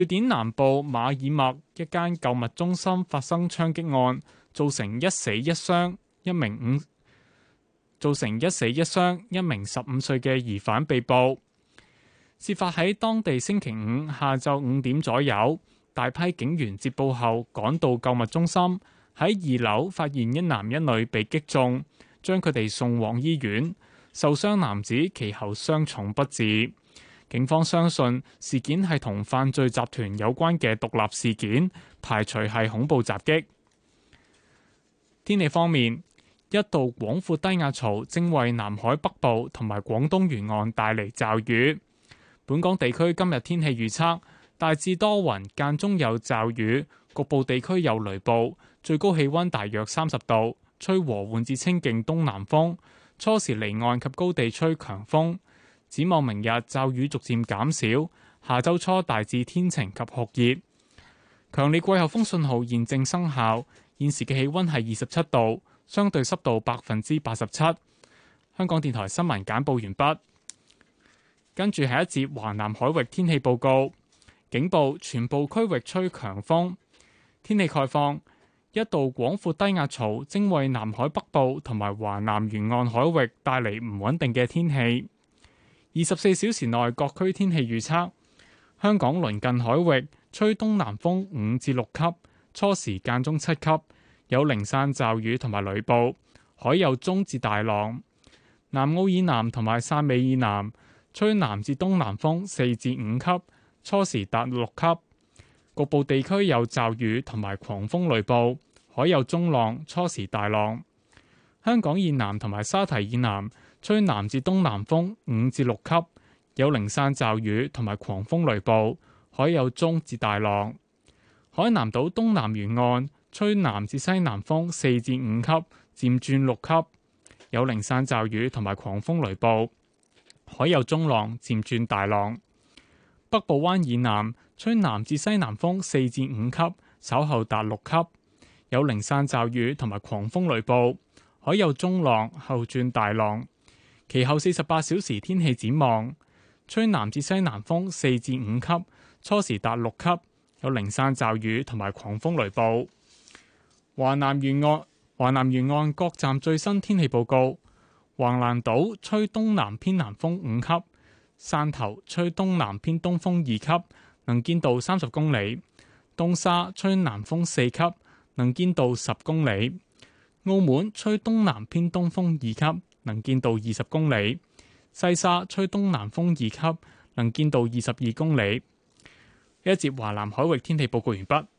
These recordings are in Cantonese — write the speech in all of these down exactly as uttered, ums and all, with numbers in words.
瑞典南部馬爾默一間購物中心發生槍擊案，造成一死一傷，一名五造成一死一傷，一名十五歲嘅疑犯被捕。事發喺當地星期五下晝五點左右，大批警員接報後趕到購物中心，喺二樓發現一男一女被擊中，將佢哋送往醫院。受傷男子其後傷重不治。警方相信事件係同犯罪集團有關嘅獨立事件，排除係恐怖襲擊。天氣方面，一道廣闊低壓槽正為南海北部同埋廣東沿岸帶嚟驟雨。本港地區今日天氣預測大致多雲，間中有驟雨，局部地區有雷暴，最高氣溫大約三十度，吹和緩至清勁東南風，初時離岸及高地吹強風。展望明日驟雨逐漸減少，下周初大致天晴及酷熱。強烈季候風信號現正生效，現時嘅氣溫係二十七度，相對濕度百分之八十七。香港電台新聞簡報完畢。跟住係一節華南海域天氣報告，警報全部區域吹強風。天氣概況，一道廣闊低壓槽正為南海北部同埋華南沿岸海域帶嚟唔穩定嘅天氣。二十四小時內各區天氣預測：香港鄰近海域吹東南風五至六級，初時間中七級，有零散驟雨同埋雷暴，海有中至大浪。南澳以南同埋汕尾以南吹南至東南風四至五級，初時達六級，局部地區有驟雨同埋狂風雷暴，海有中浪，初時大浪。香港以南同埋沙堤以南吹南至東南風五至六級，有零散驟雨同埋狂風雷暴，海有中至大浪。海南島東南沿岸吹南至西南風四至五級，漸轉六級，有零散驟雨同埋狂風雷暴，海有中浪，漸轉大浪。北部灣以南吹南至西南風四至五級，稍後達六級，有零散驟雨同埋狂風雷暴，海有中浪，後轉大浪。其後四十八小時天氣展望，吹南至西南風四至五級，初時達六級，有零散驟雨同埋狂風雷暴。華南沿岸華南沿岸各站最新天氣報告：橫瀾島吹東南偏南風五級，汕頭吹東南偏東風二級，能見度三十公里；東沙吹南風四級，能見度十公里；澳門吹東南偏東風二級，能見度二十公里；西沙吹東南風二級，能見度二十二公里。呢一節華南海域天氣報告完畢。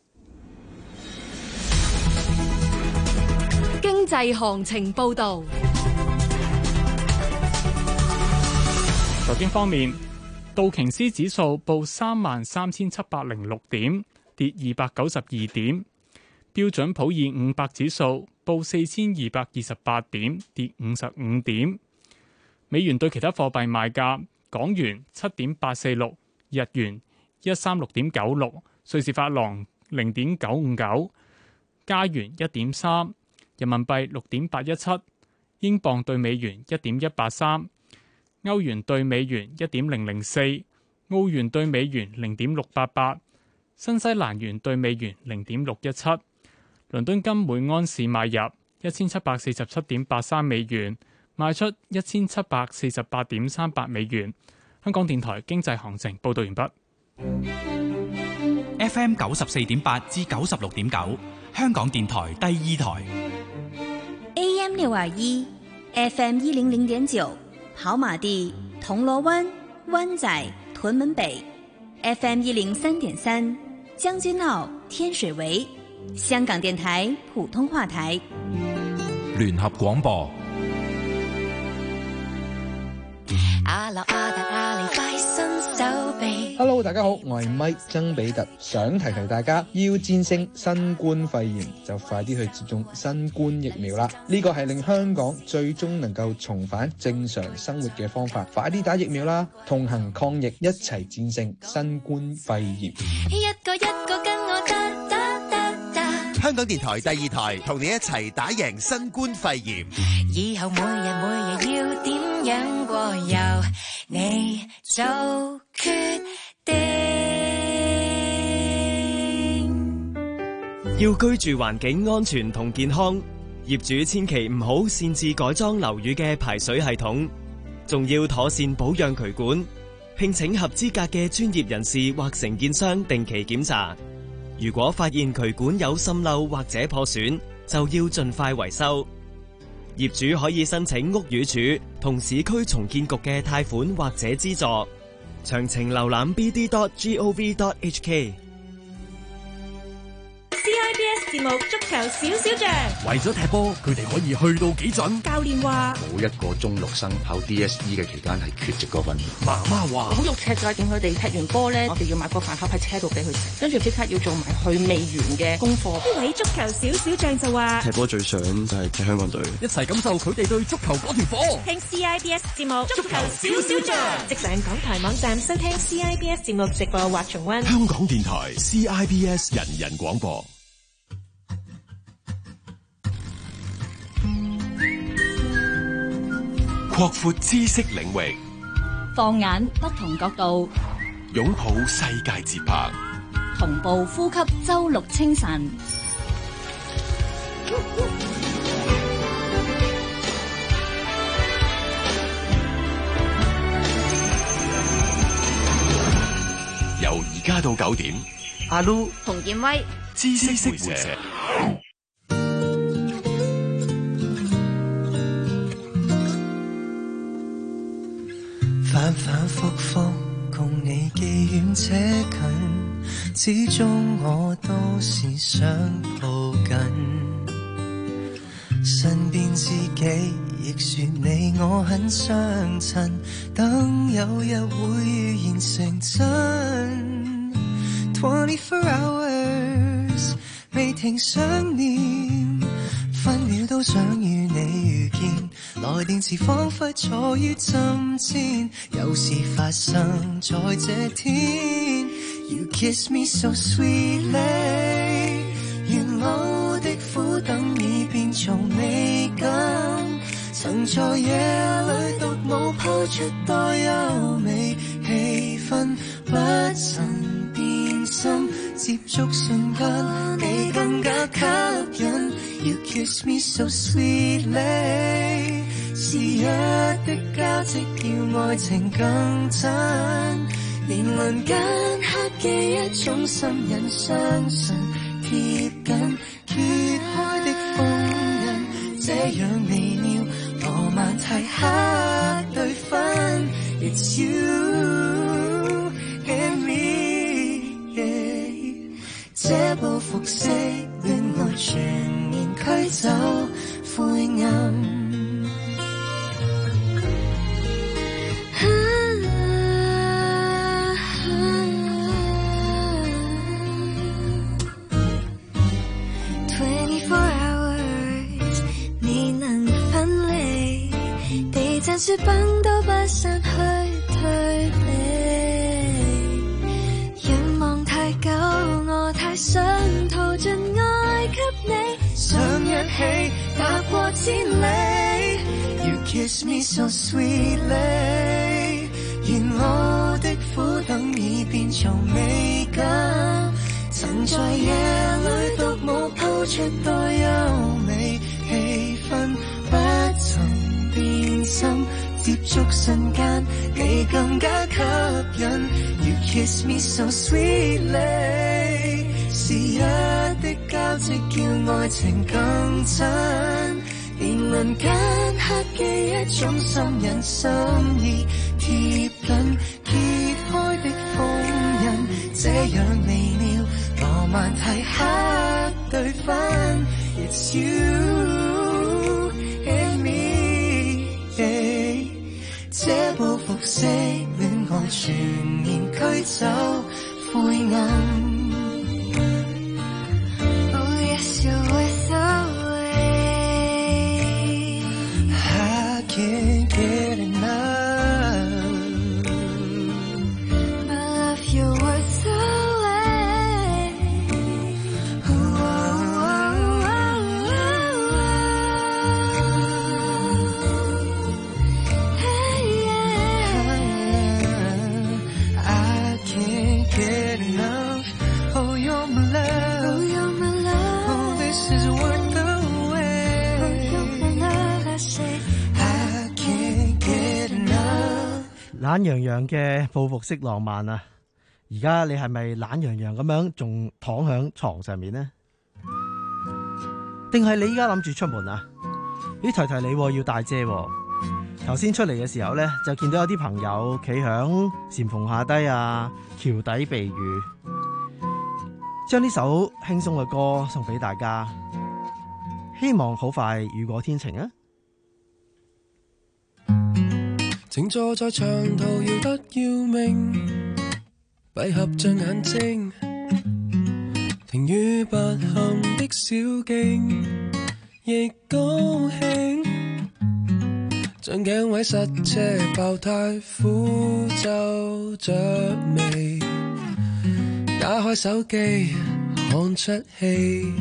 經濟行情報導。 財經方面，道瓊斯指數報三萬三千七百零六點，跌二百九十二點；標準普爾五百指數報四千二百二十八點，跌五十五點。美元對其他貨幣賣價：港元七點八四六，日元一三六點九六，瑞士法郎零點九五九，加元一點三，人民幣六點八一七，英鎊對美元一點一八三，歐元對美元一點零零四，澳元對美元零點六八八，新西蘭元對美元零點六一七。倫敦金每安士買入一千七百四十七點八三美元，賣出一千七百四十八點三八美元。香港電台經濟行情報道完畢。 F M 九十四點八至九十六點九，香港電台第二台。 A M 六二一 ，F M 一零零點九，跑馬地、銅鑼灣、灣仔、屯門北 ；F M 一零三點三，將軍澳、天水圍。香港電台普通話台聯合廣播。 Hello， 大家好，我係 Mike 曾比特，想提提大家，要戰勝新冠肺炎，就快啲去接種新冠疫苗啦！呢個係令香港最終能夠重返正常生活嘅方法，快啲打疫苗啦！同行抗疫，一齊戰勝新冠肺炎。 一個一個跟我打打打打。 香港電台第二台同你一齊打贏新冠肺炎。 以後每日每日要點樣過，由你做決定。 要居住環境安全同健康，業主千祈唔好擅自改裝樓宇嘅排水系統，仲要妥善保養渠管，聘請合資格嘅專業人士或承建商定期檢查。如果發現渠管有滲漏或者破損，就要盡快維修。業主可以申請屋宇署同市區重建局嘅貸款或者資助。詳情瀏覽 b d dot gov dot h k。 C I B S 節目足球小小將， 為咗踢波，佢哋可以去到幾準？ 教練話： 冇一個中六生考 D S E 嘅期間係缺席過訓練。 媽媽話： 好肉赤㗎，見佢哋踢完波咧，我哋要買個飯盒喺車度俾佢食，跟住即刻要做埋佢未完嘅功課。 呢位足球小小將就話： 踢波最想就係踢香港隊， 一齊感受佢哋對足球嗰條火。 聽 C I B S 節目足球小小將，即上港台網站收聽 C I B S 節目直播或重溫。 香港電台 C I B S 人人廣播。擴闊知識領域， 放眼不同角度， 擁抱世界節拍， 同步呼吸周六清晨。 由而家到九點， 阿 Lu 洪建威， 知識會社。 反反复复共你既遠且近，始終我都是想抱緊身邊知己，亦說你我很相襯，等有日會現成真。twenty-four hours 未停想念，分秒都想與你遇見，來電時彷彿坐於針尖，有事發生在這天。You kiss me so sweetly， 願我的苦等已變從未感，曾在夜裏獨舞拋出多優美氣氛，不曾變心，接觸瞬間你更加吸引。You kiss me so sweetly， 是日的交織叫愛情更真，連鄰間刻嘅一種心癮，相信貼緊揭開的封印，這樣微妙浪漫太黑對分。It's you and me， yeah， 這部服飾戀愛全面驅走灰暗。雪崩都不散去退避，仰望太久，我太想逃進愛給你，想一起踏過千里。You kiss me so sweetly， 願我的苦等已變從未感，曾在夜裏獨舞拋出多優美氣氛，不曾變心，接觸瞬間你更加吸引。You kiss me so sweetly， 是日的交織叫愛情更真，連鄰間刻嘅一種心癮，心意貼緊揭開的封印，這樣微妙浪漫太黑對分。It's you and me，yeah， 這部服飾戀愛全面驅走灰暗。Oh yes you're with away， I can't get enough， My love you're worth away， oh, oh, oh, oh, hey, yeah. I can't get 懶洋洋嘅報復式浪漫啊！而家你係咪懶洋洋咁樣仲躺響床上面呢？定係你而家諗住出門啊？咦，提提你要帶遮。頭先出嚟嘅時候呢，就見到有啲朋友企響簷篷下低啊，橋底避雨。將呢首輕鬆嘅歌送俾大家，希望好快雨過天晴啊！ 靜坐在長途搖得要命，閉合着眼睛，停於不堪的小徑，亦高興。將頸位塞車爆胎，苦皺着眉，打開手機看出戲，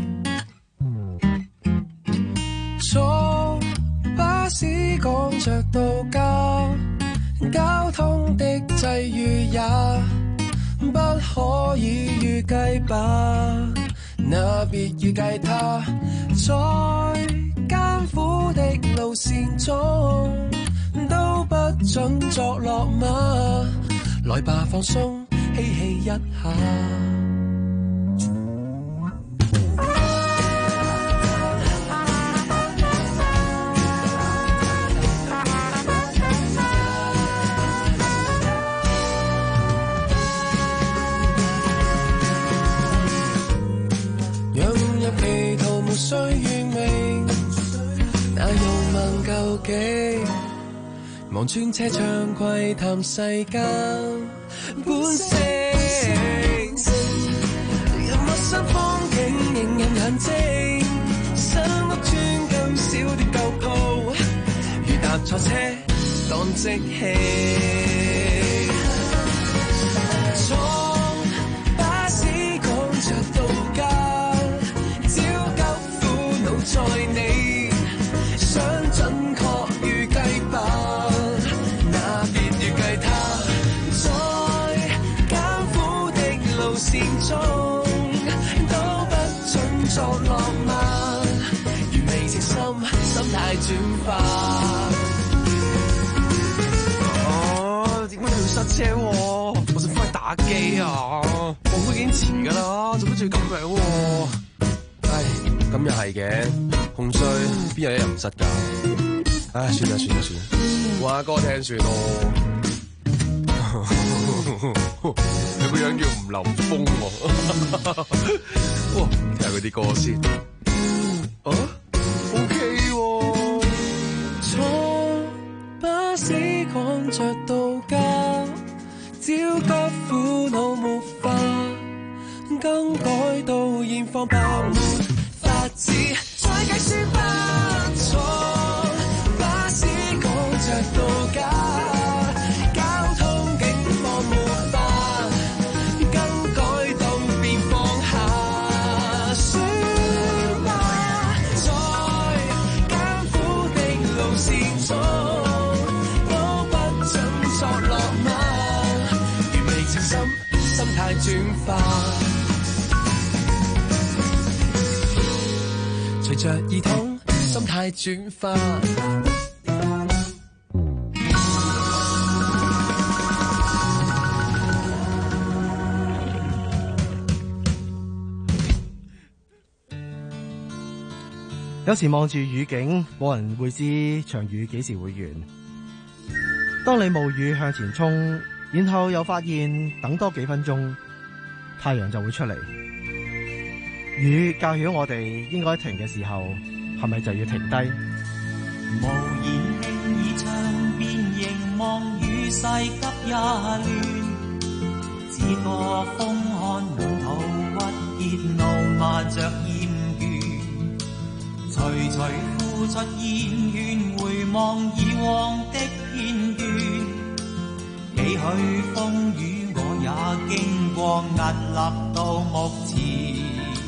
坐巴士趕着到家，交通的際遇也不可以預計吧，那別預計他在艱苦的路線中都不准作落馬，來吧放鬆嬉戲一下。無需完美，那欲問究竟？望穿車窗窺探世間本性，任陌生風景映入眼睛，新屋村咁小的舊鋪，如搭錯車當即興。坐巴士趕着到家，在你想準確預計吧，那別預計他在艱苦的路線中都不准作浪漫，如未情深心態轉化。哦，點解你會塞車喎？我想翻去打機啊！我已經遲㗎啦，做乜仲要咁樣喎？唉，咁又係嘅，紅隧邊有一日唔塞㗎？唉，算啦算啦算啦，話歌聽算咯。你個樣叫吳林峰喎，哇！聽下佢啲歌先。啊 ，OK 喎。坐巴士趕着到家，焦急苦惱沒法更改到現況吧，沒法子再計算吧。坐巴士趕着到家，交通警況沒法更改到便放下算吧。在艱苦的路線中都不准作浪漫，如未情深心態轉化。隨着耳筒，心態轉化。 有時望住雨景，冇人會知場雨幾時會完。當你冒雨向前衝，然後又發現等多幾分鐘，太陽就會出嚟。雨教曉我哋應該停嘅時候，係咪就要停低？ 無言輕倚窗邊凝望雨勢急也亂，只覺風寒滿肚鬱結怒罵着厭倦，徐徐呼出煙圈，回望以往的片段，幾許風雨我也經過，屹立到目前。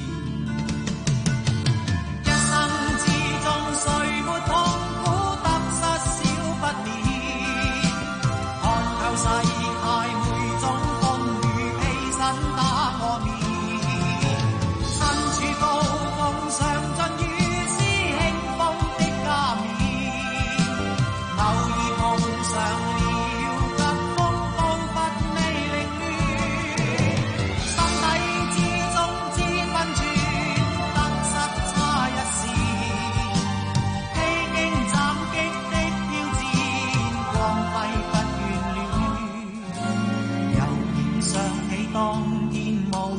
誰沒痛苦得失少不免，看透世態每種風雨披身打我面，身處高峰上盡與斯興風的加冕，偶爾碰上了急風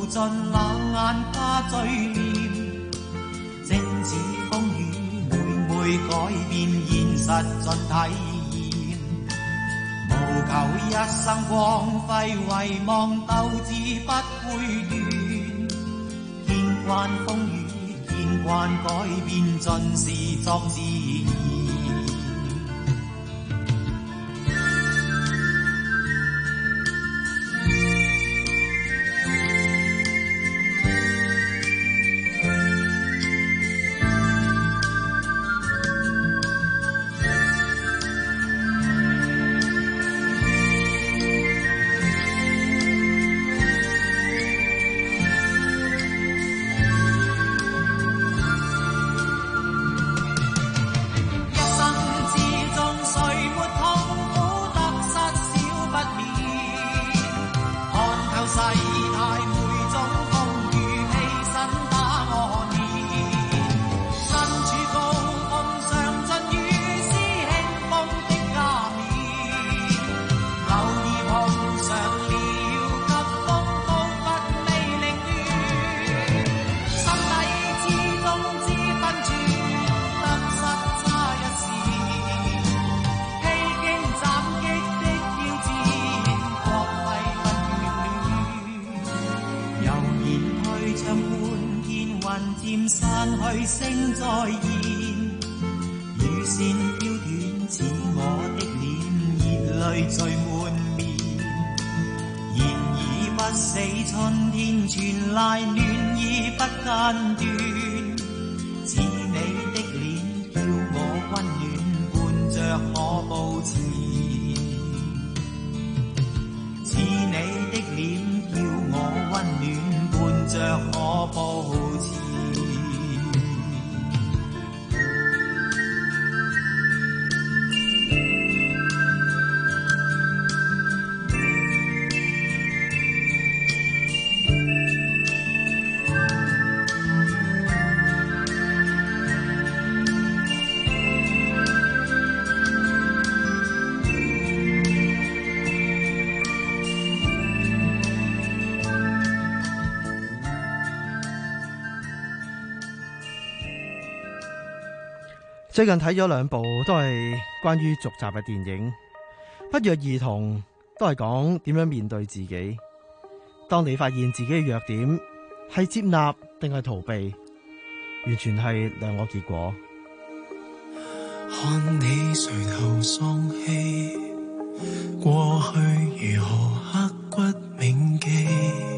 盡冷眼花嘴臉，正似風雨每每改變現實盡體驗，無求一生光輝遺忘鬥志不會斷，見慣風雨見慣改變盡是作自然。聲再現，雨線飄斷似我的臉，熱淚聚滿面。然而不死春天傳來暖意不間斷，似你的臉叫我溫暖，伴着我步前。似你的臉叫我溫暖，伴着我步前。 最近睇咗兩部都係關於續集嘅電影，不約而同都係講點樣面對自己。當你發現自己嘅弱點係接納定係逃避，完全係兩個結果。 看你垂頭喪氣，過去如何刻骨銘記，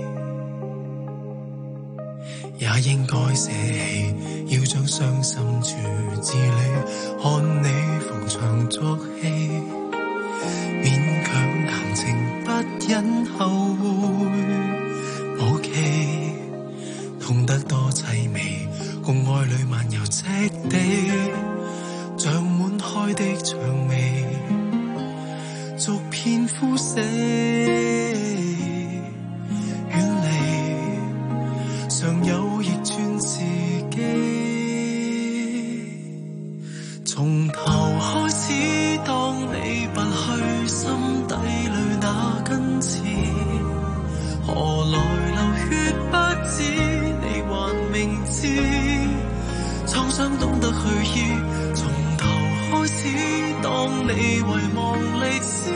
也應該捨棄，要將傷心處治理。看你逢場作戲，勉強談情不忍後會抱記，痛得多凄美，共愛侶漫遊赤地，像滿開的薔薇，逐片枯死。遠離，常有逆轉自己。從頭開始，當你拔去心底裏那根刺，何來流血不止？你還明知創傷懂得去醫。從頭開始，當你遺忘歷史，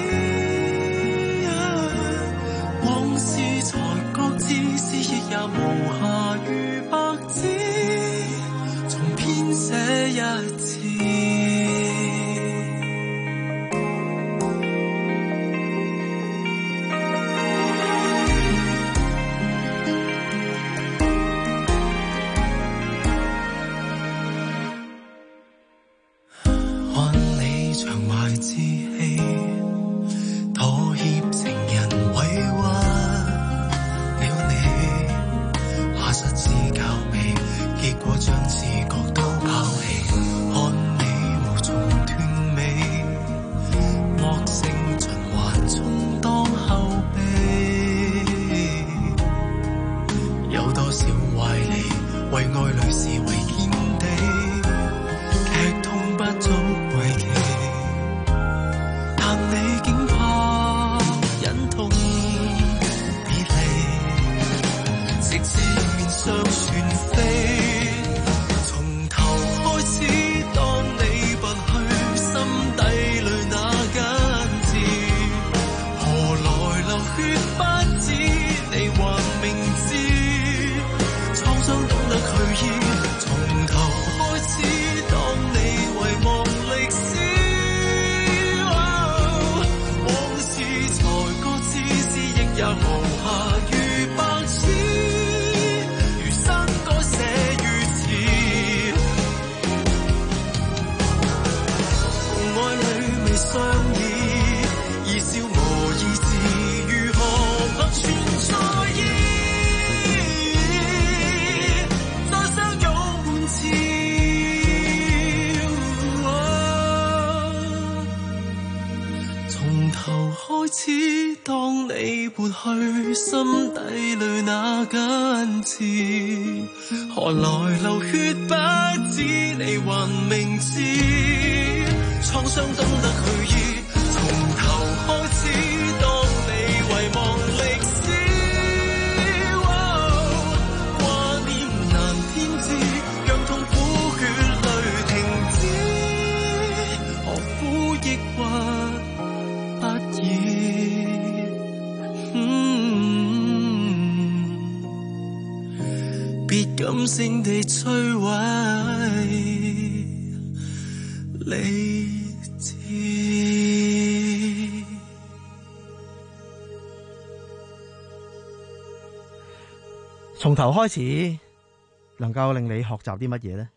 往事才覺知，思憶也無暇如白紙，重編寫一次。 直至面上旋飛。從頭開始，當你拔去心底裏那根刺，何來流血不止？你還明知創傷懂得去醫。從頭開始，當你遺忘歷史，哦、往事才覺知思憶也無暇如白紙，餘生該寫於此。共愛侶未相依，已消磨意志，如何能存在意？再相擁半次，從頭開始，當你撥去心底裏那根刺，何來流血不止？你還明知創傷懂得去醫。從頭開始，當你遺忘歷史，哦、掛念難天知，讓痛苦血淚停止，何苦抑鬱不已？嗯，別感性地摧毀理智。 從頭開始，能夠令你學習啲乜嘢呢？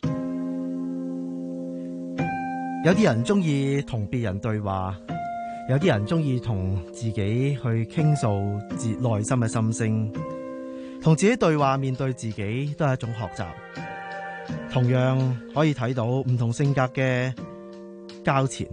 有啲人中意同別人對話，有啲人中意同自己去傾訴自內心嘅心聲，同自己對話，面對自己都係一種學習。同樣可以睇到唔同性格嘅交纏。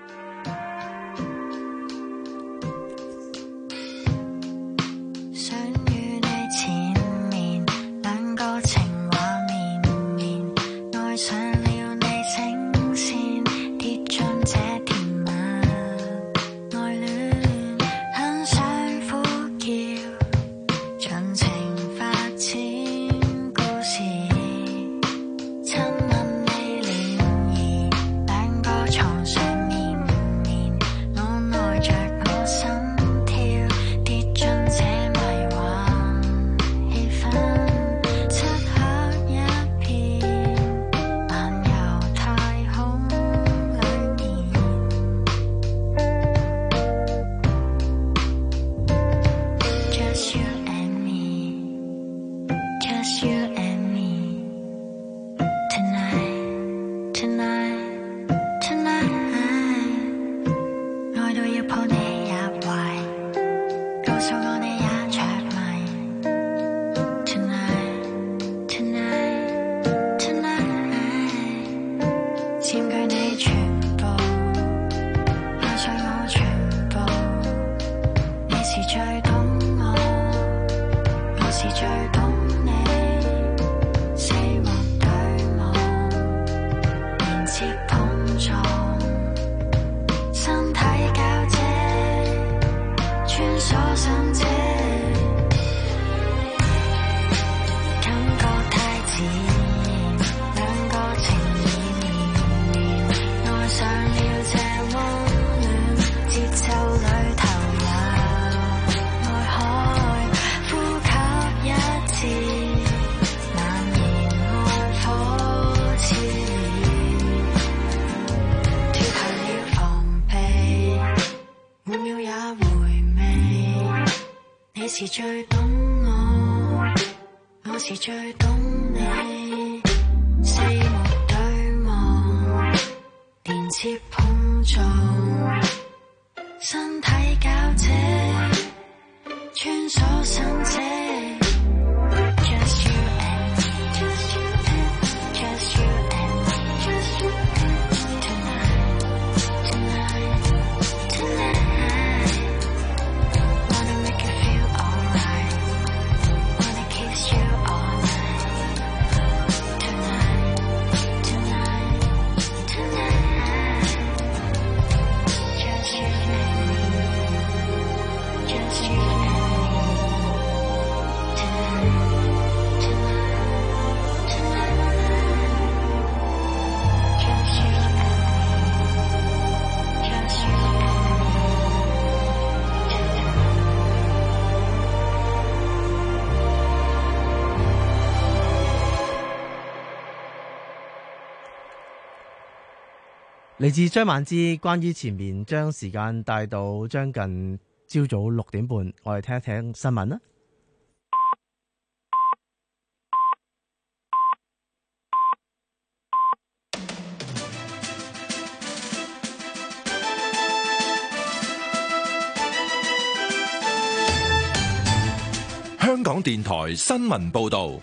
是最懂我，我是最懂你，四目對望，連接碰撞，身體交織，穿梭生者。Just you and me, just you and me, just you and me, just you and me. Tonight, tonight, tonight. Wanna make you feel alright. Wanna kiss you all night. Tonight, tonight, tonight. 嚟自張曼之，關於前面將時間帶到將近朝早六點半，我哋聽一聽新聞啦。 香港電台新聞報道，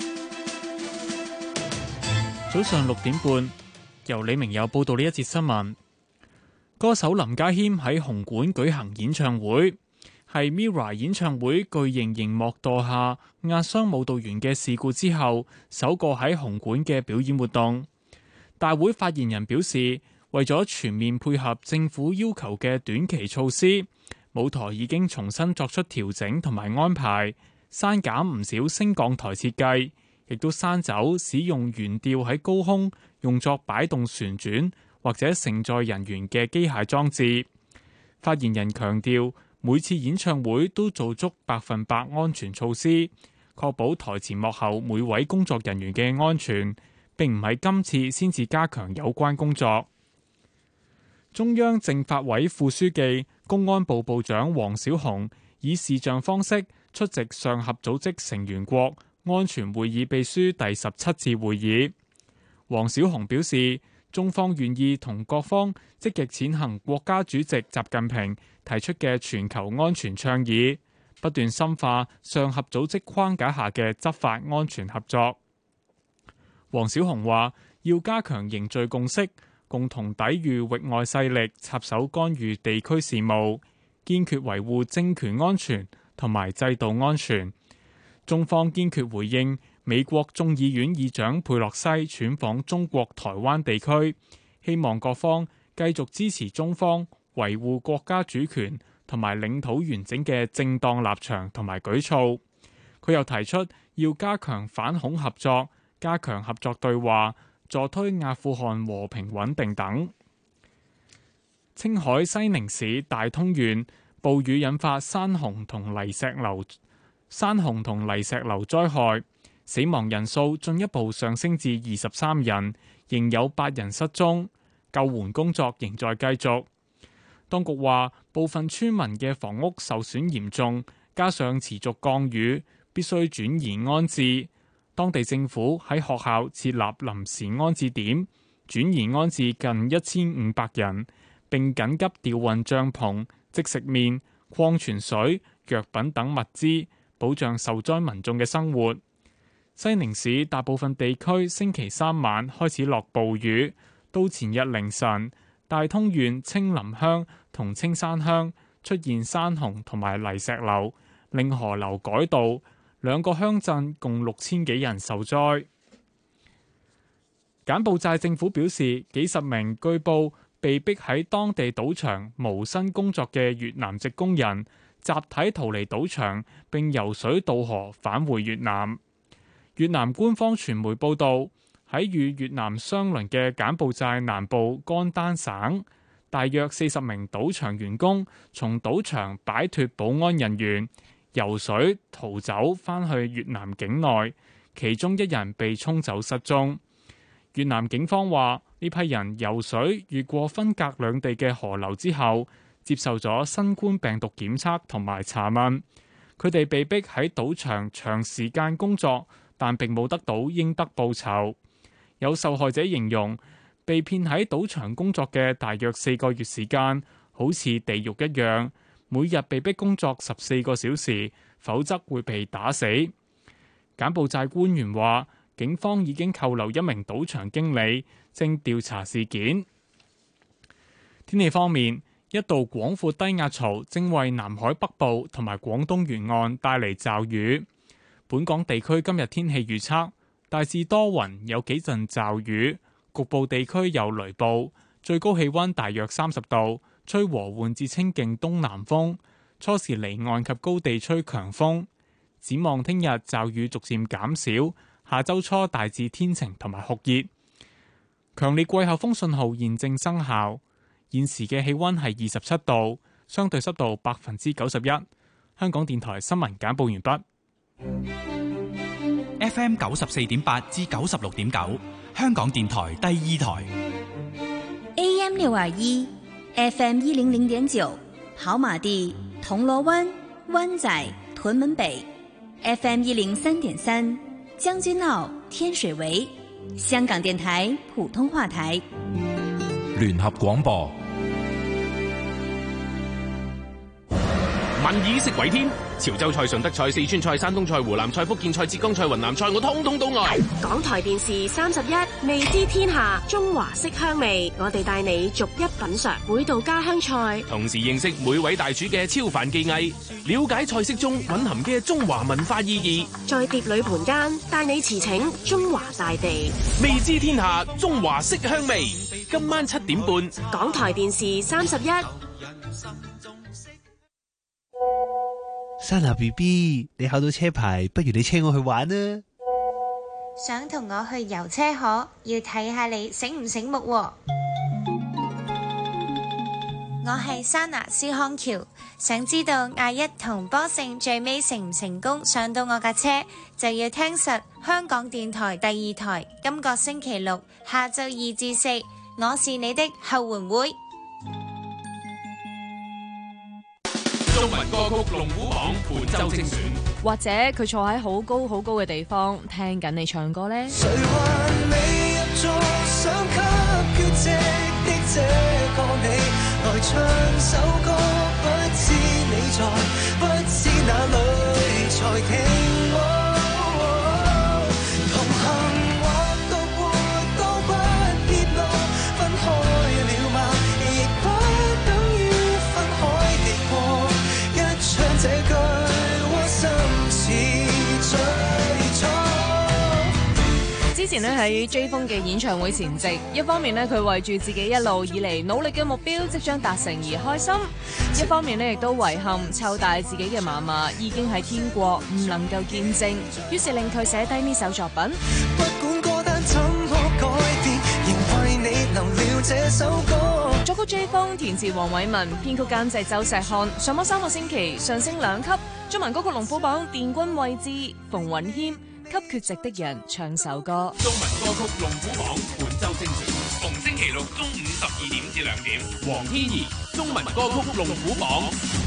早上六點半，由李明友報道呢一節新聞。歌手林家謙喺紅館舉行演唱會，係 MIRROR 演唱會巨型熒幕墮下壓傷舞蹈員嘅事故之後，首個喺紅館嘅表演活動。大會發言人表示，為咗全面配合政府要求嘅短期措施，舞台已經重新作出調整同埋安排。刪減唔少升降台設計，亦都刪走使用懸吊喺高空用作擺動旋轉或者承載人員嘅機械裝置。發言人強調，每次演唱會都做足百分百安全措施，確保台前幕後每位工作人員嘅安全，並唔係今次先至加強有關工作。中央政法委副書記、公安部部長王小洪以視像方式出席上合組織成員國安全會議秘書第十七次會議。王小洪表示，中方願意同各方積極踐行國家主席習近平提出嘅全球安全倡議，不斷深化上合組織框架下嘅執法安全合作。王小洪話，要加強凝聚共識，共同抵禦域外勢力插手干預地區事務，堅決維護政權安全同埋制度安全。中方堅決回應美國眾議院議長佩洛西竄訪中國台灣地區，希望各方繼續支持中方維護國家主權同埋領土完整嘅正當立場同埋舉措。佢又提出要加強反恐合作，加強合作對話，助推阿富汗和平穩定等。青海西寧市大通縣暴雨引發山洪同泥石流山洪同泥石流災害，死亡人數進一步上升至二十三人，仍有八人失蹤，救援工作仍在繼續。當局話，部分村民嘅房屋受損嚴重，加上持續降雨，必須轉移安置。當地政府喺學校設立臨時安置點，轉移安置近一千五百人，並緊急調運帳篷、即食麵、礦泉水、藥品等物資，保障受災民眾嘅生活。西寧市大部分地區星期三晚開始落暴雨，到前日凌晨，大通縣青林鄉同青山鄉出現山洪同埋泥石流，令河流改道，兩個鄉鎮共六千幾人受災。柬埔寨政府表示，幾十名據報被逼喺當地賭場無薪工作嘅越南籍工人集體逃離賭場，並游水渡河返回越南。越南官方傳媒報道，喺與越南相鄰嘅柬埔寨南部干丹省，大約四十名賭場員工從賭場擺脫保安人員，游水逃走返去越南境內，其中一人被沖走失蹤。越南警方話，呢批人游水越過分隔兩地嘅河流之後，接受咗新冠病毒檢測同埋查問。佢哋被逼喺賭場長時間工作，但並冇得到應得報酬。有受害者形容，被騙喺賭場工作嘅大約四個月時間，好似地獄一樣，每日被逼工作十四個小時，否則會被打死。柬埔寨官員話，警方已經扣留一名賭場經理，正調查事件。天氣方面，一道廣闊低壓槽正為南海北部同埋廣東沿岸帶嚟驟雨。本港地區今日天氣預測，大致多雲，有幾陣驟雨，局部地區有雷暴，最高氣溫大約三十度，吹和緩至清勁東南風，初時離岸及高地吹強風。展望聽日驟雨逐漸減少，下周初大致天晴同埋酷熱。強烈季候風信號現正生效。現時嘅氣溫係二十七度，相對濕度百分之九十一。香港電台新聞簡報完畢。 F M 九十四點八至九十六點九，香港電台第二台。 A M 六二一 F M 一零零點九，跑馬地、銅鑼灣、灣仔、屯門北 F M 一零三點三，將軍澳、天水圍，香港電台普通話台聯合廣播。 民以食為天，潮州菜、順德菜、四川菜、山東菜、湖南菜、福建菜、浙江菜、雲南菜，我通通都愛。 港台電視三十一，味知天下，中華式香味，我哋帶你逐一品嘗每道家鄉菜， 同時認識每位大廚嘅超凡技藝，了解菜式中蘊含嘅中華文化意義。 在碟裏盤間，帶你馳騁中華大地， 味知天下，中華式香味。今晚七點半， 港台電視三十一。 莎娜 B B， 你考到車牌，不如你車我去玩啊！ 想同我去遊車河，要睇下你醒唔醒目喎。我係莎娜施康橋，想知道阿一同波勝最尾成唔成功上到我架車，就要聽實香港電台第二台今個星期六下晝二至四，我是你的後援會。 中文歌曲龍虎榜本周精選， 或者佢坐喺好高好高嘅地方聽緊你唱歌呢？ 誰還未入座，想給缺席的這個你來唱首歌，不知你在，不知哪裏才停我。同行或獨活都不結路，分開了嗎？亦不等於分開地過。唱這句窩心似最初。 之前咧喺追風嘅演唱會前夕，一方面咧佢為住自己一路以嚟努力嘅目標即將達成而開心，一方面咧亦都遺憾湊大自己嘅嫲嫲已經喺天國唔能夠見證，於是令佢寫低呢首作品。 不管歌單怎麼改變，仍為你留了這首歌。 作曲 J 風，填詞黃偉文，編曲監製周石漢。上網三個星期上升兩級，中文歌曲龍虎榜殿軍位置，馮允謙給缺席的人唱首歌。 中文歌曲龍虎榜本周精選，逢星期六中午十二點至兩點，黃天怡中文歌曲龍虎榜。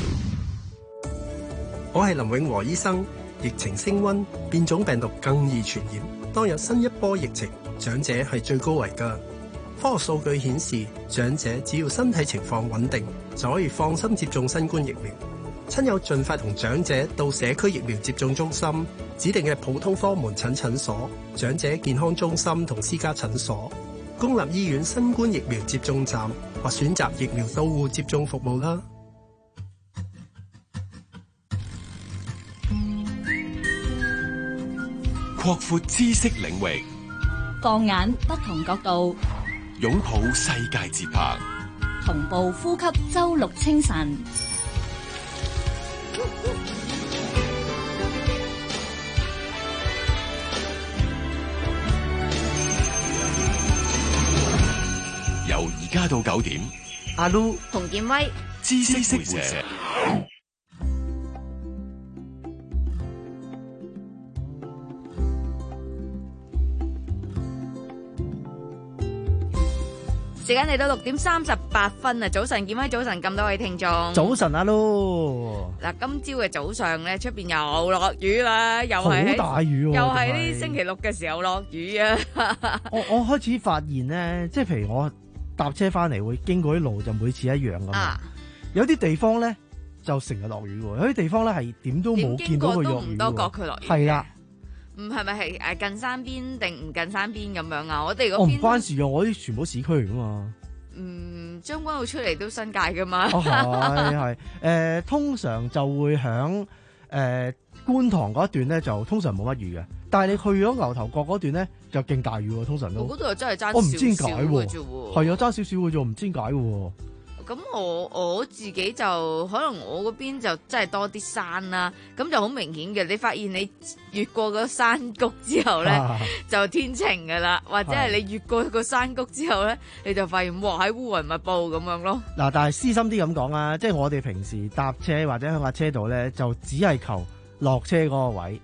我係林永和醫生。疫情升溫，變種病毒更易傳染。當有新一波疫情，長者係最高危㗎。科學數據顯示，長者只要身體情況穩定，就可以放心接種新冠疫苗。親友盡快同長者到社區疫苗接種中心、指定嘅普通科門診診所、長者健康中心同私家診所、公立醫院新冠疫苗接種站或選擇疫苗到戶接種服務啦。 擴闊知識領域， 放眼不同角度， 擁抱世界節拍， 同步呼吸周六清晨。 由而家到九點， 阿 Lu、 洪建威， 知識會社。 時間嚟到六點三十八分啊！早晨，建威，早晨，咁多位聽眾， 早晨啊，Lu。 嗱，今朝嘅早上咧，出邊又落雨啦，又係好大雨喎， 又係呢星期六嘅時候落雨啊！ 我我開始發現咧，即係譬如我搭車翻嚟會經過啲路，就每次一樣咁啊。有啲地方咧就成日落雨喎，有啲地方咧係點都冇見到佢落雨喎。 都唔多覺佢落雨。 係啦。 唔係咪係誒近山邊定唔近山邊咁樣啊？我哋嗰邊我唔關事啊，我啲全部市區嚟噶嘛。 嗯，將軍澳出嚟都新界噶嘛。 哦，係係誒，通常就會響誒、呃、觀塘嗰一段咧，就通常冇乜雨嘅。但係你去咗牛頭角嗰段咧，就勁大雨喎，通常都。 我嗰度又真係爭少少。 我唔知點解喎，係啊，爭少少嘅啫，唔知點解喎。 咁我我自己就可能我嗰邊就真係多啲山啦，咁就好明顯嘅。你發現你越過個山谷之後咧，啊、就天晴噶啦，或者係你越過個山谷之後咧，你就發現哇喺烏雲密布咁樣咯。嗱，但係私心啲咁講啊，即係我哋平時搭車或者喺架車度咧，就只係求落車嗰個位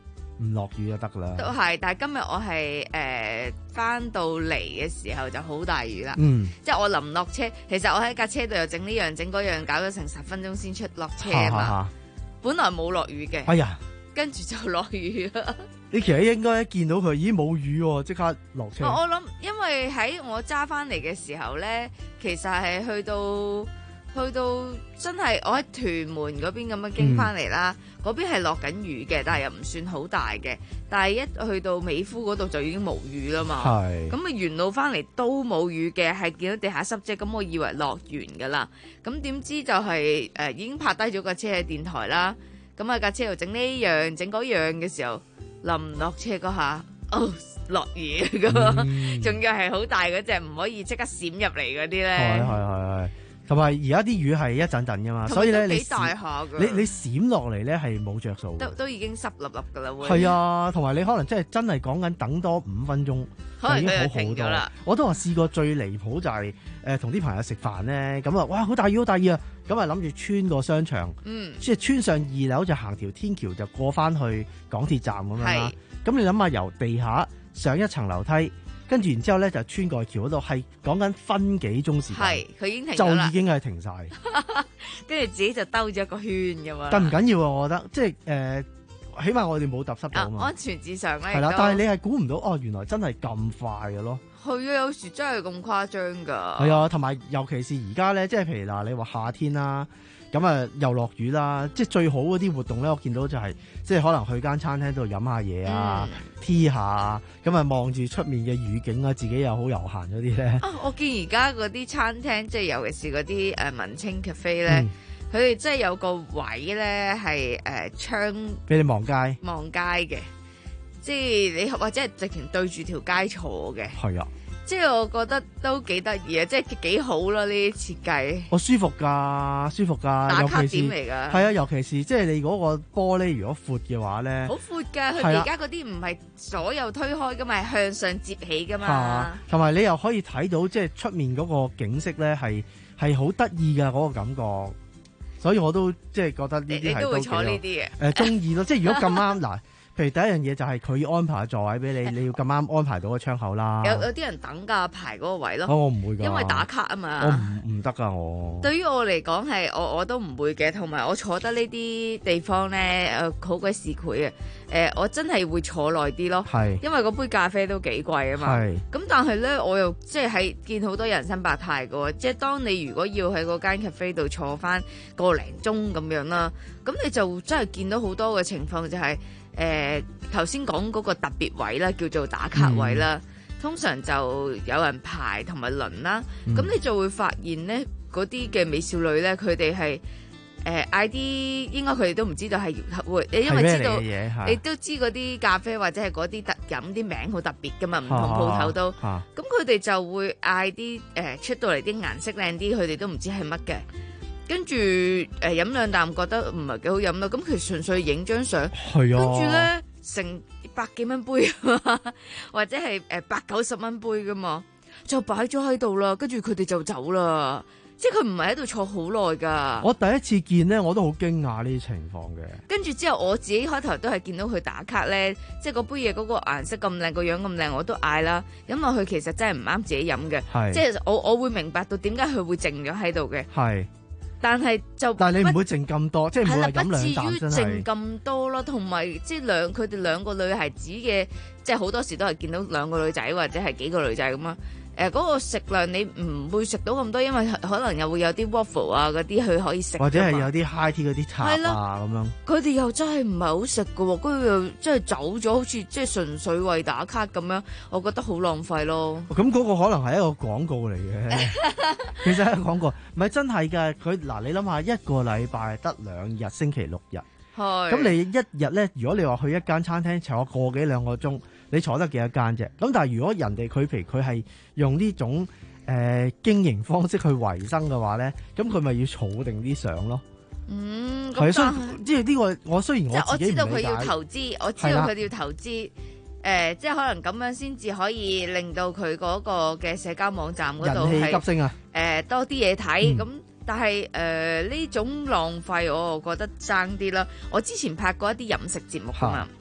唔落雨就得噶啦。 都係，但係今日我係誒翻到嚟嘅時候就好大雨啦。 嗯， 即係我臨落車，其實我喺架車度又整呢樣整嗰樣，搞咗成十分鐘先出落車啊嘛。 哈哈本來冇落雨嘅， 哎呀， 跟住就落雨啦。 你其實應該一見到佢，咦冇雨喎，即刻落車。 我諗，因為喺我揸翻嚟嘅時候咧，其實係去到去到真係我喺屯門嗰邊咁樣經翻嚟啦，嗰、嗯、邊係落緊雨嘅，但係又唔算好大嘅。但係一去到美孚嗰度就已經冇雨啦嘛。係。咁啊沿路翻嚟都冇雨嘅，係見到地下濕啫。咁我以為落完噶啦，咁點知就係、是、誒、呃、已經泊低咗架車喺電台啦。咁啊架車又整呢樣整嗰樣嘅時候。臨落車嗰下，哦落雨噶，仲要係好大嗰隻，唔可以即刻閃入嚟嗰啲咧。 係係係係，同埋而家啲雨係一陣陣噶嘛，所以咧你幾大下噶， 你你閃落嚟咧係冇着數。 都都已經濕立立噶啦會。 係啊，同埋你可能真係真係講緊等多五分鐘，就已經好好多。我都話試過最離譜就係誒同啲朋友食飯咧，咁啊哇好大雨好大雨啊！咁啊諗住穿個商場，嗯、即係穿上二樓就行條天橋就過翻去港鐵站咁樣啦。咁你諗下由地下上一層樓梯，跟住然之後咧就穿過橋嗰度，係講緊分幾鐘時間。係佢已經停咗啦，就已經係停晒。 跟住自己就兜咗一個圈咁嘛。 但唔緊要啊，我覺得即係誒、呃，起碼我哋冇揼濕到啊嘛。 安全至上咧。 係啦，但係你係估唔到哦，原來真係咁快嘅咯。 係啊，有時真係咁誇張噶。 係啊，同埋尤其是而家咧，即係譬如嗱，你話夏天啦，咁啊又落雨啦，即係最好嗰啲活動咧，我見到就係、是、即係可能去間餐廳度飲下嘢啊、T、嗯、下，咁啊望住出面嘅雨景啊，自己又好悠閒嗰啲咧。 啊，我見而家嗰啲餐廳，即係尤其是嗰啲誒文青 cafe 咧，佢哋真係有個位咧係誒窗俾你望街， 望街嘅。即係你或者係直情對住條街坐嘅， 係啊， 即係我覺得都幾得意啊，即係幾好咯呢啲設計。 我舒服噶，舒服噶， 打卡點嚟噶。 係啊，尤其是即係你嗰個玻璃如果闊嘅話咧， 好闊噶。佢哋而家嗰啲唔係所有推開噶嘛，係向上接起噶嘛。 同埋你又可以睇到即係出面嗰個景色咧，係係好得意噶嗰個感覺。所以我都即係覺得呢啲係都幾好。誒，中意咯，即係如果咁啱嗱。譬如第一樣嘢就係佢要安排座位俾你，你要咁啱安排到個窗口啦。 有有啲人等㗎排嗰個位咯。 哦，我唔會㗎， 因為打卡啊嘛。 我唔唔得㗎我。 對於我嚟講係我我都唔會嘅，同埋我坐得呢啲地方咧誒好鬼市儈啊！誒、呃，我真係會坐耐啲咯。係。因為嗰杯咖啡都幾貴啊嘛。係。咁但係咧，我又即係喺見好多人生百態㗎喎，即係當你如果要喺嗰間咖啡度坐翻個零鐘咁樣啦，咁你就真係見到好多嘅情況就係、是。誒頭先講嗰個特別位啦，叫做打卡位啦、嗯，通常就有人排同埋輪啦，咁、嗯、你就會發現咧，嗰啲嘅美少女咧，佢哋係誒嗌啲，應該佢哋都唔知道係會，你因為知道你都知嗰啲咖啡或者係嗰啲特飲啲名好特別噶嘛，唔同鋪頭都，咁佢哋就會嗌啲誒出到嚟啲顏色靚啲，佢哋都唔知係乜嘅。跟住誒飲兩啖覺得唔係幾好飲咯，咁其實純粹影張相，跟住咧成百幾蚊杯或者係誒百九十蚊杯噶嘛，就擺咗喺度啦，跟住佢哋就走啦，即係佢唔係喺度坐好耐噶。 我第一次見咧，我都好驚訝呢啲情況嘅。 跟住之後我自己開頭都係見到佢打卡咧，即係嗰杯嘢嗰個顏色咁靚，個樣咁靚，我都嗌啦。飲落去其實真係唔啱自己飲嘅，即係我我會明白到點解佢會靜咗喺度嘅。係。但係就，但係你唔會剩咁多，即係唔會飲兩啖真係。係啦，不至於剩咁多咯，同埋即係兩佢哋兩個女孩子嘅，即係好多時都係見到兩個女仔或者係幾個女仔咁啊。誒、呃，嗰、嗰個食量你唔會食到咁多，因為可能又會有啲 waffle 啊嗰啲佢可以食，或者係有啲 high tea 嗰啲茶啊咁樣。 佢哋又真係唔係好食噶，跟住又真係走咗，好似即係純粹為打卡咁樣，我覺得好浪費咯。 咁嗰個可能係一個廣告嚟嘅，其實係一個廣告，唔係真係㗎。佢嗱，你諗下一個禮拜得兩日，星期六日，咁你一日咧，如果你話去一間餐廳坐個幾兩個鐘。你坐得幾多間啫？咁但係如果人哋佢譬如佢係用呢種誒、呃、經營方式去維生嘅話咧，咁佢咪要儲定啲相咯？ 嗯， 係啊，即係呢個我雖然我自己唔理解， 我知道佢要投資，我知道佢要投資，誒、呃，即係可能咁樣先至可以令到佢嗰個嘅社交網站嗰度人氣急升啊！ 誒、呃，多啲嘢睇，咁、嗯、但係誒呢種浪費，我覺得爭啲啦。我之前拍過一啲飲食節目㗎嘛。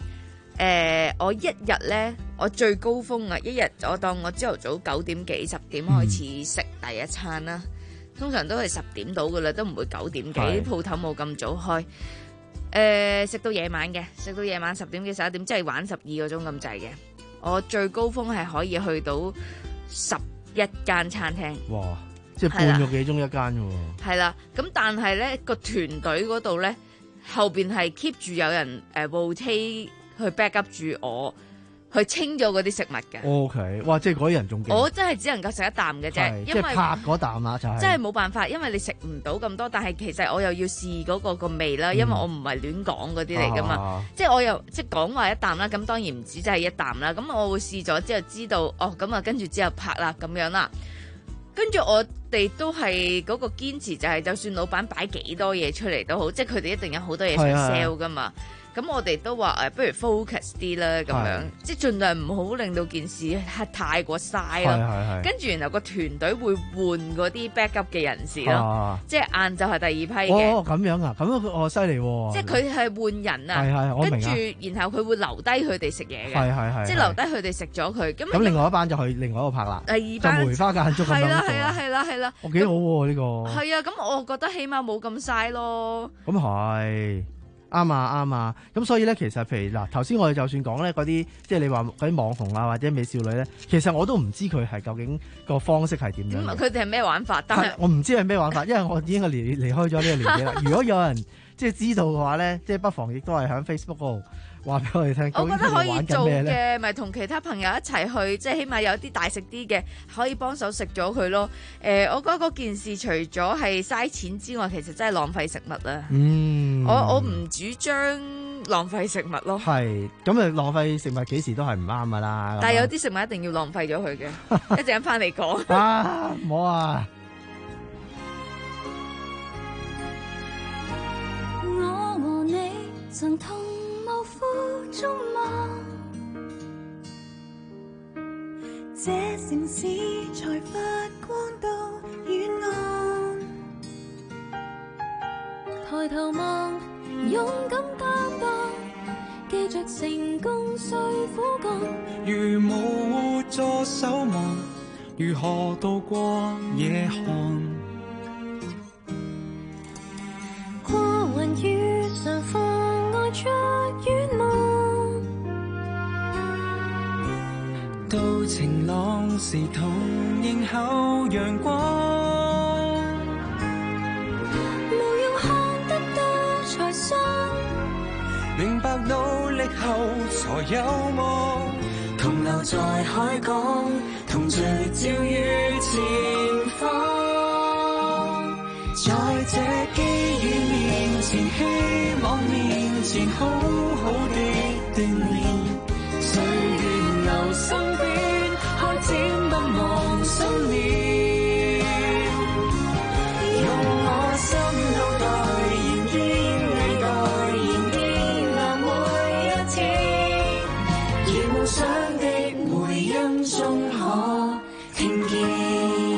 誒，我一日咧，我最高峰啊，一日我當我朝頭早九點幾十點開始食第一餐啦，通常都係十點到噶啦，都唔會九點幾，啲鋪頭冇咁早開。誒，食到夜晚嘅，食到夜晚十點幾十一點，即係玩十二個鐘咁滯嘅。我最高峰係可以去到十一間餐廳。哇！ 即係半個幾鐘一間嘅喎。係啦，咁但係咧個團隊嗰度咧後邊係 keep 住有人誒 rotate 去 back up 住我，去清咗嗰啲食物嘅。 O K， 哇！即係嗰啲人仲勁。 我真係只能夠食一啖嘅啫，因為即係拍嗰啖啦，就係。 真係冇辦法，因為你食唔到咁多，但係其實我又要試嗰個個味啦，因為我唔係亂講嗰啲嚟噶嘛。 啊、 即係我又即係講話一啖啦，咁當然唔止真係一啖啦。咁我會試咗之後知道，哦咁啊，跟住之後拍啦咁樣啦。跟住我哋都係嗰個堅持，就係就算老闆擺幾多嘢出嚟都好，即係佢哋一定有好多嘢想 sell 噶嘛。咁我哋都話誒，不如 focus 啲啦，咁樣即係盡量唔好令到件事係太過嘥咯。跟住然後個團隊會換嗰啲 backup 嘅人士咯，啊、即係晏晝係第二批嘅。 哦，咁樣啊，咁樣我犀利喎！ 即係佢係換人啊， 係係我明啊。跟住然後佢會留低佢哋食嘢嘅， 係係係， 即係留低佢哋食咗佢。咁咁另外一班就去另外一個拍啦， 第二班就梅花間竹咁樣做。係啦係啦係啦係啦， 我幾好喎呢個。 係啊，咁我覺得起碼冇咁嘥咯。 咁係。啱啊啱啊，咁所以咧，其實譬如嗱，頭先我哋就算講咧嗰啲，即係你話嗰啲網紅啊或者美少女咧，其實我都唔知佢係究竟個方式係點樣。 咁佢哋係咩玩法？但係我唔知係咩玩法，因為我已經係離離開咗呢個年紀啦。如果有人即係知道嘅話咧，即係不妨亦都係喺 Facebook 嗰度話俾我哋聽。 我覺得可以做嘅，咪同其他朋友一齊去，即係起碼有啲大食啲嘅，可以幫手食咗佢咯。誒、呃，我覺得嗰件事除咗係嘥錢之外，其實真係浪費食物啦。嗯，我我唔主張浪費食物咯。 係，咁啊浪費食物幾時都係唔啱噶啦。 但係有啲食物一定要浪費咗佢嘅，一陣間翻嚟講。 啊，唔好啊！ 我和你曾同臥苦中嗎？這城市才發光到遠岸，抬頭望，勇敢擔當，記着成功需苦幹。 如無助守望，如何渡過夜寒？ 過雲雨常妨礙着遠望， 到晴朗時同迎候陽光。 無用看得到才信， 明白努力後才有望。同留在海港，同聚焦於前方。在這機遇面前，希望面前，好好的鍛鍊。歲月留身邊，開展不忘信念。用我心腦袋，仍堅毅待，仍堅立每一天。而夢想的回音中可聽見。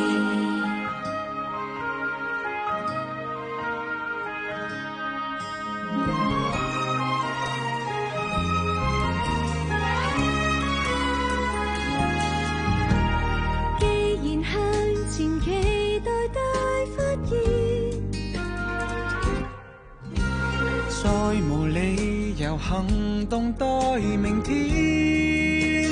再無理由行動待明天，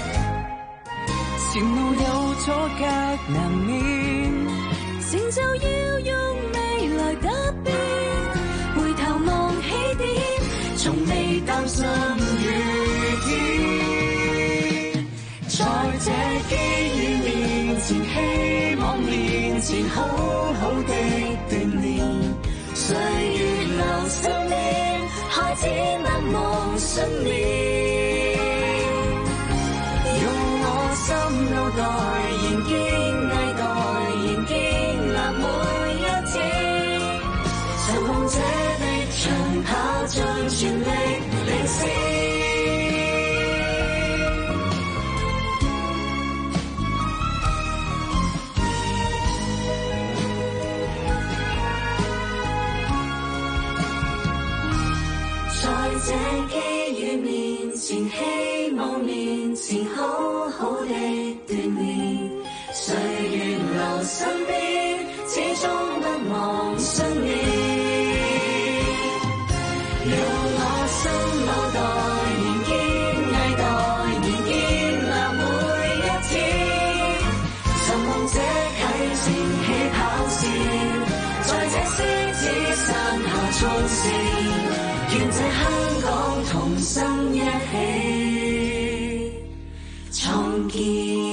前路有阻隔難免， 成就要用未來答辯，回頭望起點， 從未擔心雨天。在這機遇面前，希望面前，好好的鍛鍊。歲月留身邊，開展難忘信念。用我心腦袋，仍堅毅待，仍堅立每一天。就夢這的長跑，盡全力領先。在這機遇面前， 的鍛鍊，歲月留身邊，始終不忘信念。讓我心腦代言堅毅代言建立每一天，尋夢者啟程起跑線，在這獅子山下衝線，願這香港同心一起創建。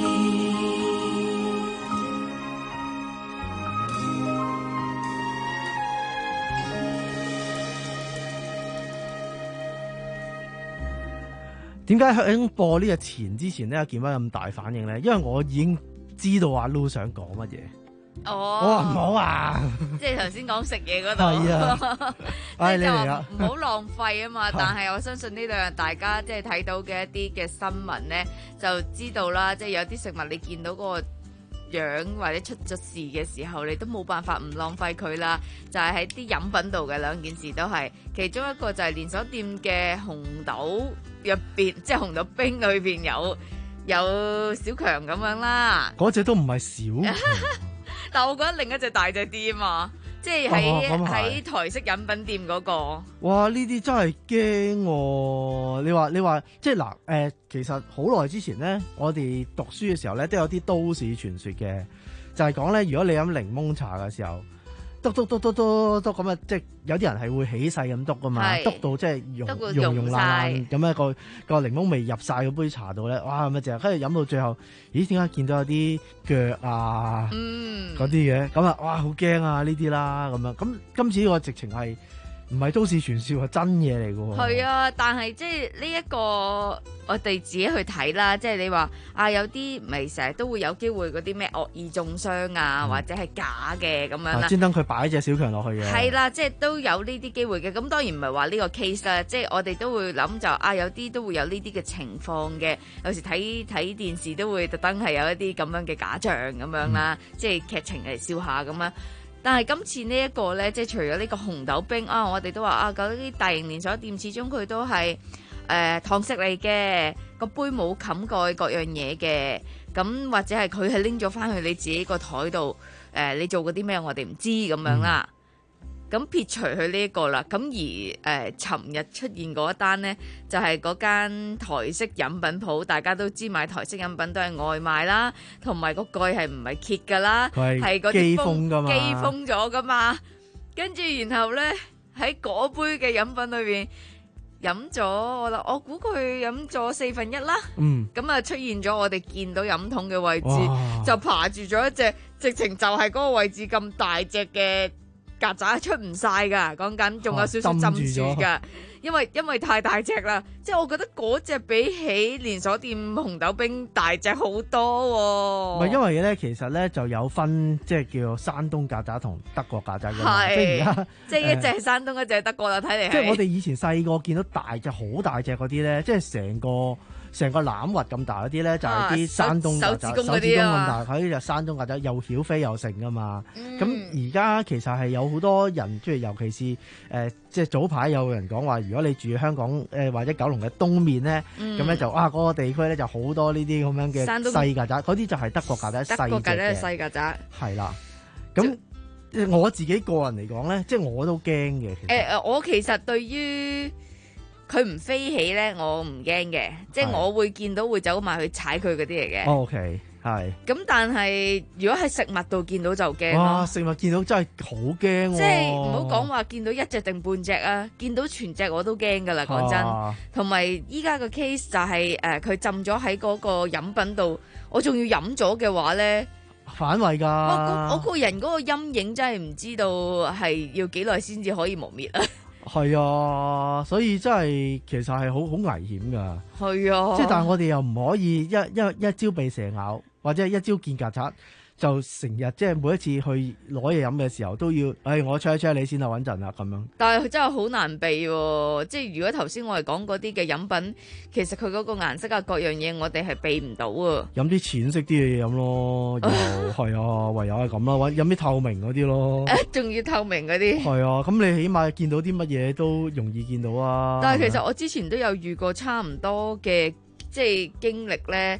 點解喺播呢個前之前咧，阿健威咁大反應咧？因為我已經知道阿 Lu 想講乜嘢。 哦， 我話唔好啊！ 即係頭先講食嘢嗰度。 係啊，唉，你嚟啊！ 唔好浪費啊嘛。但係我相信呢兩日大家即係睇到嘅一啲嘅新聞咧，就知道啦。即係有啲食物你見到嗰個樣或者出咗事嘅時候，你都冇辦法唔浪費佢啦。就係喺啲飲品度嘅兩件事都係，其中一個就係連鎖店嘅紅豆入邊，即係紅豆冰裏邊有有小強咁樣啦。 嗰隻都唔係小強。 但係我覺得另一隻大隻啲啊嘛，即係喺喺台式飲品店嗰個。 哇！呢啲真係驚喎！你話你話即係嗱誒，其實好耐之前咧，我哋讀書嘅時候咧，都有啲都市傳說嘅，就係講咧，如果你飲檸檬茶嘅時候，篤篤篤篤篤篤咁啊，即係有啲人係會起勢咁篤噶嘛，篤到即係溶溶溶爛爛咁樣，個個檸檬味入晒嗰杯茶度咧，哇！咪淨係跟住飲到最後，咦？點解見到有啲腳啊？嗯，嗰啲嘅咁啊，哇！好驚啊呢啲啦咁樣。咁今次呢個直情係唔係都市傳說，係真嘢嚟㗎喎。 係啊，但係即係呢一個我哋自己去睇啦。即係你話啊，有啲咪成日都會有機會嗰啲咩惡意中傷啊，嗯、或者係假嘅咁樣啦。 專登佢擺隻小強落去嘅。 係啦，即係都有呢啲機會嘅。咁當然唔係話呢個 case 啦，即係我哋都會諗就啊，有啲都會有呢啲嘅情況嘅。有時睇睇電視都會特登係有一啲咁樣嘅假象咁樣啦，嗯、即係劇情嚟笑下咁樣。但係今次呢一個呢，即係除咗呢個紅豆冰啊，我哋都話啊，嗰啲大型連鎖店始終佢都係誒堂食嚟嘅，個杯冇冚蓋各樣嘢嘅，咁或者係佢係拎咗翻去你自己個台度，誒你做過啲咩我哋唔知咁樣啦。咁、嗯、撇除佢呢一個啦，咁而誒尋日出現嗰一單呢，就係、是、嗰間台式飲品鋪，大家都知買台式飲品都係外賣啦，同埋個蓋係唔係揭㗎啦，係嗰啲封㗎嘛，機封咗㗎嘛，跟住然後呢，喺嗰杯嘅飲品裏邊飲咗，我諗我估佢飲咗四分一啦，嗯，咁啊出現咗我哋見到飲筒嘅位置，就爬住咗一隻直情就係嗰個位置咁大隻嘅曱甴，出唔晒噶，講緊仲有少少浸住噶，因為因為太大隻啦，即係我覺得嗰隻比起連鎖店紅豆冰大隻好多。唔係因為咧，其實咧就有分，即係叫做山東曱甴同德國曱甴嘅嘛。即係而家， 即係一隻係山東，一隻係德國啦。睇嚟即係我哋以前細個見到大隻好大隻嗰啲咧，即係成個成個欖核咁大嗰啲咧，就係啲山東曱甴，手指公嗰啲咁大，嗰啲就山東曱甴，又曉飛又成噶嘛。咁而家其實係有好多人，即係尤其是誒、呃，即係早排有人講話，如果你住香港誒、呃、或者九龍嘅東面咧，咁咧、嗯、就啊嗰、嗰個地區咧就好多呢啲咁樣嘅細曱甴，嗰啲就係德國曱甴， 德國曱甴細曱甴。 係啦，咁就我自己個人嚟講咧，即係我都驚嘅。誒、 呃，我其實對於佢唔飛起咧，我唔驚嘅，即係我會見到會走埋去踩佢嗰啲嚟嘅。 O K，係。咁但係如果喺食物度見到就驚咯。 哇！食物見到真係好驚喎。 即係唔好講話見到一隻定半隻啊，見到全隻我都驚噶啦，講真。同埋依家個 case 就係誒，佢浸咗喺嗰個飲品度，我仲要飲咗嘅話咧， 反胃㗎。 我我個人嗰個陰影真係唔知道係要幾耐先至可以磨滅啊。 係啊，所以真係其實係好好危險噶。 係啊， 即係但係我哋又唔可以一一一朝被蛇咬，或者一朝見曱甴，就成日即係每一次去攞嘢飲嘅時候都要，唉、哎，我 check 一 check 你先啊，穩陣啊咁樣。 但係佢真係好難避喎，即係如果頭先我哋講嗰啲嘅飲品，其實佢嗰個顏色啊各樣嘢，我哋係避唔到啊。 飲啲淺色啲嘅嘢飲咯，又係啊，唯有係咁啦，飲啲透明嗰啲咯。 仲要透明嗰啲。 係啊，咁你起碼見到啲乜嘢都容易見到啊。 但係其實我之前都有遇過差唔多嘅即係經歷咧。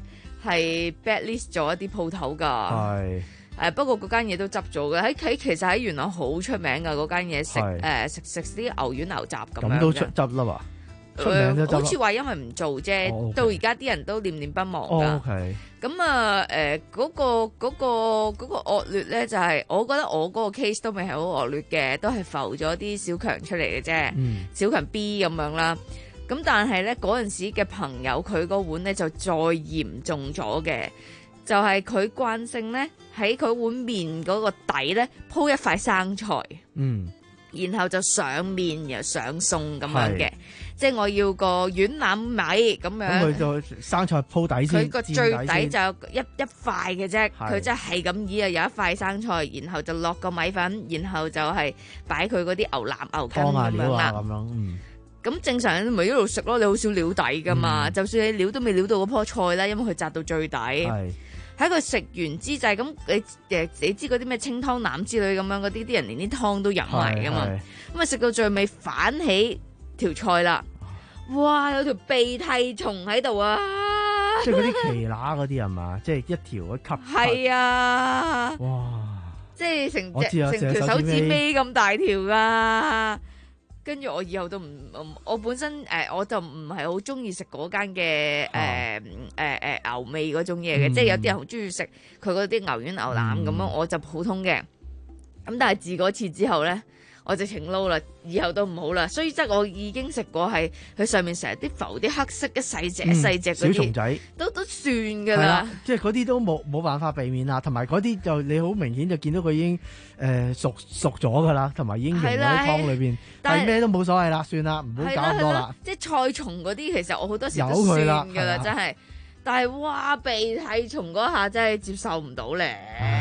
係 bad list 咗一啲鋪頭㗎。 係。 誒不過嗰間嘢都執咗嘅，喺喺其實喺元朗好出名㗎嗰間嘢，食誒食食啲牛丸牛雜咁樣嘅。 咁都出執笠啊？出名都執笠。 好似話因為唔做啫， 哦 okay 到而家啲人都念念不忘㗎。 哦，OK。 咁啊誒嗰個嗰個嗰個惡劣咧，就係我覺得我嗰個 case 都未係好惡劣嘅，都係浮咗啲小強出嚟嘅啫， 嗯小強 B 咁樣啦。咁但係咧嗰陣時嘅朋友佢個碗咧就再嚴重咗嘅。就係佢慣性咧，喺佢碗麵嗰個底咧鋪一塊生菜， 嗯， 然後就上面又上餸咁樣嘅，即係我要個軟腩米咁樣。 咁佢就生菜鋪底先， 佢個最底就一一塊嘅啫，佢真係咁意啊，有一塊生菜，然後就落個米粉，然後就係擺佢嗰啲牛腩牛筋咁樣啦。 咁樣，嗯。 咁正常人咪一路食咯，你好少料底噶嘛，嗯、就算你料都未料到嗰棵菜啦，因為佢紮到最底。喺佢食完之際，咁你誒你知嗰啲咩清湯腩之類咁樣嗰啲，啲人連啲湯都飲埋噶嘛。咁啊食到最尾反起條菜啦，哇！有條鼻涕蟲喺度啊！ 即係嗰啲奇乸嗰啲係嘛？即係一條一級。 係啊！哇！即係成隻成條手指尾咁大條噶。跟住我以後都唔，我本身誒、呃、我就唔係好中意食嗰間嘅誒誒誒牛味嗰種嘢嘅，嗯、即係有啲人好中意食佢嗰啲牛丸牛腩咁樣，嗯、我就普通嘅。咁但係自嗰次之後咧，我直情撈啦，以後都唔好啦。所以即係我已經食過係佢上面成日啲浮啲黑色一細隻一細隻嗰啲小蟲仔，都都算㗎啦。 即係嗰啲都冇冇辦法避免啦。同埋嗰啲就你好明顯就見到佢已經誒、呃、熟熟咗㗎啦，同埋已經溶喺湯裏邊，係咩都冇所謂啦，算啦，唔好搞咁多啦。 即係菜蟲嗰啲其實我好多時都算㗎啦，真係。但係哇鼻涕蟲嗰下真係接受唔到咧。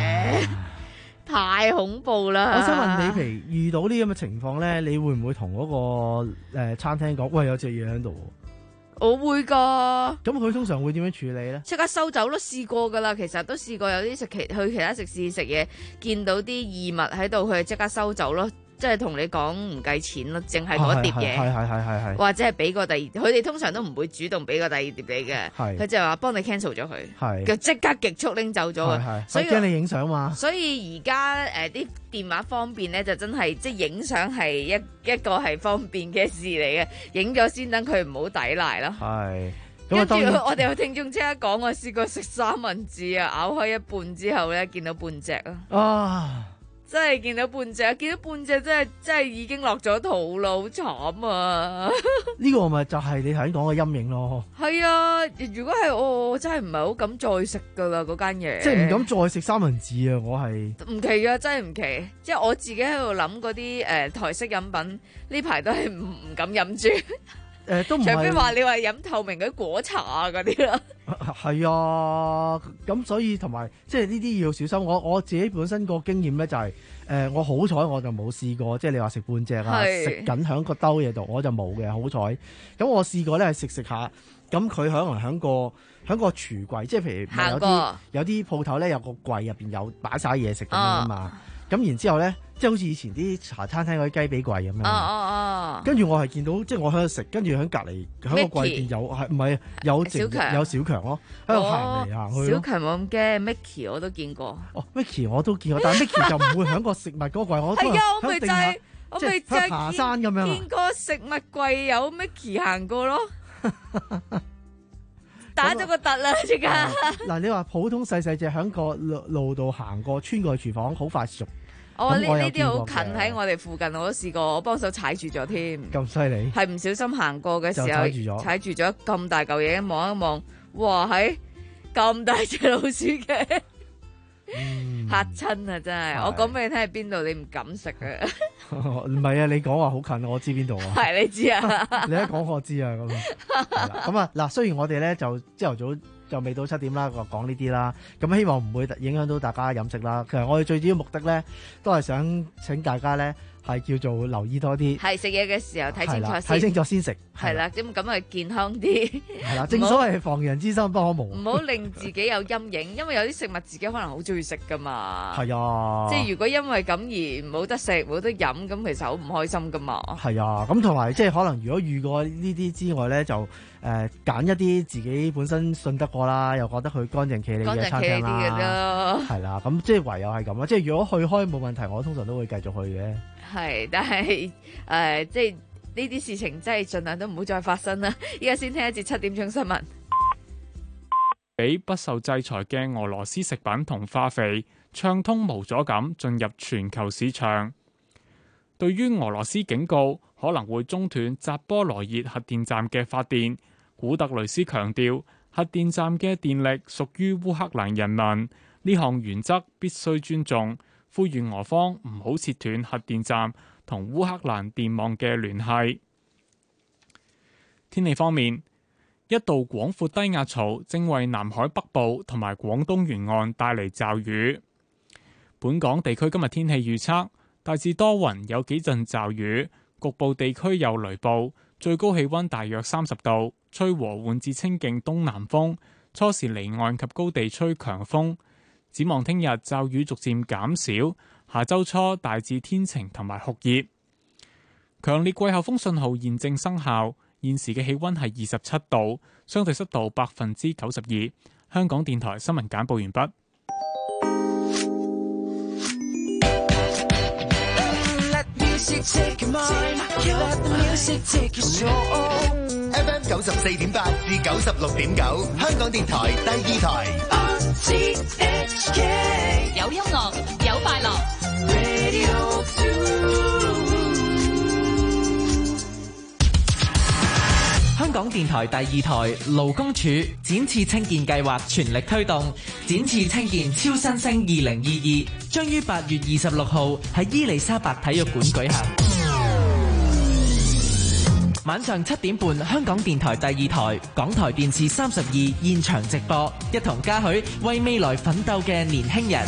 太恐怖啦！ 我想問你，譬如遇到呢咁嘅情況咧，你會唔會同嗰、那個、呃、餐廳講？喂，有隻嘢喺度。 我會㗎。 咁佢通常會點樣處理咧？ 即刻收走咯，試過㗎啦。其實都試過有啲食其去其他食肆食嘢，見到啲異物喺度，佢係即刻收走咯。即係同你講唔計錢咯，淨係嗰碟嘢， 係係係係係， 或者係俾個第二，佢哋通常都唔會主動俾個第二碟你嘅，佢就係話幫你 cancel 咗佢，就即刻極速拎走咗嘅， 所以驚你影相嘛。 所以而家誒啲電話方便咧，就真係即係影相係一一個係方便嘅事嚟嘅，影咗先等佢唔好抵賴咯。 係， 跟住我哋有聽眾即刻講，我試過食三文治啊，咬開一半之後咧，見到半隻啊。啊！真係見到半隻，見到半隻真係真係已經落咗肚啦，好慘啊！ 呢個咪就係你頭先講嘅陰影咯。 係啊，如果係我，我真係唔係好敢再食噶啦嗰間嘢。 即係唔敢再食三文治啊！我係唔奇啊，真係唔奇。即係我自己喺度諗嗰啲誒台式飲品，呢排都係唔唔敢飲住。 誒、呃，都唔係。 除非話你話飲透明嗰啲果茶啊嗰啲啦。 係啊，咁、啊、所以同埋即係呢啲要小心。我我自己本身個經驗咧就係、是、誒、呃，我好彩我就冇試過，即係你話食半隻啊，食緊響個兜嘢度，我就冇嘅，好彩。咁我試過咧係食食下，咁佢可能響個響個廚櫃，即係譬如有啲有啲鋪頭咧有個櫃入邊有擺晒嘢食咁樣啊嘛。咁、啊、然之後咧，即係好似以前啲茶餐廳嗰啲雞髀櫃咁樣。哦哦哦。跟住我係見到，即係我喺度食，跟住喺隔離喺個櫃邊有係唔係有小強有小強咯，喺度行嚟行去。 小強冇咁驚 Mickey 我都見過。 哦 Mickey 我都見過，但係 Mickey 就唔會喺個食物嗰個櫃。我係啊，我咪就係我咪就係爬山咁樣。 見過食物櫃有 Mickey 行過咯。打咗個突啦，即刻！ 嗱，你話普通細細隻喺個路路度行過，穿過去廚房，好快熟。 哦，呢呢啲好近喺我哋附近，我都試過，我幫手踩住咗添。 咁犀利！ 係唔小心行過嘅時候， 踩住咗， 踩住咗咁大嚿嘢，望一望，哇！係咁大隻老鼠嘅，嚇親啊！真係，我講俾你聽係邊度，你唔敢食啊！ 唔係啊，你講話好近，我知邊度啊。 係你知啊？ 你一講我知啊，咁咁啊嗱。雖然我哋咧就朝頭早就未到七點啦，講呢啲啦，咁希望唔會影響到大家飲食啦。其實我哋最主要目的咧，都係想請大家咧係叫做留意多啲， 係食嘢嘅時候睇清楚先， 睇清楚先食， 係啦，咁咁係健康啲。係啦，正所謂防人之心不可無， 唔好令自己有陰影，因為有啲食物自己可能好中意食噶嘛。 係啊， 即係如果因為咁而冇得食冇得飲，咁其實好唔開心噶嘛。 係啊，咁同埋即係可能如果遇過呢啲之外咧，就誒、 誒揀一啲自己本身信得過啦，又覺得佢乾淨企理嘅餐廳啦，係啦，咁即係唯有係咁啦。即係如果去開冇問題，我通常都會繼續去嘅。 係，但係誒、呃，即係呢啲事情真係盡量都唔好再發生啦。依家先聽一節七點鐘新聞。 俾不受制裁嘅俄羅斯食品同化肥暢通無阻咁進入全球市場。對於俄羅斯警告可能會中斷扎波羅熱核電站嘅發電，古特雷斯強調核電站嘅電力屬於烏克蘭人民，呢項原則必須尊重，呼籲俄方唔好切斷核電站同烏克蘭電網嘅聯繫。天氣方面，一道廣闊低壓槽正為南海北部同埋廣東沿岸帶嚟驟雨。本港地區今日天氣預測大致多雲，有幾陣驟雨，局部地區有雷暴，最高氣溫大約三十度，吹和緩至清勁東南風，初時離岸及高地吹強風。展望聽日驟雨逐漸減少，下周初大致天晴同埋酷熱。強烈季候風信號現正生效，現時嘅氣溫係二十七度，相對濕度百分之九十二。香港電台新聞簡報完畢。 F M 九十四點八至九十六點九，香港電台第二台。 有音樂，有快樂。 香港電台第二台勞工處展翅青見計劃全力推動展翅青見超新星二零二二，將於八月二十六號喺伊利沙伯體育館舉行。晚上七點半，香港電台第二台、港台電視三十二現場直播，一同嘉許為未來奮鬥嘅年輕人。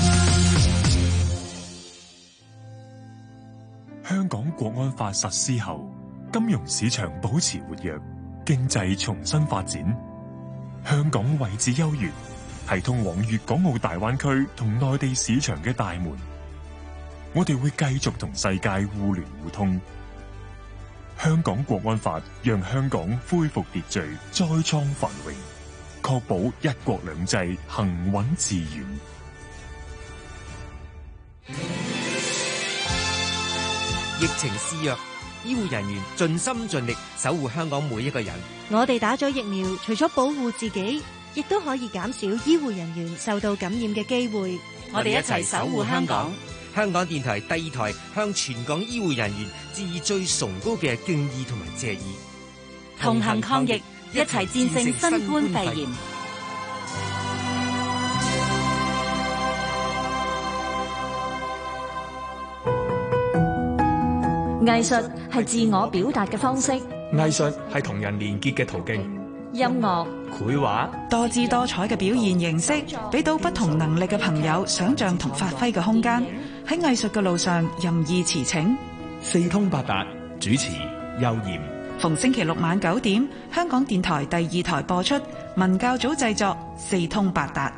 香港國安法實施後，金融市場保持活躍，經濟重新發展。香港位置優越，係通往粵港澳大灣區同內地市場嘅大門。我哋會繼續同世界互聯互通。香港國安法讓香港恢復秩序，再創繁榮，確保一國兩制行穩致遠。 疫情肆虐，醫護人員盡心盡力守護香港每一個人。 我哋打咗疫苗，除咗保護自己，亦都可以減少醫護人員受到感染嘅機會。 我哋一齊守護香港。香港電台第二台向全港醫護人員致以最崇高嘅敬意同埋謝意。 同行抗疫，一齊戰勝新冠肺炎。藝術係自我表達嘅方式， 藝術係同人連結嘅途徑。 音樂、 繪畫， 多姿多彩嘅表現形式，俾到不同能力嘅朋友想象同發揮嘅空間。喺藝術嘅路上任意馳騁， 四通八達。主持邱艷， 逢星期六晚九點，香港電台第二台播出，文教組製作，四通八達。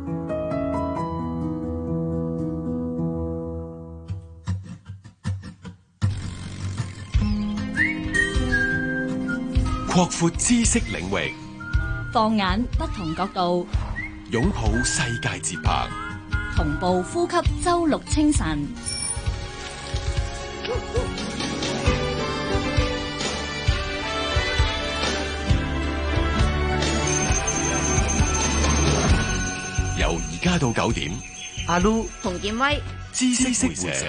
擴闊知識領域， 放眼不同角度， 擁抱世界節拍， 同步呼吸周六清晨。 由而家到九點， 阿 Lu 馮建威， 知識會社。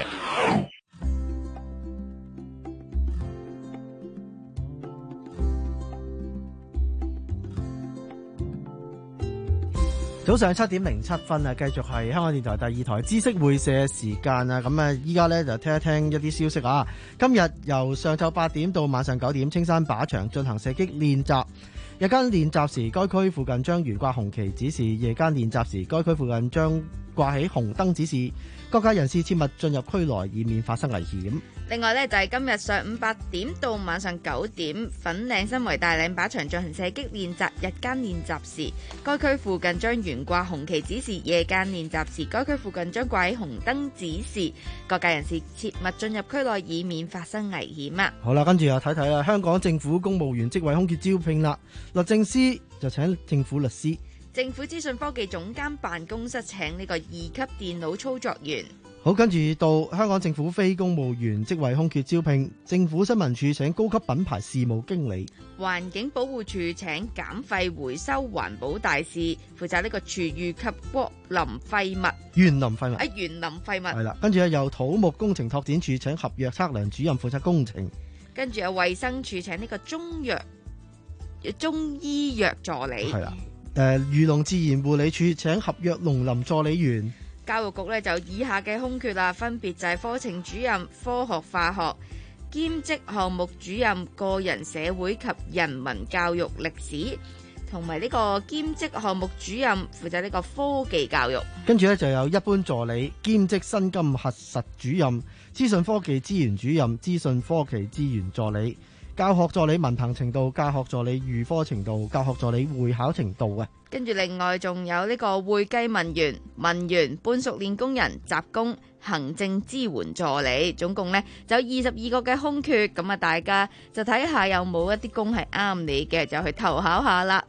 早上七點零七分啊，繼續係香港電台第二台知識會社時間啊，咁啊，依家咧就聽一聽一啲消息啊。今日由上晝八點到晚上九點，青山靶場進行射擊練習。日間練習時，該區附近將懸掛紅旗指示；夜間練習時，該區附近將掛起紅燈指示，各界人士切勿進入區內，以免發生危險。 另外呢，就係今日上午八點到晚上九點，粉嶺新圍大嶺靶場進行射擊練習日間練習時，該區附近將懸掛紅旗指示；夜間練習時，該區附近將掛起紅燈指示。各界人士切勿進入區內，以免發生危險啊！ 好啦，跟住又睇睇啦，香港政府公務員職位空缺招聘啦，律政司就請政府律師。 政府資訊科技總監辦公室請呢個二級電腦操作員。 好，跟住到香港政府非公務員職位空缺招聘，政府新聞處請高級品牌事務經理。 環境保護處請減廢回收環保大使，負責呢個廚餘及國林廢物。 園林廢物。 啊，園林廢物。 係啦，跟住由土木工程拓展處請合約測量主任負責工程。 跟住有衛生署請呢個中藥中醫藥助理。 係啦，誒漁農自然護理處請合約農林助理員。 教育局咧就以下嘅空缺啦，分別就係課程主任、科學化學兼職項目主任、個人社會及人文教育歷史，同埋呢個兼職項目主任負責呢個科技教育。 跟住咧就有一般助理、兼職薪金核實主任、資訊科技資源主任、資訊科技資源助理、教學助理文憑程度、教學助理預科程度、教學助理會考程度嘅。 跟住另外仲有呢個會計文員、文員、半熟練工人、雜工、行政支援助理，總共呢就有二十二個嘅空缺，咁啊大家就睇下有冇一啲工係啱你嘅，就去投考下啦。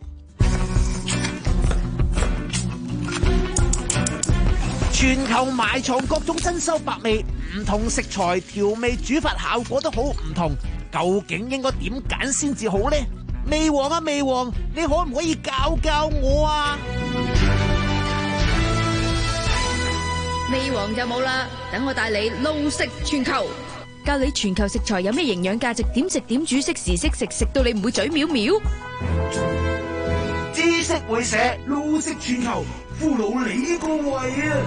全球埋藏各種珍饈百味，唔同食材調味煮法效果都好唔同，究竟應該點揀先至好呢？味王啊味王，你可唔可以教教我啊？ 味王就冇啦，等我帶你路食全球，教你全球食材有咩營養價值，點食點煮，適時適食，食到你唔會嘴藐藐。 知識會社路食全球，俘虜你個胃啊！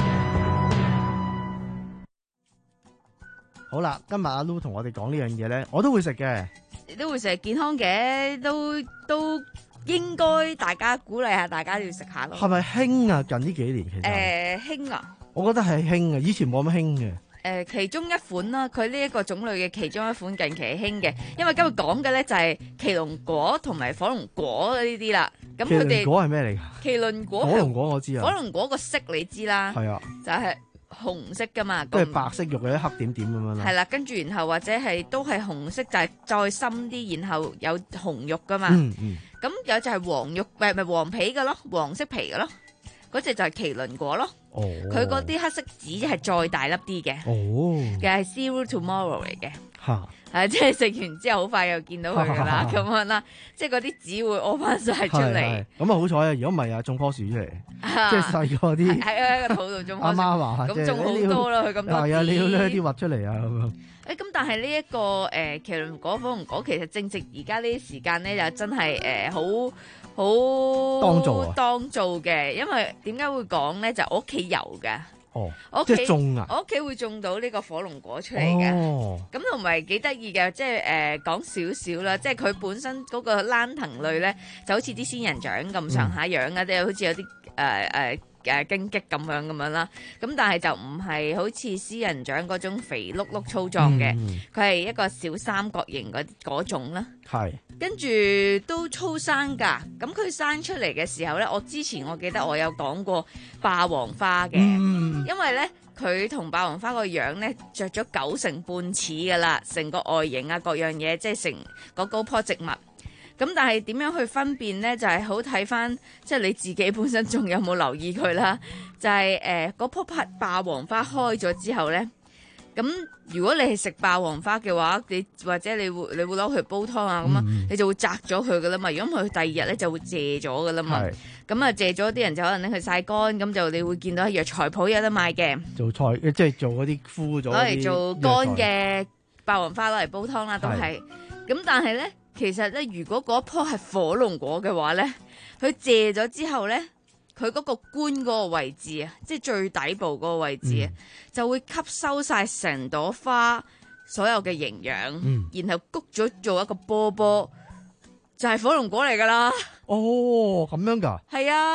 好啦，今日阿 Lu 同我哋講呢樣嘢咧，我都會食嘅。 你都會食健康嘅，都都應該大家鼓勵下，大家要食下咯。 係咪興啊？近呢幾年其實誒興啊！ 我覺得係興啊，以前冇咁興嘅。 誒其中一款啦，佢呢一個種類嘅其中一款近期興嘅，因為今日講嘅咧就係麒麟果同埋火龍果呢啲啦。咁佢哋麒麟果係咩嚟㗎？ 麒麟果火龍果我知啊。 火龍果個色你知啦。係啊。就係紅色噶嘛。 都係白色肉嘅黑點點咁樣啦。 係啦，跟住然後或者係都係紅色，就係再深啲，然後有紅肉噶嘛。 嗯嗯。咁有就係黃肉，唔係唔係黃皮嘅咯，黃色皮嘅咯。嗰隻就係麒麟果咯。哦。佢嗰啲黑色籽係再大粒啲嘅。哦。嘅係 Zero Tomorrow 嚟嘅。嚇。係即係食完之後好快又見到佢噶啦，咁樣啦，即係嗰啲籽會屙翻晒出嚟。咁啊好彩啊！如果唔係啊，種棵樹出嚟，即係細個啲。喺喺個肚度種棵樹。阿媽話：咁種好多啦，佢咁多。係啊，你要掠啲核出嚟啊咁樣。誒咁，但係呢一個誒麒麟果、火龍果，其實正值而家呢啲時間咧，又真係誒好好當造啊！當造嘅，因為點解會講咧？就我屋企有嘅。哦，我即係種啊！我屋企會種到呢個火龍果出嚟嘅。哦，咁同埋幾得意嘅，即係誒講少少啦，即係佢本身嗰個蘭藤類咧，就好似啲仙人掌咁上下樣啊，即係好似有啲誒誒誒荊棘咁樣咁樣啦。咁但係就唔係好似仙人掌嗰種肥碌碌粗壯嘅，佢係一個小三角形嗰嗰種啦。係。跟住都粗生㗎，咁佢生出嚟嘅時候咧，我之前我記得我有講過霸王花嘅，嗯、因為咧佢同霸王花個樣咧着咗九成半似㗎啦，成個外形啊各樣嘢，即係成嗰嗰棵植物。咁但係點樣去分辨咧？就係、是、好睇返，即係你自己本身仲有冇留意佢啦？就係誒嗰棵霸霸王花開咗之後咧。咁如果你係食霸王花嘅話，你或者你會你會攞佢煲湯啊咁啊，嗯、你就會摘咗佢噶啦嘛。如果唔係，佢第二日咧就會謝咗噶啦嘛。咁啊謝咗啲人就可能拎佢曬乾，咁就你會見到喺藥材鋪有得賣嘅。做菜即係做嗰啲敷咗。攞嚟做乾嘅霸王花攞嚟煲湯啦，都係。咁但係咧，其實咧，如果嗰棵係火龍果嘅話咧，佢謝咗之後咧。佢嗰個冠嗰個位置啊，即係最底部嗰個位置啊，嗯、就會吸收晒成朵花所有嘅營養，嗯、然後谷咗做一個波波，就係、是、火龍果嚟噶啦。哦，咁樣噶？係啊，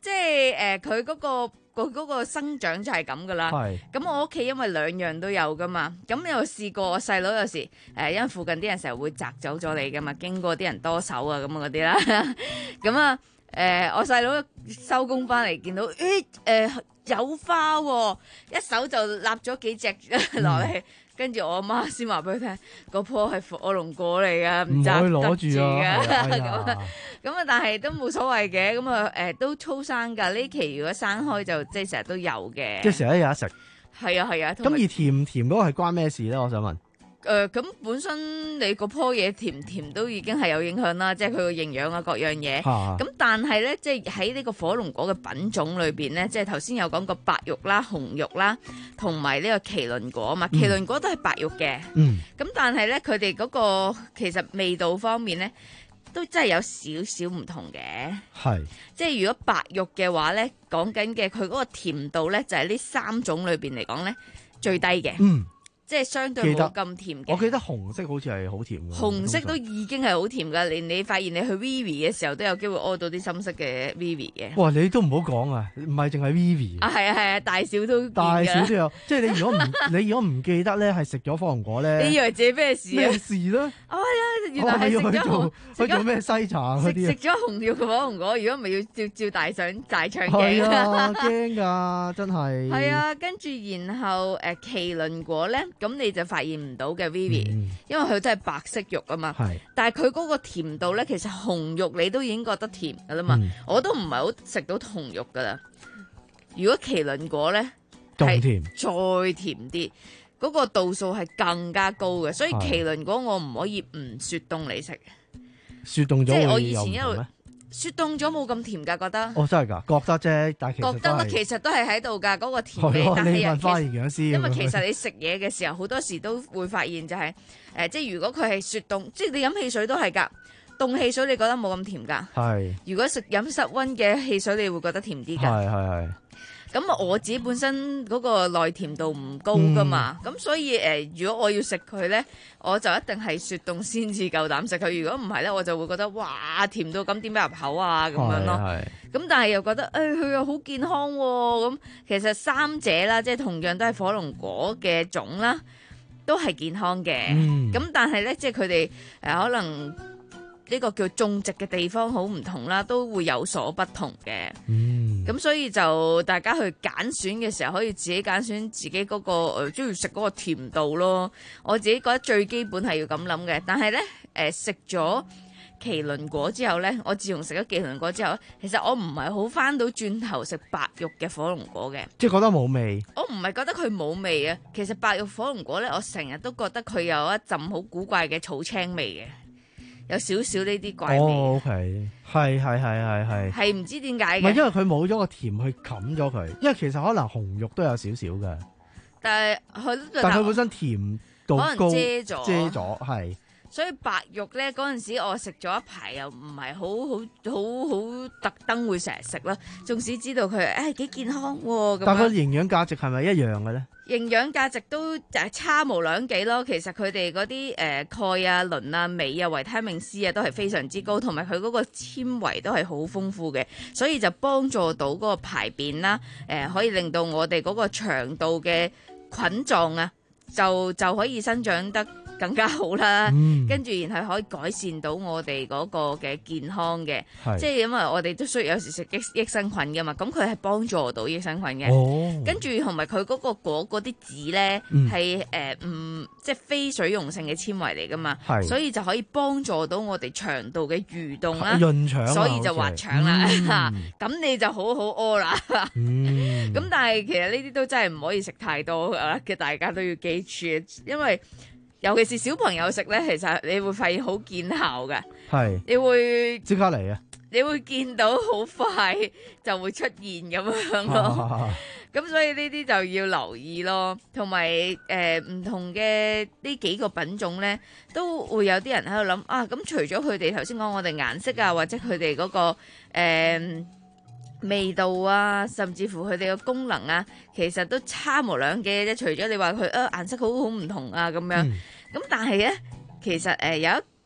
即係誒佢嗰個佢嗰個生長就係咁噶啦。 係咁我屋企因為兩樣都有噶嘛，咁有試過我細佬有時誒、呃，因為附近啲人成日會摘走咗你噶嘛，經過啲人多手啊咁嗰啲啦，咁啊誒我細佬收工翻嚟見到誒誒、呃、有花喎、哦，一手就立咗幾隻落嚟。嗯跟住我阿媽先話俾佢聽，嗰棵係火龍果嚟噶，唔摘得住噶。咁啊，咁啊，但係都冇所謂嘅。咁啊，誒都粗生㗎。呢期如果生開就即係成日都有嘅。 即係成日都有得食。 係啊係啊。 咁而甜唔甜嗰個係關咩事咧？我想問。 誒咁、呃、本身你嗰棵嘢甜唔甜都已經係有影響啦，即係佢個營養啊各樣嘢。咁、啊、但係咧，即係喺呢個火龍果嘅品種裏邊咧，即係頭先有講過白玉啦、紅玉啦，同埋呢個麒麟果啊嘛。麒麟果都係白玉嘅。嗯。咁但係咧，佢哋嗰個其實味道方面咧，都真係有少少唔同嘅。係。即係如果白玉嘅話咧，講緊嘅佢嗰個甜度咧，就係呢三種裏邊嚟講咧最低嘅。嗯。即係相對冇咁甜嘅。 我記得紅色好似係好甜嘅。 紅色都已經係好甜㗎，連你發現你去 Vivi 嘅時候都有機會屙到啲深色嘅 Vivi 嘅。 哇！你都唔好講啊，唔係淨係 Vivi。 啊係啊係啊，大小都大小都有。即係你如果唔你如果唔記得咧，係食咗火龍果咧， 你以為自己咩事啊？ 咩事咧？ 哦係啊，原來係食咗紅去做咩西茶嗰啲啊？ 食咗紅玉嘅火龍果，如果唔係要照照大上大腸鏡啊！驚㗎，真係。 係啊，跟住然後誒麒麟果咧，咁你就發現唔到嘅 Vivi，、嗯、因為佢真係白色肉啊嘛。係，但係佢嗰個甜度咧，其實紅肉你都已經覺得甜噶啦嘛。嗯、我都唔係好食到紅肉噶啦。如果麒麟果咧， 仲甜， 再甜啲，嗰、嗰個度數係更加高嘅。所以麒麟果我唔可以唔雪凍嚟食。 雪凍咗， 即係我以前一路雪凍咗冇咁甜㗎，覺得。 哦，真係㗎，覺得啫，但係其實覺得啦，其實都係喺度㗎，嗰、嗰個甜味。但係問翻營養師， 因為其實你食嘢嘅時候，好多時都會發現就係、是、誒、呃，即係如果佢係雪凍，即係你飲汽水都係㗎，凍汽水你覺得冇咁甜㗎。係。如果食飲室溫嘅汽水，你會覺得甜啲㗎。係係係。咁我自己本身嗰個內甜度唔高噶嘛，咁、嗯、所以誒、呃，如果我要食佢咧，我就一定係雪凍先至夠膽食佢。如果唔係咧，我就會覺得哇，甜到咁點樣入口啊咁樣咯。咁但係又覺得誒，佢又好健康喎、哦。咁其實三者啦，即係同樣都係火龍果嘅種啦，都係健康嘅。咁、嗯、但係咧，即係佢哋誒可能。呢個叫種植嘅地方好唔同啦，都會有所不同嘅。嗯，咁所以就大家去揀選嘅時候，可以自己揀選自己嗰、嗰個誒中意食嗰個甜度咯。我自己覺得最基本係要咁諗嘅。但係咧誒食咗麒麟果之後咧，我自從食咗麒麟果之後，其實我唔係好翻到轉頭食白玉嘅火龍果嘅。 即係覺得冇味。 我唔係覺得佢冇味啊。其實白玉火龍果咧，我成日都覺得佢有一陣好古怪嘅草青味嘅。有少少呢啲怪味。 哦 OK，係係係係係。 係唔知點解嘅。 唔係因為佢冇咗個甜去冚咗佢，因為其實可能紅肉都有少少嘅。 但係佢， 但係佢本身甜度高， 可能遮咗， 遮咗係。 所以白玉咧嗰陣時，我食咗一排又唔係好好好好特登會成日食啦。縱使知道佢誒幾健康喎， 但係個營養價值係咪一樣嘅咧？ 營養價值都誒差無兩幾咯。其實佢哋嗰啲誒鈣啊、磷啊、鎂啊、維他命 C 啊都係非常之高，同埋佢嗰個纖維都係好豐富嘅，所以就幫助到嗰個排便啦。誒、呃、可以令到我哋嗰個腸道嘅菌狀啊，就就可以生長得更加好啦，嗯、跟住然後可以改善到我哋嗰個嘅健康嘅，即係因為我哋都需要有時食益益生菌㗎嘛，咁佢係幫助到益生菌嘅。哦、跟住同埋佢嗰個果嗰啲籽咧係誒唔即係非水溶性嘅纖維嚟㗎嘛，所以就可以幫助到我哋腸道嘅蠕動啦， 潤腸、啊， 所以就滑腸啦，咁、嗯、你就好好屙啦。咁、嗯、但係其實呢啲都真係唔可以食太多嘅，大家都要記住，因為尤其是小朋友食咧，其實你會發現好見效嘅，係你會即刻嚟啊！ 你會見到好快就會出現咁樣咯，咁所以呢啲就要留意咯。同埋誒唔同嘅呢幾個品種咧，都會有啲人喺度諗啊。咁除咗佢哋頭先講我哋顏色啊，或者佢哋嗰個誒、呃味道啊，甚至乎佢哋嘅功能啊，其實都差無兩幾啫。除咗你話佢啊顏色好好唔同啊咁樣，咁、嗯、但係咧，其實誒、呃、有一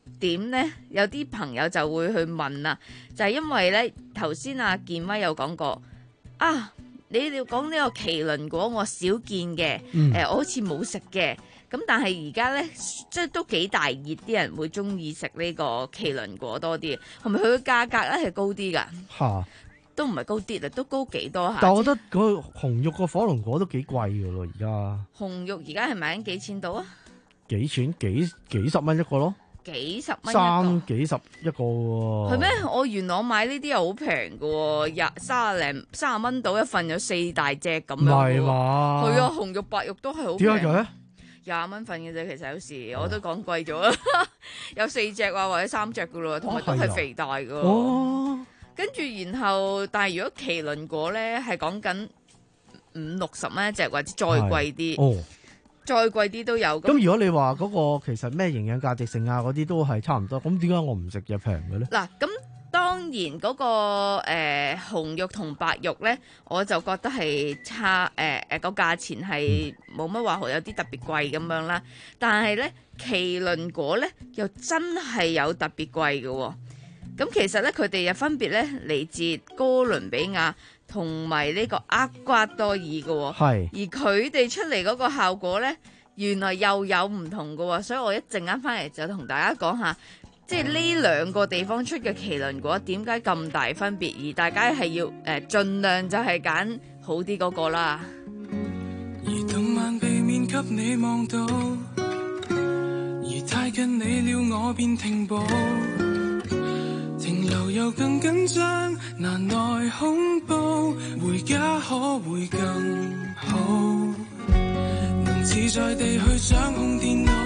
點呢？有啲朋友就會去問啦，就係、因為呢頭先阿健威有講過啊，你哋講呢個麒麟果我少見嘅，誒、 嗯呃、我好似冇食嘅。咁但係而家咧，即係都幾大熱，啲人會中意食呢個麒麟果多啲。係咪佢嘅價格咧係高啲㗎？ 嚇， 都唔係高啲啦，都高幾多下。 但我覺得個紅肉個火龍果都幾貴㗎咯，而家紅肉而家係賣緊幾錢到啊？ 幾錢幾幾十蚊一個咯， 幾十蚊一個。 三幾十一個喎。 係咩？我元朗買呢啲又好平㗎喎，廿三廿零三十蚊到一份，有四大隻咁樣。 唔係嘛？ 係啊，紅肉白肉都係好平。 點解嘅？ 廿蚊份嘅啫，其實有時我都講貴咗啦，有四隻啊或者三隻噶咯，同埋都係肥大噶。 哦， 跟住然後，但係如果麒麟果咧係講緊五六十蚊一隻，或者再貴啲， 哦， 再貴啲都有。 咁如果你話嗰個其實咩營養價值性啊嗰啲都係差唔多，咁點解我唔食嘢平嘅咧？ 嗱，咁當然嗰、那個誒、呃、紅肉同白肉咧，我就覺得係差誒誒個價錢係冇乜話好有啲特別貴咁樣啦。但係咧麒麟果咧又真係有特別貴嘅喎。咁其實咧佢哋又分別咧嚟自哥倫比亞同埋呢個厄瓜多爾嘅喎。 係。 而佢哋出嚟嗰個效果咧，原來又有唔同嘅喎。所以我一陣間翻嚟就同大家講下。即係呢兩個地方出嘅麒麟果點解咁大分別，而大家係要誒、呃、盡量就係揀好啲嗰個啦。 而動漫避免給你望到，而太近你了我便停步，停留又更緊張，難耐恐怖，回家可會更好，能自在地去掌控電腦，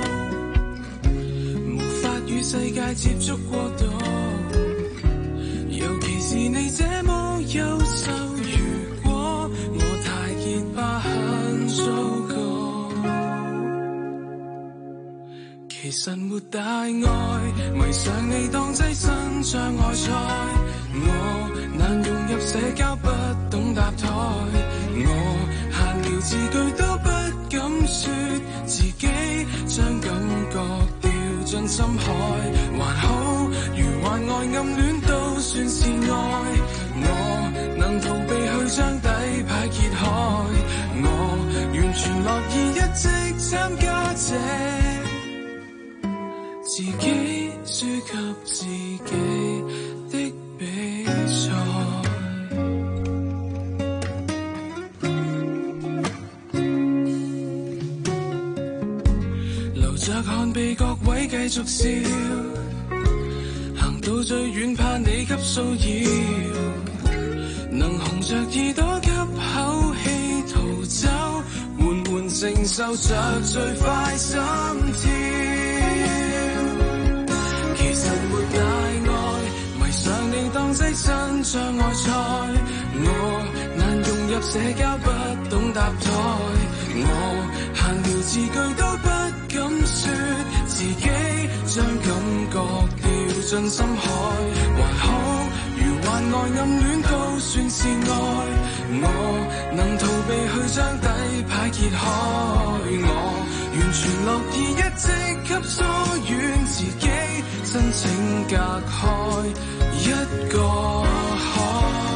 與世界接觸過度，尤其是你這麼優秀。如果我太結巴很糟糕，其實沒大礙，迷上你當躋身障礙賽，我難融入社交，不懂搭台，我閒聊字句都不敢說自己，將感覺進深海，還好如幻愛暗戀都算是愛，我能逃避去將底牌揭開，我完全樂意一直參加這自己輸給自己的比賽。着看被各位繼續笑，行到最遠怕你給騷擾，能紅着耳朵吸口氣逃走，緩緩承受着最快心跳。其實沒大礙，迷上你當躋身障礙賽，我難融入社交，不懂搭台，我閒聊字句都不敢說自己，將感覺掉進深海，還好如幻愛暗戀都算是愛，我能逃避去將底牌揭開，我完全樂意一直給疏遠自己，真情隔開一個海。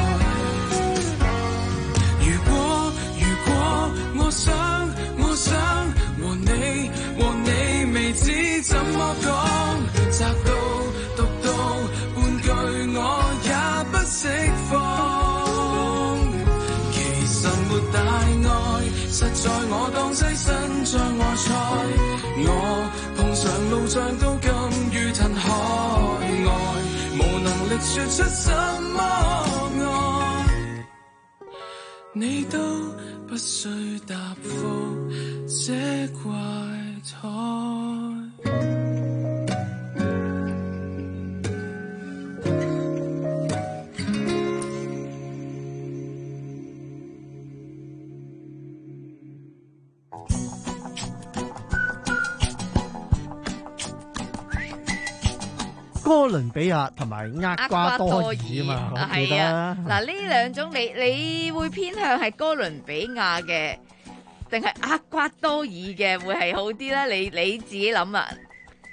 如果如果我想我想和你和你未知怎麼講，摘到讀到半句我也不釋放，其實沒大礙，實在我當躋身障礙賽，我碰上路障都甘於褪海外，無能力說出什麼愛，你都不需答覆這怪胎。 哥倫比亞同埋厄瓜多爾啊嘛，我記得啦。 嗱，呢兩種你你會偏向係哥倫比亞嘅，定係厄瓜多爾嘅會係好啲咧？你你自己諗啊。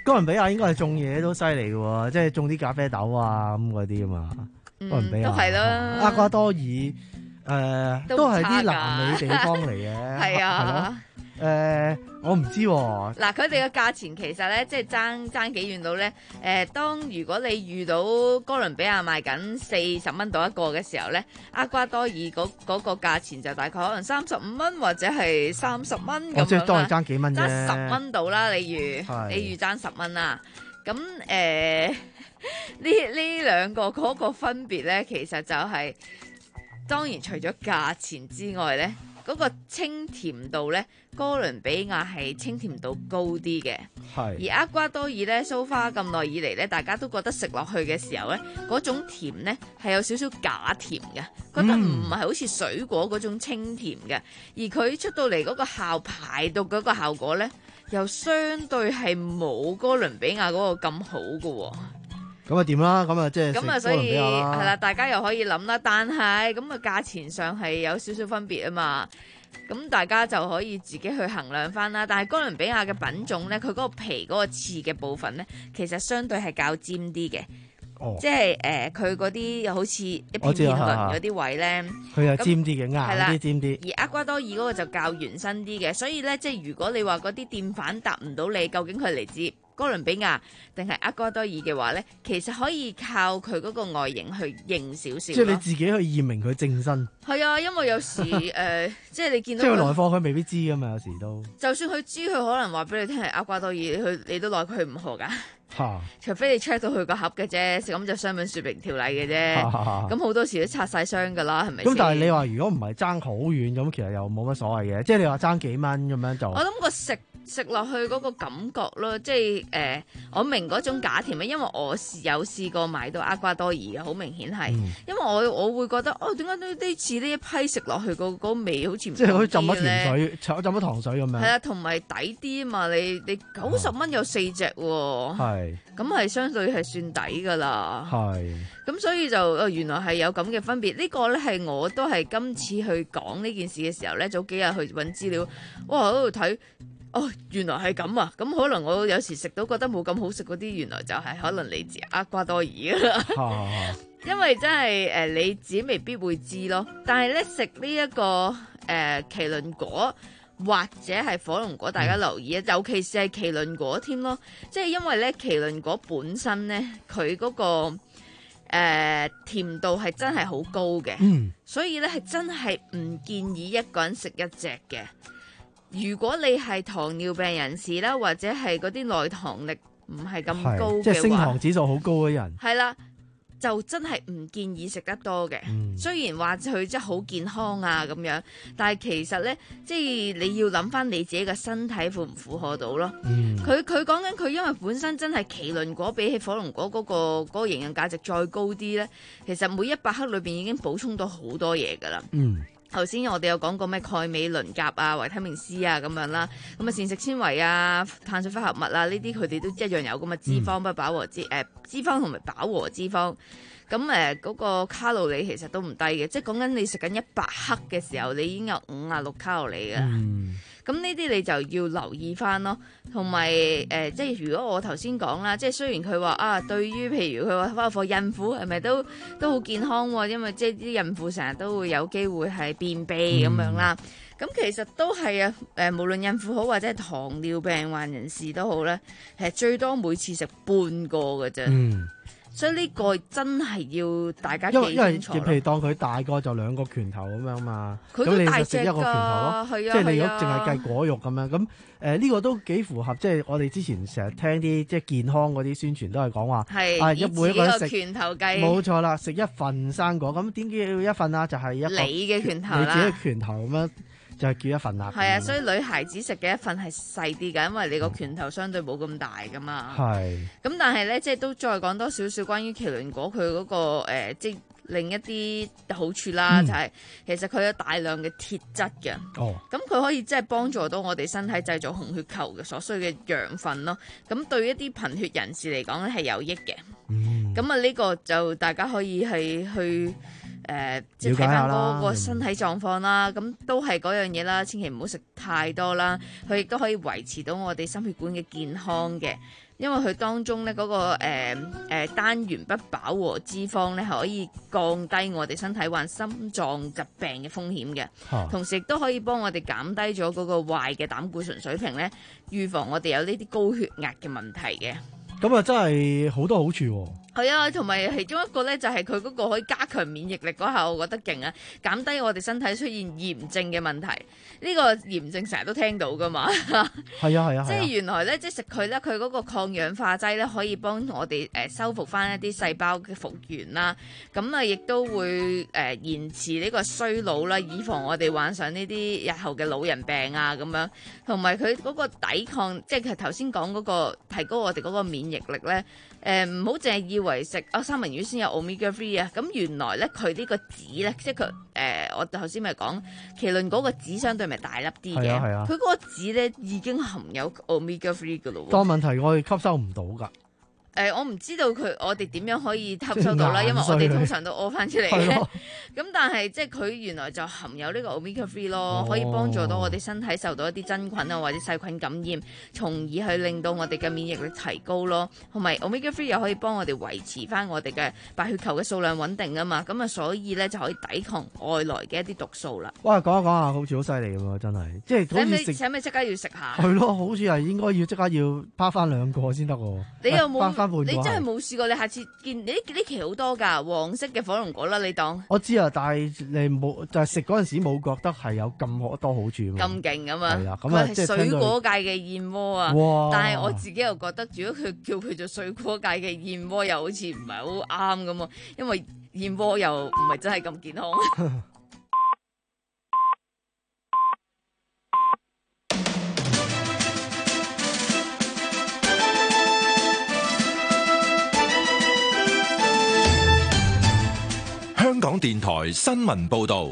哥倫比亞應該係種嘢都犀利嘅喎，即係種啲咖啡豆啊咁嗰啲啊嘛。哥倫比亞都係啦。 厄瓜多爾誒、呃、 都都係啲南美地方嚟嘅。 係啊。 係咯。誒、呃，我唔知喎、啊。 嗱，佢哋嘅價錢其實咧，即係爭爭幾遠到咧。誒、呃，當如果你遇到哥倫比亞賣緊四十蚊到一個嘅時候咧，厄瓜多爾嗰嗰個價錢就大概可能三十五蚊或者係三十蚊咁樣啦。 即係都係爭幾蚊啫。 爭十蚊到啦，例如你預爭十蚊啦。咁誒，呢呢兩個嗰個分別咧，其實就係、是、當然除咗價錢之外咧。嗰個清甜度咧，哥倫比亞係清甜度高啲嘅，而厄瓜多爾咧，so far咁耐以嚟咧，大家都覺得食落去嘅時候咧，嗰種甜咧係有少少假甜嘅，覺得唔係好似水果嗰種清甜嘅，而佢出到嚟嗰個效排毒嗰個效果咧，又相對係冇哥倫比亞嗰個咁好嘅喎。 咁啊點啦？咁啊即係咁啊，所以係啦，大家又可以諗啦。但係咁啊，價錢上係有少少分別啊嘛。咁大家就可以自己去衡量翻啦。但係哥倫比亞嘅品種咧，佢嗰個皮嗰個刺嘅部分咧，其實相對係較尖啲嘅。哦、即係誒，佢嗰啲又好似一片片鱗嗰啲位咧， 佢係尖啲嘅，硬啲尖啲。 而厄瓜多爾嗰個就較圓身啲嘅，所以咧，即係如果你話嗰啲澱粉答唔到你，究竟佢嚟自哥倫比亞定係厄瓜多爾嘅話咧，其實可以靠佢嗰個外形去認少少。 即係你自己去驗明佢正身。 係啊，因為有時誒、呃，即係你見到即係來貨佢未必知噶嘛，有時都。就算佢知，佢可能話俾你聽係厄瓜多爾，佢你都奈佢唔何㗎。 嚇！ 除非你 check 到佢個盒嘅啫，咁就商品説明條例嘅啫。咁好多時都拆晒箱㗎啦，係咪？ 咁但係你話如果唔係爭好遠咁，其實又冇乜所謂嘅。即係你話爭幾蚊咁樣就。 我諗個食食落去嗰個感覺咯，即係誒、呃，我明嗰種假甜啊，因為我試有試過買到厄瓜多爾嘅，好明顯係，嗯、因為我我會覺得哦，點解呢呢次呢一批食落去個個味好似唔即係好似浸咗甜水，浸咗糖水咁樣。 係啊，同埋抵啲啊嘛，你你九十蚊有四隻喎，係咁係相對係算抵㗎啦。係咁，所以就、哦、原來係有咁嘅分別。呢、呢個咧係我都係今次去講呢件事嘅時候咧，早幾日去揾資料，哇喺度睇。哦，原來係咁啊！咁可能我有時食到覺得冇咁好食嗰啲，原來就係可能嚟自厄瓜多爾啦。因為真係誒、呃，你自己未必會知咯。但係咧食呢一、呢個誒、呃、麒麟果或者係火龍果，大家留意啊！尤其是係麒麟果添咯，即係因為咧麒麟果本身咧佢嗰個誒、呃、甜度係真係好高嘅，嗯、所以咧係真係唔建議一個人食一隻嘅。如果你係糖尿病人士啦，或者係嗰啲內糖力唔係咁高嘅話， 即係升糖指數好高嘅人， 係啦，就真係唔建議食得多嘅。嗯、雖然話佢真係好健康啊咁樣，但係其實咧，即係你要諗翻你自己嘅身體負唔負荷到咯。佢佢講緊佢，因為本身真係麒麟果比起火龍果嗰、嗰個嗰、嗰個營養價值再高啲咧，其實每一百克裏邊已經補充到好多嘢噶啦。嗯。頭先我哋有講過咩鈣、鎂、磷、鉀啊、維他命 C 啊咁樣啦，咁啊膳食纖維啊、碳水化合物啊呢啲佢哋都一樣有咁嘅脂肪不飽和脂誒、呃、脂肪同埋飽和脂肪，咁誒嗰個卡路里其實都唔低嘅，即係講緊你食緊一百克嘅時候，你已經有五啊六卡路里㗎啦。咁呢啲你就要留意翻咯，同埋誒，即係如果我頭先講啦，即係雖然佢話啊，對於譬如佢話包括孕婦係咪都都好健康喎，因為即係啲孕婦成日都會有機會係便秘咁樣啦。咁、嗯、其實都係啊，誒無論孕婦好或者係糖尿病患人士都好咧，係最多每次食半個嘅啫。嗯所以呢個真係要大家記清楚。 因為因為譬如當佢大個就兩個拳頭咁樣嘛， 佢都大隻㗎， 咁你就食一個拳頭咯， 係啊， 即係你如果淨係計果肉咁樣，咁誒呢個都幾符合，即係我哋之前成日聽啲即係健康嗰啲宣傳都係講話， 係啊一每一個人食拳頭計， 冇錯啦，食一份生果，咁點解要一份啊？就係、是、一個你嘅拳頭啦， 你自己拳頭咁樣。就係叫一份啦。 係啊，所以女孩子食嘅一份係細啲㗎，因為你個拳頭相對冇咁大㗎嘛。係。咁但係咧，即係都再講多少少關於麒麟果佢嗰、嗰個、呃、即係另一啲好處啦，嗯、就係其實佢有大量嘅鐵質嘅。哦。咁佢可以即係幫助到我哋身體製造紅血球嘅所需嘅養分咯。咁對一啲貧血人士嚟講咧係有益嘅。嗯。咁啊呢個就大家可以係去。誒、 誒，即係睇翻嗰個身體狀況啦。咁都係嗰樣嘢啦，千祈唔好食太多啦。佢亦都可以維持到我哋心血管嘅健康嘅。因為佢當中咧嗰、那個誒誒、呃呃、單元不飽和脂肪咧係可以降低我哋身體患心臟疾病嘅風險嘅， 啊同時亦都可以幫我哋減低咗嗰個壞嘅膽固醇水平咧，預防我哋有呢啲高血壓嘅問題嘅。 咁啊，真係好多好處喎。 係啊，同埋其中一個咧就係佢嗰個可以加強免疫力嗰下，我覺得勁啊！減低我哋身體出現炎症嘅問題。呢、這個炎症成日都聽到噶嘛。 係啊係啊， 即係原來咧，即係食佢咧，佢嗰個抗氧化劑咧，可以幫我哋誒、呃、修復翻一啲細胞嘅復原啦。咁啊，亦都會誒、呃、延遲呢個衰老啦，以防我哋患上呢啲日後嘅老人病啊咁樣。同埋佢嗰個抵抗，即係頭先講嗰個提高我哋嗰個免疫力咧。誒唔好淨係以為食啊三文魚先有 omega three 啊，咁原來咧佢呢個籽咧，即係佢誒我頭先咪講麒麟嗰個籽相對咪大粒啲嘅， 係啊係啊， 佢嗰個籽咧已經含有 omega three 噶咯喎。 當問題我哋吸收唔到㗎。 誒、呃，我唔知道佢我哋點樣可以吸收到啦，因為我哋通常都屙翻出嚟嘅。咁但係即係佢原來就含有呢個 omega three 咯， 哦、 可以幫助到我哋身體受到一啲真菌啊或者細菌感染，從而去令到我哋嘅免疫力提高咯。同埋 omega three 又可以幫我哋維持翻我哋嘅白血球嘅數量穩定啊嘛，咁啊所以咧就可以抵抗外來嘅一啲毒素啦。 哇，講下講下好似好犀利咁喎，真係，即係好似食， 使咪即刻要食下？ 係咯，好似係應該要即刻要拋翻兩個先得喎。 你有冇？ 你真係冇試過？你下次見你呢呢期好多㗎黃色嘅火龍果啦，你當我知啊，但係你冇就係食嗰陣時冇覺得係有咁多好處咁勁啊嘛。 係啦，咁啊即係水果界嘅燕窩啊。 哇！ 但係我自己又覺得，如果佢叫佢做水果界嘅燕窩，又好似唔係好啱咁喎，因為燕窩又唔係真係咁健康。 香港電台新聞報道，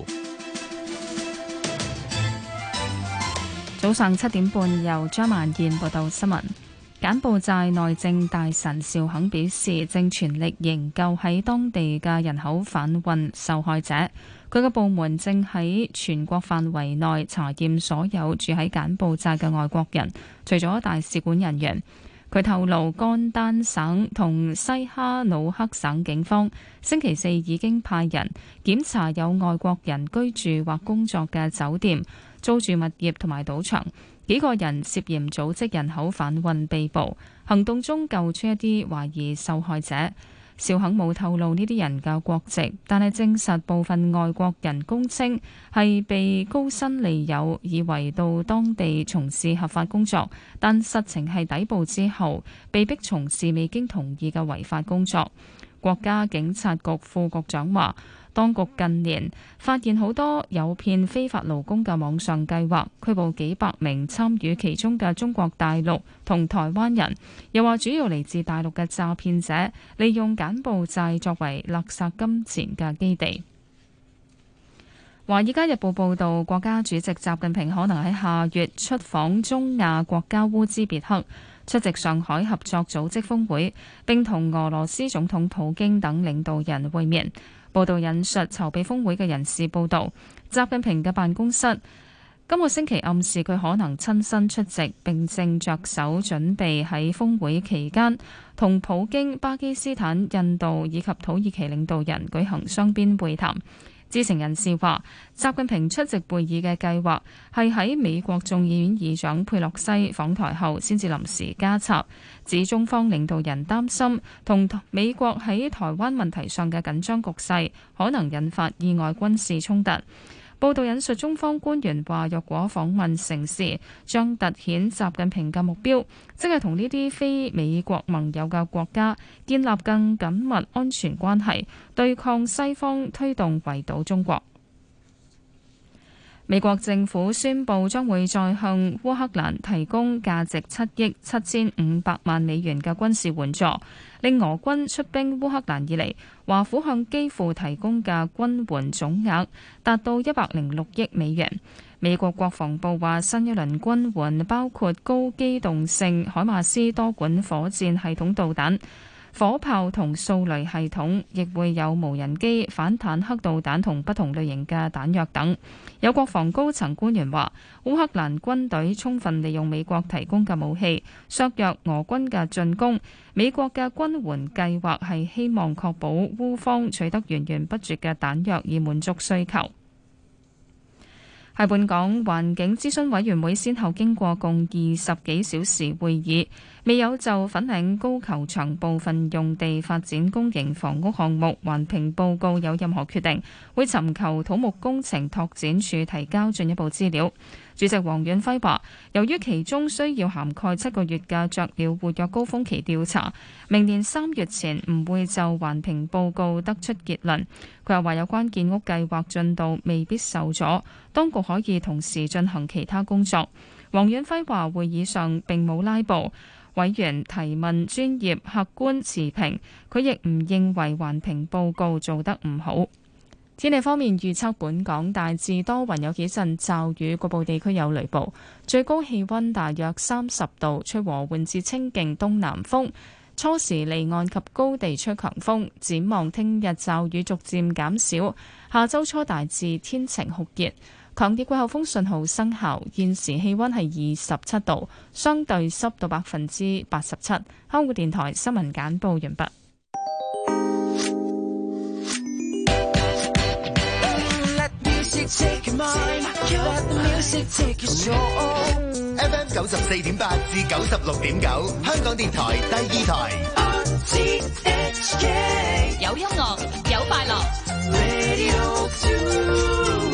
早上七點半由張萬燕報道新聞。柬埔寨內政大臣邵肯表示，正全力營救喺當地嘅人口販運受害者。佢嘅部門正喺全國範圍內查驗所有住喺柬埔寨嘅外國人，除咗大使館人員。佢透露，甘丹省同西哈努克省警方星期四已經派人檢查有外國人居住或工作嘅酒店、租住物業同埋賭場。幾個人涉嫌組織人口販運被捕，行動中救出一啲懷疑受害者。邵肯冇透露呢啲人嘅國籍，但係證實部分外國人供稱係被高薪利誘，以為到當地從事合法工作，但實情係抵埗之後被逼從事未經同意嘅違法工作。國家警察局副局長話，當局近年發現好多誘騙非法勞工嘅網上計劃，拘捕幾百名參與其中嘅中國大陸同台灣人。又話主要嚟自大陸嘅詐騙者利用柬埔寨作為勒索金錢嘅基地。華爾街日報報導，國家主席習近平可能喺下月出訪中亞國家烏茲別克，出席上海合作組織峰會，並同俄羅斯總統普京等領導人會面。報道引述籌備峰會嘅人士報導，習近平嘅辦公室今個星期暗示佢可能親身出席，並正着手準備喺峰會期間同普京、巴基斯坦、印度以及土耳其領導人舉行雙邊會談。知情人士話，習近平出席會議嘅計劃係喺美國眾議院議長佩洛西訪台後先至臨時加插，指中方領導人擔心同美國喺台灣問題上嘅緊張局勢可能引發意外軍事衝突。報道引述中方官員話，若果訪問成事，將突顯習近平嘅目標，即係同呢啲非美國盟友嘅國家建立更緊密安全關係，對抗西方推動圍堵中國。美國政府宣布將會再向烏克蘭提供價值七億七千五百萬美元嘅軍事援助，令俄軍出兵烏克蘭以嚟，華府向基輔提供嘅軍援總額達到一百零六億美元。美國國防部話，新一輪軍援包括高機動性海馬斯多管火箭系統導彈、 火炮同掃雷系統，亦會有無人機、反坦克導彈同不同類型嘅彈藥等。有國防高層官員話，烏克蘭軍隊充分利用美國提供嘅武器，削弱俄軍嘅進攻。美國嘅軍援計劃係希望確保烏方取得源源不絕嘅彈藥，以滿足需求。喺本港環境諮詢委員會先後經過共二十幾小時會議，未有就粉嶺高球場部分用地發展公營房屋項目環評報告有任何決定，會尋求土木工程拓展署提交進一步資料。主席黃遠輝話，由於其中需要涵蓋七個月嘅雀鳥活躍高峰期調查，明年三月前唔會就環評報告得出結論。佢又話有關建屋計劃進度未必受阻，當局可以同時進行其他工作。黃遠輝話會議上並冇拉布，委員提問專業客觀持平，佢亦唔認為環評報告做得唔好。天氣方面預測，本港大致多雲，有幾陣驟雨，局部地區有雷暴，最高氣溫大約三十度，吹和緩至清勁東南風，初時離岸及高地吹強風。展望聽日驟雨逐漸減少，下周初大致天晴酷熱，強烈季候風信號生效。現時氣溫係二十七度，相對濕度百分之八十七。香港電台新聞簡報完畢。 Take mine, let the music take control. F M 九十四點八至九十六點九，香港電台第二台。R T H K 有音樂，有快樂。 Radio two。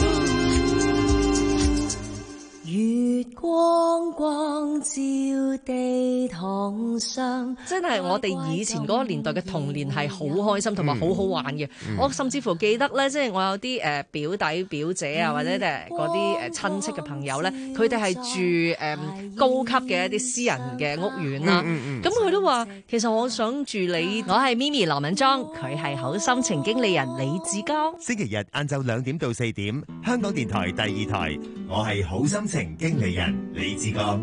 月光光照地堂上， 真係我哋以前嗰個年代嘅童年係好開心同埋好好玩嘅。 嗯、 我甚至乎記得咧，即係我有啲誒表弟表姐啊，或者誒嗰啲誒親戚嘅朋友咧，佢哋係住誒、嗯、高級嘅一啲私人嘅屋苑啦。咁佢、嗯嗯嗯、都話，其實我想住你。我係咪咪羅敏莊，佢係好心情經理人李志剛。 星期日晏晝兩點到四點，香港電台第二台，我係好心情經理人李志剛。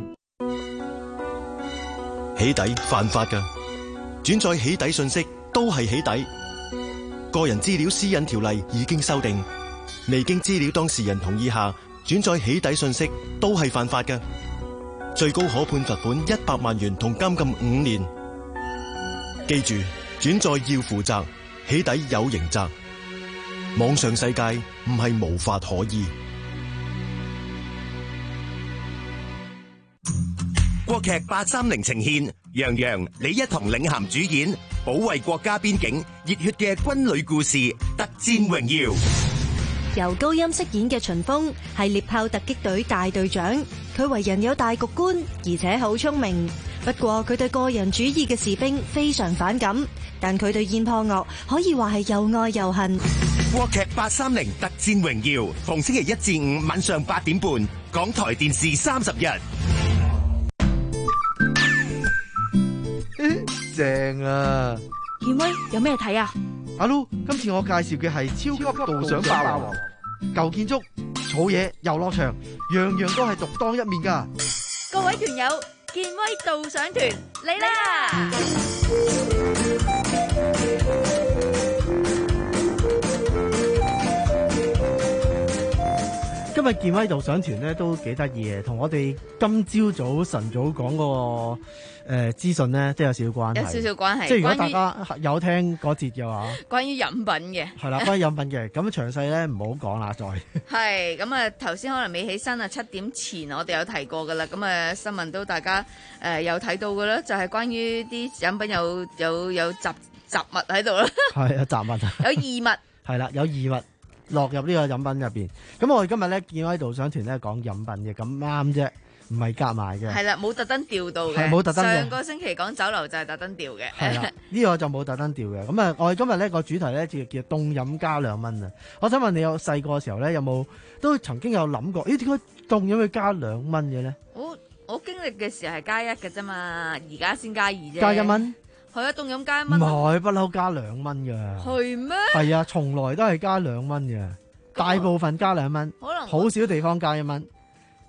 起底犯法㗎，轉載起底信息都係起底。個人資料私隱條例已經修訂，未經資料當事人同意下轉載起底信息都係犯法㗎，最高可判罰款一百萬元同監禁五年。記住，轉載要負責，起底有刑責。網上世界唔係無法可依。 國劇八三零呈現楊洋、李一桐領銜主演，保衛國家邊境熱血嘅軍旅故事《特戰榮耀》。 由高音飾演嘅秦風係獵豹突擊隊大隊長，佢為人有大局觀，而且好聰明。不過佢對個人主義嘅士兵非常反感，但佢對燕破岳可以話係又愛又恨。 國劇八三零《特戰榮耀》，逢星期一至五晚上八點半，港台電視三十一。 正啊！ 健威有咩睇啊？ 阿 Lu，今次我介紹嘅係超級導賞霸王，舊建築、草野、遊樂場，樣樣都係獨當一面噶。 各位團友，健威導賞團嚟啦！ 今日健威導賞團咧都幾得意嘅，同我哋今朝早晨早講嗰個誒資訊咧都有少少關係， 有少少關係。 即係如果大家有聽嗰節嘅話， 關於飲品嘅係啦，關於飲品嘅，咁詳細咧唔好講啦，再係咁啊！頭先可能未起身啊，七點前我哋有提過噶啦，咁啊新聞都大家誒、呃、有睇到噶啦，就係、是、關於啲飲品有有有雜雜物喺度啦， 係啊雜物啊， 有異物係啦，有異物。落入呢個飲品入邊，咁我哋今日咧見到喺導賞團咧講飲品嘅，咁啱啫，唔係夾埋嘅。 係啦，冇特登調到嘅， 係冇特登嘅。 上個星期講酒樓就係特登調嘅。 係啦，呢個就冇特登調嘅。咁啊，我哋今日咧個主題咧就叫凍飲加兩蚊啊！我想問你有細個嘅時候咧有冇都曾經有諗過？咦，點解凍飲要加兩蚊嘅咧？ 我我經歷嘅時候係加一嘅啫嘛，而家先加二啫。 加一蚊。 係啊，凍飲加一蚊。 唔係，不嬲加兩蚊㗎。 係咩？ 係啊，從來都係加兩蚊嘅，大部分加兩蚊， 可能好少地方加一蚊。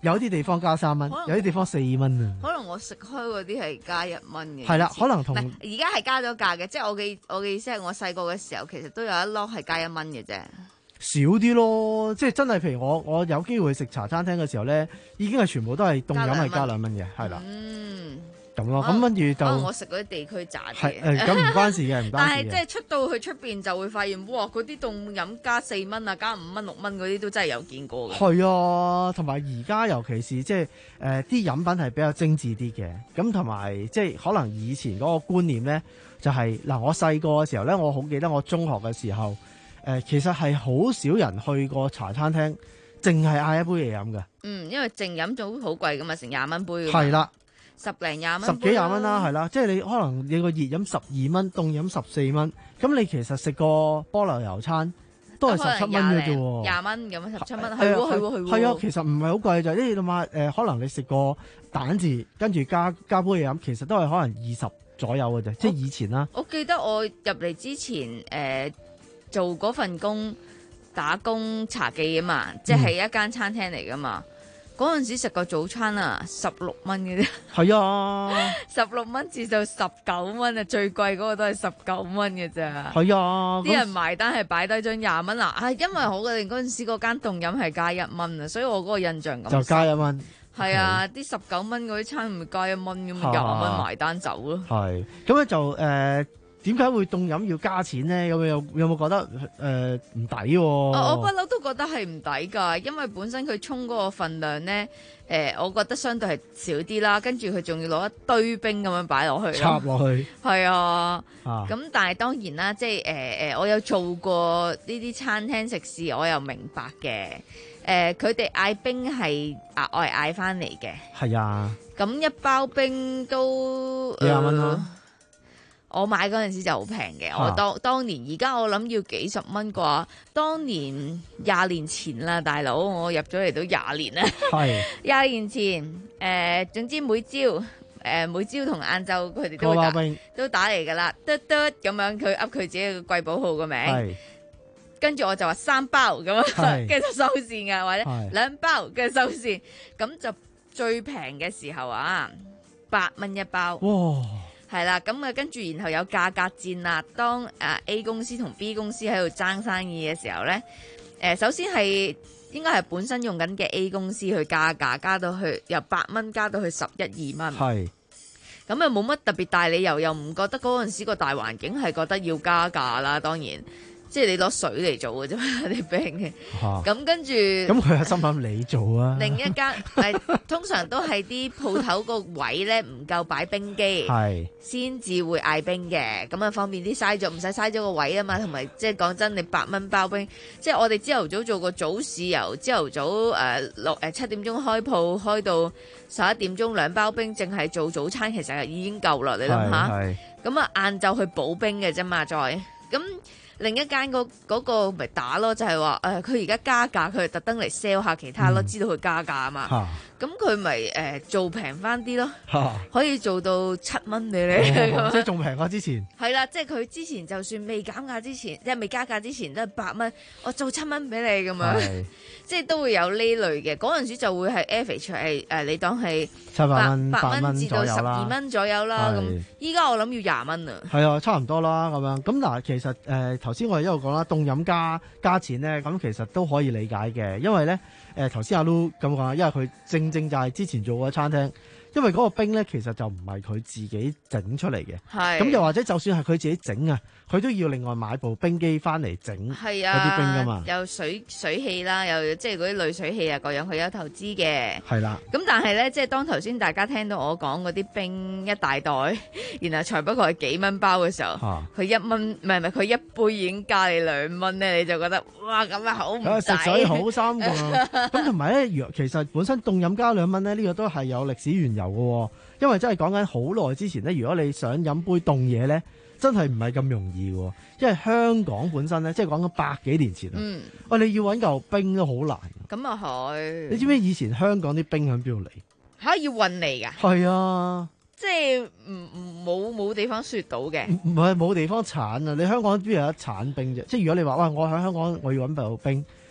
有啲地方加三蚊，有啲地方四蚊啊。 可能我食開嗰啲係加一蚊嘅。 係啦，可能同而家係加咗價嘅，即係我嘅我嘅意思係我細個嘅時候其實都有一粒係加一蚊嘅啫。 少啲咯，即係真係譬如我我有機會食茶餐廳嘅時候咧，已經係全部都係凍飲係加兩蚊嘅，係啦。 嗯。 咁咯，咁跟住就可能我食嗰啲地區炸嘅。 係誒，咁唔關事嘅，唔關事嘅。 但係即係出到去出邊就會發現，哇！嗰啲凍飲加四蚊啊，加五蚊六蚊嗰啲都真係有見過嘅。 係啊，同埋而家尤其是即係誒啲飲品係比較精緻啲嘅，咁同埋即係可能以前嗰個觀念咧，就係、是、嗱我細個嘅時候咧，我好記得我中學嘅時候，誒、呃、其實係好少人去過茶餐廳，淨係嗌一杯嘢飲嘅。 嗯，因為淨飲就好貴噶嘛，成廿蚊杯。 係啦。 十零廿蚊， 十幾廿蚊啦，係啦，即係你可能你個熱飲十二蚊，凍飲十四蚊，咁你其實食個菠蘿油餐都係十七蚊嘅啫喎， 廿蚊咁十七蚊，係喎係喎係喎， 係啊，其實唔係好貴就係呢度嘛，誒可能你食個蛋治，跟住加加杯嘢飲，其實都係可能二十左右嘅啫，即係以前啦。 我記得我入嚟之前誒、呃、做嗰份工打工茶記啊嘛，即係一間餐廳嚟噶嘛。嗰陣時食個早餐啊，十六蚊嘅啫。係啊， 十六蚊至到十九蚊啊，最貴嗰個都係十九蚊嘅咋。 係啊， 啲人埋單係擺低張廿蚊啊，係因為我哋嗰陣時嗰間凍飲係加一蚊啊，所以我嗰個印象咁。 就加一蚊。 係啊，啲十九蚊嗰啲餐咪加一蚊咁，廿蚊埋單走咯。 係，咁咧就誒。呃點解會凍飲要加錢咧？有冇有有冇覺得誒唔抵喎？ 我不嬲都覺得係唔抵㗎，因為本身佢沖嗰個份量咧，誒、呃，我覺得相對係少啲啦。跟住佢仲要攞一堆冰咁樣擺落去， 插落去。 係啊，咁、 啊、 但係當然啦，即係誒誒，我有做過呢啲餐廳食肆，我又明白嘅。誒、呃，佢哋嗌冰係額外嗌翻嚟嘅。 係啊。 咁一包冰都幾廿蚊啦。 我買嗰陣時就好平嘅，我當當年而家我諗要幾十蚊啩，當年廿年前啦，大佬，我入咗嚟都廿年啦，廿年前誒、呃，總之每朝誒、呃、每朝同晏晝佢哋都會打都打嚟噶啦，嘟嘟咁樣佢噏佢自己嘅貴寶號個名，跟住我就話三包咁樣，跟住就收線噶，或者兩包跟住收線，咁就最平嘅時候啊，八蚊一包。哇！係啦，咁啊，跟住然後有價格戰啦。當誒 A 公司同 B 公司喺度爭生意嘅時候咧，誒首先係應該係本身用緊嘅 A 公司去加價，加到去由八蚊加到去十一二蚊。係，咁啊冇乜特別大理由，又唔覺得嗰陣時個大環境係覺得要加價啦。當然。即係你攞水嚟做嘅啫嘛，啲冰嘅。咁跟住，咁佢係心諗你做啊。 另一間係通常都係啲鋪頭個位咧唔夠擺冰機，係先至會嗌冰嘅。咁啊方便啲嘥咗，唔使嘥咗個位啊嘛。同埋即係講真，你八蚊包冰，即係我哋朝頭早做個早市，由朝頭早誒六誒七點鐘開鋪，開到十一點鐘兩包冰，淨係做早餐其實已經夠啦。你諗下，咁啊晏晝去補冰嘅啫嘛，再咁。另一間嗰嗰個咪打咯，就係話誒，佢而家加價，佢係特登嚟 sell 下其他咯，嗯、知道佢加價啊嘛。咁佢咪誒做平翻啲咯，可以做到七蚊俾你， 哦、即係仲平過之前。 係啦，即係佢之前就算未減價之前，即係未加價之前都係八蚊，我做七蚊俾你咁樣，即係都會有呢類嘅。嗰陣時就會係 average 係誒，你當係七百蚊、 八蚊至到十左右二蚊左右啦。咁依家我諗要廿蚊啊。係啊，差唔多啦咁樣。咁嗱，其實誒頭先我哋一路講啦，凍飲加加錢咧，咁其實都可以理解嘅，因為咧。誒頭先阿 Lu 咁講，因為佢正正就係之前做過餐廳，因為嗰個冰咧其實就唔係佢自己整出嚟嘅，咁又或者就算係佢自己整啊，佢都要另外買部冰機翻嚟整嗰啲冰噶嘛， 有水水器啦，有即係嗰啲濾水器啊，各樣佢有投資嘅。係啦。咁但係咧，即係當頭先大家聽到我講嗰啲冰一大袋，然後才不過係幾蚊包嘅時候，佢、啊、一蚊唔係唔係佢一杯已經加你兩蚊咧，你就覺得哇咁啊好唔抵。 食水好心㗎。咁同埋咧，其實本身凍飲加兩蚊咧，呢、呢個都係有歷史緣由嘅喎。因為真係講緊好耐之前咧，如果你想飲杯凍嘢咧，真係唔係咁容易喎。因為香港本身咧，即係講緊百幾年前啊，喂、嗯哎，你要揾嚿冰都好難。 咁啊係。 你知唔知以前香港啲冰喺邊度嚟？ 嚇，要運嚟㗎？ 係啊。 即係唔唔冇冇地方雪到嘅。 唔係冇地方產啊！你香港邊有得產冰啫？即係如果你話哇，我喺香港我要揾嚿冰。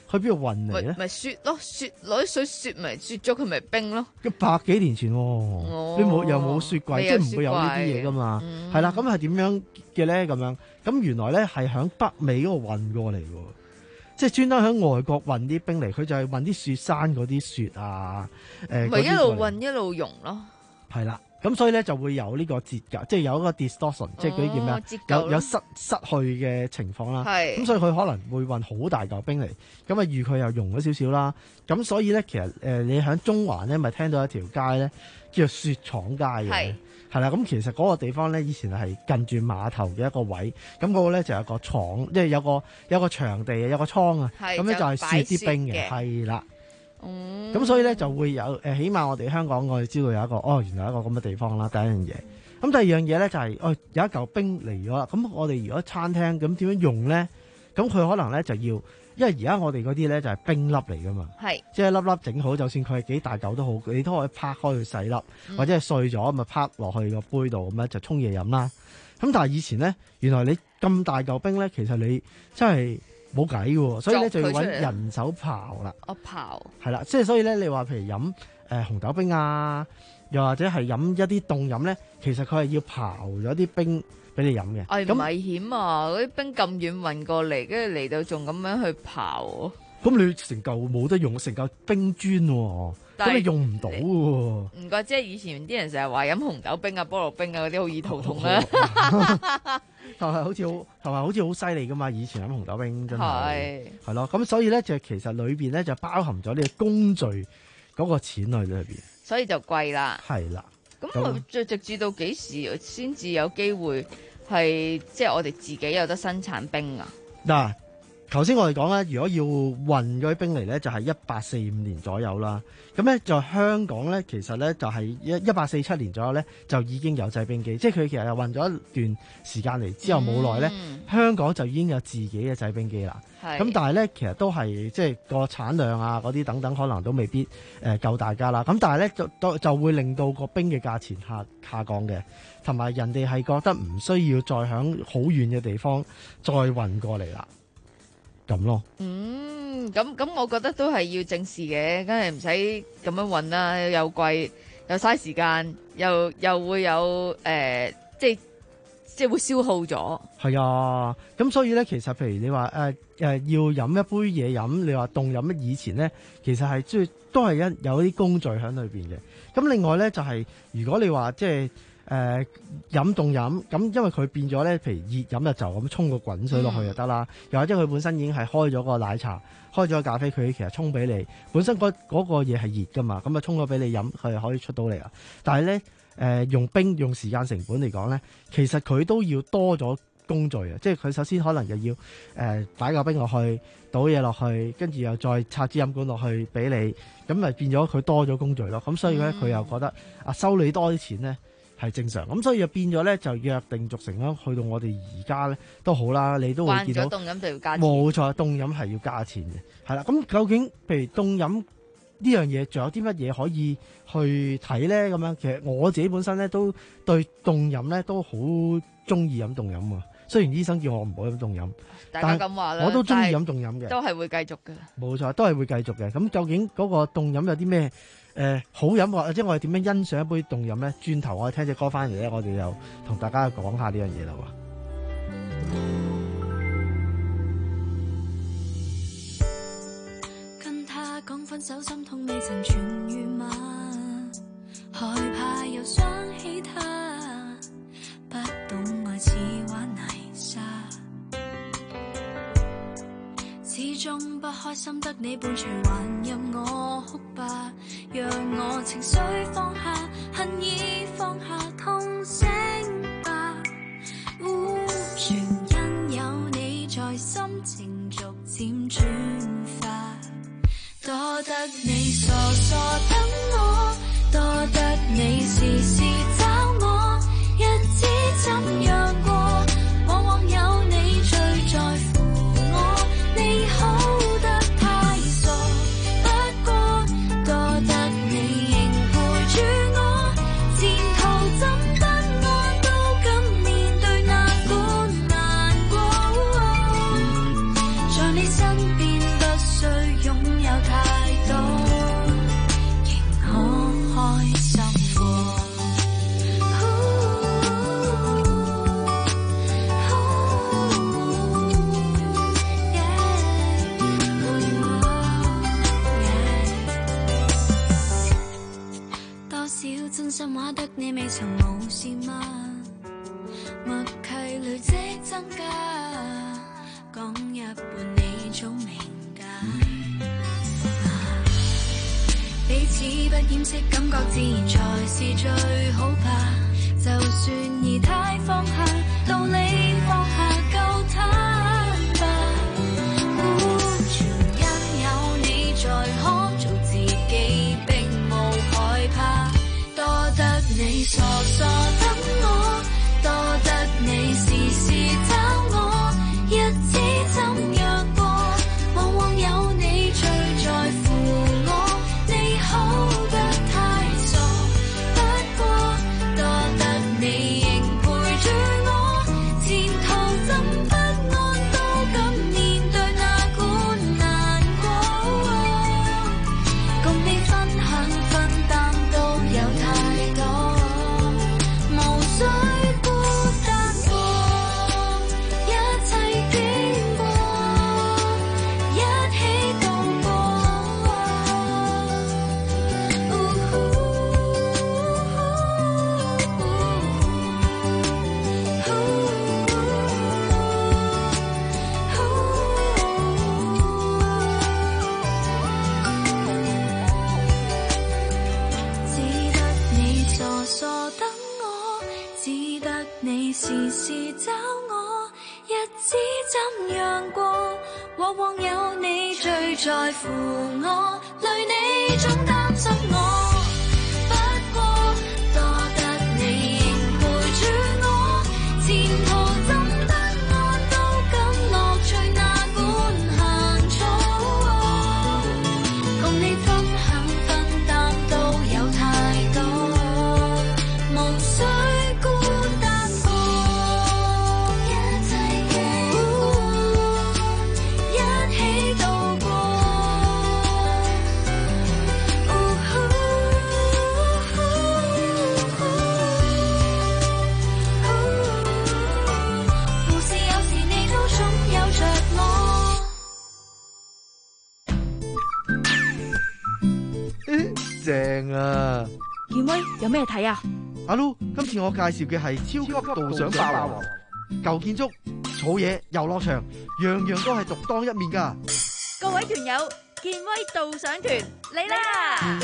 去邊度運嚟咧？ 咪雪咯，雪攞啲水雪咪雪咗佢咪冰咯。 一百幾年前喎、哦，你冇又冇雪櫃，即係唔會有呢啲嘢噶嘛。係啦、嗯，咁係點樣嘅咧？咁樣咁原來咧係響北美嗰度運過嚟喎，即係專登響外國運啲冰嚟，佢就係運啲雪山嗰啲雪啊，誒、呃， 咪一路運一路溶咯。係啦。咁所以咧就會有呢個折舊，即係有一個 distortion，、哦、即係嗰啲叫咩啊？有有失失去嘅情況啦。係。咁所以佢可能會運好大嚿冰嚟，咁啊預佢又溶咗少少啦。咁所以咧其實誒、呃、你喺中環咧咪聽到一條街咧叫做雪廠街嘅。係。係啦，咁其實嗰個地方咧以前係近住碼頭嘅一個位，咁嗰個咧就有個廠，即係有個有個場地有個倉啊。係。咁咧就係雪啲冰嘅。係啦。咁、嗯、所以咧就會有誒，起碼我哋香港我哋知道有一個哦，原來有一個咁嘅地方啦。第一樣嘢，咁第二樣嘢咧就係、是、哦，有一嚿冰嚟咗啦。咁我哋如果餐廳咁點樣用咧？咁佢可能咧就要，因為而家我哋嗰啲咧就係冰粒嚟噶嘛，係即係粒粒整好，就算佢係幾大嚿都好，你都可以拍開去細粒，嗯、或者係碎咗咪拍落去個杯度咁樣就沖嘢飲啦。咁但係以前咧，原來你咁大嚿冰咧，其實你真係冇計嘅，所以咧就要揾人手刨啦。我刨係啦，即係所以咧，你話譬如飲誒、呃、紅豆冰啊，又或者係飲一啲凍飲咧，其實佢係要刨咗啲冰俾你飲嘅。 係咁危險啊！嗰啲冰咁遠運過嚟，跟住嚟到仲咁樣去刨。 咁你成嚿冇得用，成嚿冰磚喎，咁你用唔到喎。 唔怪之係以前啲人成日話飲紅豆冰啊、菠蘿冰啊嗰啲好易肚痛啦。 但係好似好，同埋好似好犀利噶嘛！以前飲紅豆冰真係係咯，咁所以咧就其實裏邊咧就包含咗呢個工序嗰個錢喺裏邊， 所以就貴啦。 係啦， 咁我最直至到幾時先至有機會係即係我哋自己有得生產冰啊？ 嗱，頭先我哋講咧，如果要運嗰啲冰嚟咧，就係一八四五年左右啦。咁咧就香港咧，其實咧就係一一八四七年左右咧，就已經有製冰機，即係佢其實又運咗一段時間嚟之後冇耐咧，香港就已經有自己嘅製冰機啦。咁但係咧，其實都係即係個產量啊嗰啲等等，可能都未必誒、呃、夠大家啦。咁但係咧就就就會令到個冰嘅價錢下下降嘅，同埋人哋係覺得唔需要再響好遠嘅地方再運過嚟啦。咁咯， 嗯，咁咁，我覺得都係要正視嘅，梗係唔使咁樣運啦，又貴，又嘥時間，又又會有誒、呃，即係即係會消耗咗。 係啊，咁所以咧，其實譬如你話誒誒要飲一杯嘢飲，你話凍飲，以前咧其實係即係都係一有啲工序喺裏邊嘅。咁另外咧就係、是、如果你話即係。誒、呃、飲凍飲咁，因為佢變咗咧，譬如熱飲就就咁沖個滾水落去就得啦。嗯、又或者佢本身已經係開咗個奶茶、開咗個咖啡，佢其實沖俾你本身嗰嗰個嘢係熱噶嘛，咁啊沖咗俾你飲，佢係可以出到嚟啊。但係咧誒用冰用時間成本嚟講咧，其實佢都要多咗工序啊。即係佢首先可能又要誒擺個冰落去，倒嘢落去，跟住又再插支飲管落去俾你，咁咪變咗佢多咗工序咯。咁所以咧佢又覺得啊收你多啲錢咧係正常，咁所以就變咗咧就約定俗成啦。去到我哋而家咧都好啦，你都會見到凍飲就要加錢， 冇錯，凍飲係要加錢嘅，係啦。咁究竟譬如凍飲呢樣嘢，仲有啲乜嘢可以去睇咧？咁樣其實我自己本身咧都對凍飲咧都好中意飲凍飲啊。雖然醫生叫我唔好飲凍飲， 大家咁話啦， 我都中意飲凍飲嘅， 都係會繼續嘅。 冇錯，都係會繼續嘅。咁究竟嗰個凍飲有啲咩？誒、呃、好飲或者我哋點樣欣賞一杯凍飲咧？轉頭我哋聽隻歌翻嚟咧，我哋就同大家講下呢樣嘢啦喎。跟他講分手，心痛未曾痊癒嗎？害怕又想起他，不懂愛似玩泥沙，始終不開心得你伴隨，還任我哭吧，讓我情緒放下，恨意放下，痛醒吧。全因有你在，心情逐漸轉化，多得你傻傻等我，多得你時時找我，日子怎樣過，往往有你最在乎我，你好得太傻，不過多得你仍陪住我，前途怎不安，都敢面對哪管難過，在你身邊不需心話得你未曾無視嗎？默契累積增加，講一半你早明㗎。彼此不掩飾，感覺自然才是最好吧。就算儀態放下，道理放下夠坦白。全因有你在，可做自己並無害怕。多得你傻傻等我，多得你時時找我，日子怎樣過，往往有你最在乎我。你好得太傻，不過多得你仍陪住我，前途怎不安都敢面對，哪管難過。共你分享分擔都有太多，無需孤單過，一切經過，一起度過。只得你傻傻等我，只得你時時找我，日子怎樣過，往往有你最在乎我，累你總擔心我。不過多得你仍陪住我，前途怎不安都敢樂趣，哪管行錯。共你分享分擔都有太多，無需孤單過，一切經過，一起度過。無事有時你都總有着我。 正啊！ 健威有咩睇啊？ 阿 Lu，今次我介紹嘅係超級導賞霸王，舊建築、草野、遊樂場，樣樣都係獨當一面㗎。 各位團友，健威導賞團嚟啦！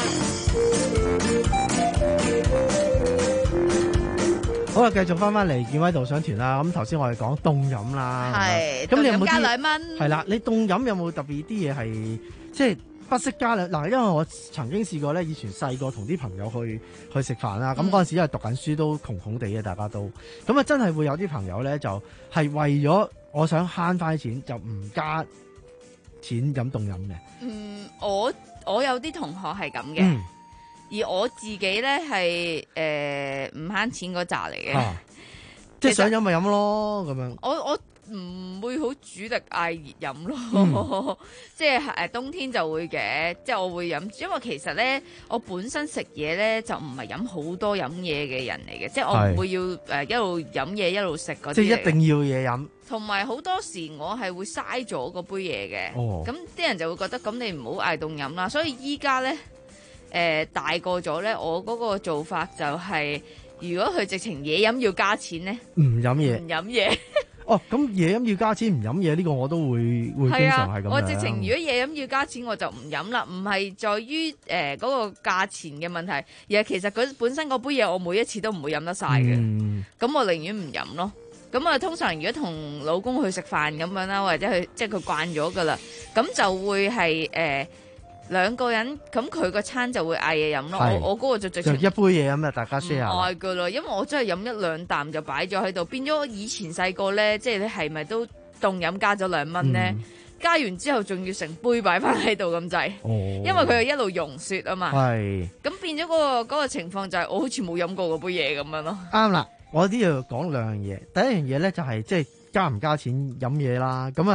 好啊，繼續翻翻嚟健威導賞團啦。咁頭先我哋講凍飲啦， 係咁你有冇凍飲加啲兩蚊係啦，你凍飲有冇特別啲嘢係即係不惜加兩嗱？因為我曾經試過咧，以前細個同啲朋友去去食飯啦，咁嗰陣時因為讀緊書都窮窮地嘅，大家都咁啊，真係會有啲朋友咧就係為咗我想慳翻啲錢，就唔加錢飲凍飲嘅。 嗯，我我有啲同學係咁嘅， 嗯而我自己咧係誒唔慳錢嗰扎嚟嘅， 啊即係想飲咪飲咯，咁樣。 我我唔會好主力嗌熱飲咯， 嗯即係誒冬天就會嘅，即係我會飲，因為其實咧我本身食嘢咧就唔係飲好多飲嘢嘅人嚟嘅，即係我唔會要誒一路飲嘢一路食嗰啲嚟嘅， 即係一定要嘢飲。 同埋好多時我係會嘥咗嗰杯嘢嘅， 哦咁啲人就會覺得咁你唔好嗌凍飲啦，所以依家咧誒大個咗咧，我嗰個做法就係、如果佢直情嘢飲要加錢咧， 唔飲嘢唔飲嘢。 哦，咁嘢飲要加錢，唔飲嘢呢個我都會會經常係咁樣。 我直情如果嘢飲要加錢，我就唔飲啦。唔係在於誒嗰個價錢嘅問題，而係其實佢本身嗰杯嘢我每一次都唔會飲得晒嘅。咁、 嗯、 我寧願唔飲咯。咁啊，通常如果同老公去食飯咁樣啦，或者去即係佢慣咗噶啦，咁就會係誒。呃兩個人咁佢個餐就會嗌嘢飲咯， 係我我嗰個就直就情一杯嘢飲啊，大家 share 唔啦。 愛噶啦，因為我真係飲一兩啖就擺咗喺度，變咗以前細個咧，即係你係咪都凍飲加咗兩蚊咧？ 嗯加完之後仲要成杯擺翻喺度咁滯， 哦因為佢係一路溶雪啊嘛。 係咁變咗嗰個嗰個情況就係我好似冇飲過嗰杯嘢咁樣咯。 啱啦，我啲要講兩樣嘢。第一樣嘢咧就係即係加唔加錢飲嘢啦。咁啊，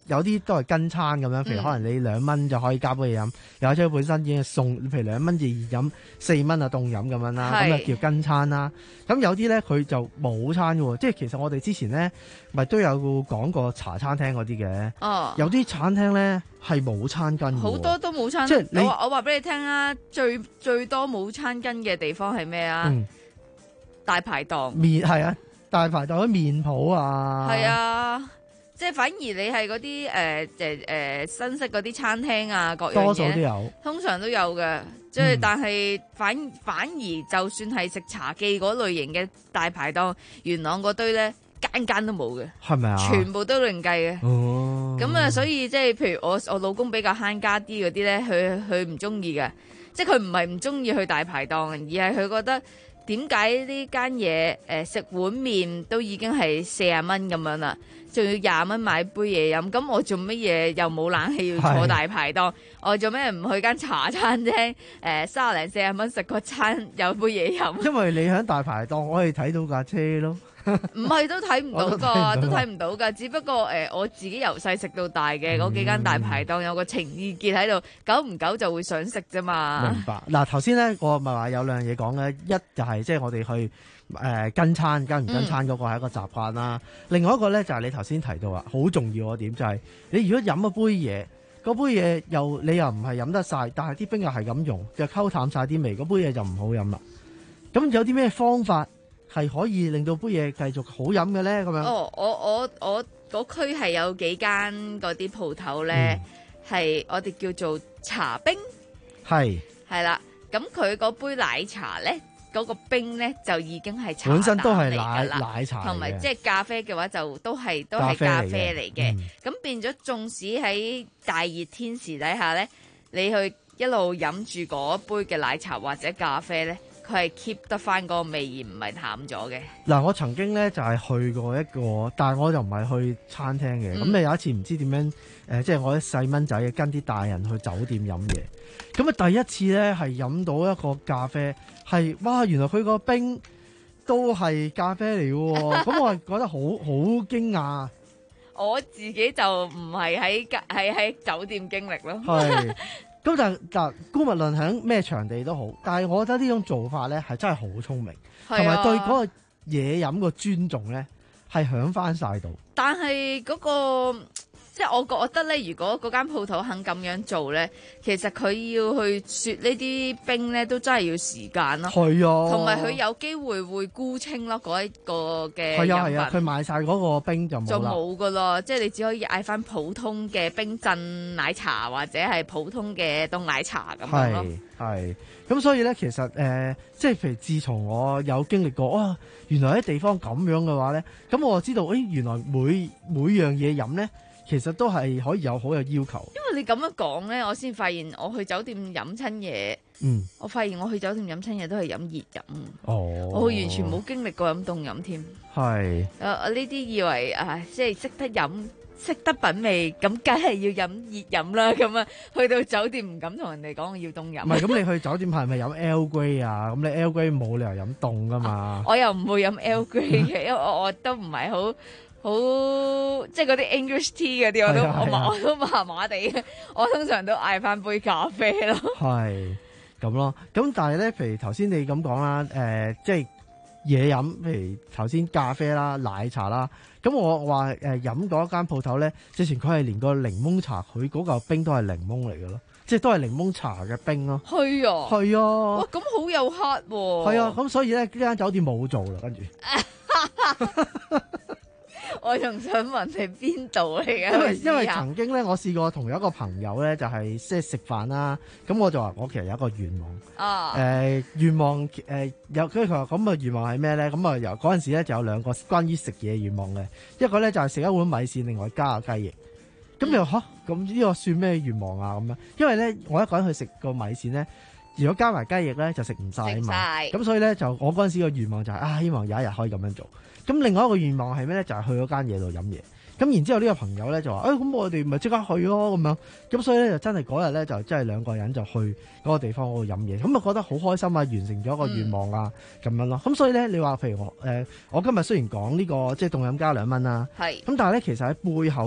有啲都係跟餐咁樣，譬如可能你兩蚊就可以加杯嘢飲，又或者本身已經係送，譬如兩蚊就熱飲，四蚊啊凍飲咁樣啦，咁啊叫跟餐啦。咁有啲咧佢就冇餐嘅喎，即係其實我哋之前咧咪都有講過茶餐廳嗰啲嘅， 哦， 有啲餐廳咧係冇餐巾嘅喎， 好多都冇餐。 即係你我話我話俾你聽啊，最最多冇餐巾嘅地方係咩啊？ 嗯大排檔麵係啊，大排檔啲麵鋪啊， 係啊，即係反而你係嗰啲誒誒誒新式嗰啲餐廳啊，各樣嘢多數都有， 通常都有嘅。即係、嗯、但係反反而就算係食茶記嗰類型嘅大排檔，元朗嗰堆咧間間都冇嘅， 係咪啊？ 全部都另計嘅。哦，咁啊，所以即係譬如我我老公比較慳家啲嗰啲咧，佢佢唔中意嘅，即係佢唔係唔中意去大排檔，而係佢覺得。點解呢間嘢誒食碗麵都已經係四十蚊咁樣啦，仲要廿蚊買杯嘢飲？咁我做乜嘢又冇冷氣要坐大排檔？我做咩唔去間茶餐廳誒三十零四十蚊食個餐有杯嘢飲？ 因為你喺大排檔，我可以睇到架車咯。 唔係都睇唔到㗎，都睇唔到㗎。只不過誒、呃，我自己由細食到大嘅嗰、嗯、幾間大排檔有個情意結喺度，久唔久就會想食啫嘛。 明白。嗱頭先咧，我咪話有兩樣嘢講嘅，一就係即係我哋去誒、呃、跟餐跟唔跟餐嗰個係一個習慣啦。嗯、另外一個咧就係、是、你頭先提到啊，好重要嘅點就係、是、你如果飲一杯嘢，嗰杯嘢又你又唔係飲得晒，但係啲冰又係咁溶，就溝淡晒啲味，嗰杯嘢就唔好飲啦。咁有啲咩方法？係可以令到杯嘢繼續好飲嘅咧，咁樣。哦， 我我我嗰區係有幾間嗰啲鋪頭咧，係、嗯、我哋叫做茶冰。係係啦，咁佢嗰杯奶茶咧，嗰、嗰個冰咧就已經係茶本身都係嚟奶㗎啦， 奶茶， 同埋即係咖啡嘅話就都係都係咖啡嚟嘅。咁、嗯、變咗，縱使喺大熱天時底下咧，你去一路飲住嗰杯嘅奶茶或者咖啡咧。佢係 keep 得翻嗰個味而唔係淡咗嘅。嗱， 我曾經咧就係、是、去過一個，但係我就唔係去餐廳嘅。咁你、嗯、有一次唔知點樣誒、呃，即係我啲細蚊仔跟啲大人去酒店飲嘢。咁啊，第一次咧係飲到一個咖啡，係哇，原來佢個冰都係咖啡嚟嘅喎。咁我係覺得好好驚訝。 我自己就唔係喺喺喺酒店經歷咯。 係。咁但但姑勿論喺咩場地都好，但係我覺得呢種做法咧係真係好聰明，同埋、啊、對嗰個嘢飲個尊重咧係響翻晒度。 但係嗰、嗰個即係我覺得咧，如果嗰間鋪頭肯咁樣做咧，其實佢要去雪呢啲冰咧，都真係要時間咯。 係啊，同埋佢有機會會沽清咯嗰一個嘅飲品。 係啊係啊，佢賣晒嗰個冰就冇就冇噶咯，即係你只可以嗌翻普通嘅冰鎮奶茶或者係普通嘅凍奶茶咁樣咯。 係咁，所以咧其實誒、呃，即係譬如自從我有經歷過，哇、哦，原來喺地方咁樣嘅話咧，咁我就知道，誒、哎，原來每每樣嘢飲咧。其實都係可以有好有要求， 因為你咁樣講咧，我先發現我去酒店飲親嘢，嗯，我發現我去酒店飲親嘢都係飲熱飲，哦，我完全冇經歷過飲凍飲添， 係， 誒，我呢啲以為啊，即係識得飲，識得品味，咁梗係要飲熱飲啦，咁啊，去到酒店唔敢同人哋講我要凍飲， 唔係，咁你去酒店係咪飲 Earl Grey 啊？咁你 Earl Grey 冇理由飲凍噶嘛、啊？ 我又唔會飲 Earl Grey 嘅，因為我我都唔係好。好即係嗰啲 English tea 嗰啲，我都我我都麻麻地嘅。我通常都嗌翻杯咖啡咯。係咁咯。咁但係咧，譬如頭先你咁講啦，誒、呃，即係嘢飲，譬如頭先咖啡啦、奶茶啦。咁我話誒飲嗰間鋪頭咧，之前佢係連個檸檬茶，佢嗰嚿冰都係檸檬嚟嘅咯，即係都係檸檬茶嘅冰咯。 係啊， 係啊。 哇，咁好有黑喎。 係啊，咁所以咧呢間酒店冇做啦，跟住。 我仲想問你邊度嚟嘅？ 因為因為曾經咧，我試過同有一個朋友咧，就係即係食飯啦。咁我就話我其實有一個願望。啊。誒、呃、願望誒、呃、有，跟住佢話咁啊願望係咩咧？咁啊由嗰陣時咧就有兩個關於食嘢願望嘅。一個咧就係、是、食一碗米線，另外加個雞翼。咁你話吓，咁呢、嗯啊、個算咩願望啊？咁樣，因為咧我一個人去食個米線咧，如果加埋雞翼咧就食唔晒啊嘛。咁所以咧就我嗰陣時個願望就係、是、啊，希望有一日可以咁樣做。咁另外一個願望係咩咧？就係、是、去嗰間嘢度飲嘢。咁然之後呢個朋友咧就話：誒、哎、咁我哋咪即刻去咯咁樣。咁所以咧就真係嗰日咧就真係兩個人就去嗰個地方嗰度飲嘢。咁啊覺得好開心啊，完成咗一個願望啊咁、嗯、樣咯。咁所以咧你話譬如我誒、呃，我今日雖然講呢、這個即係凍飲加兩蚊啦，係。咁但係咧其實喺背後咧，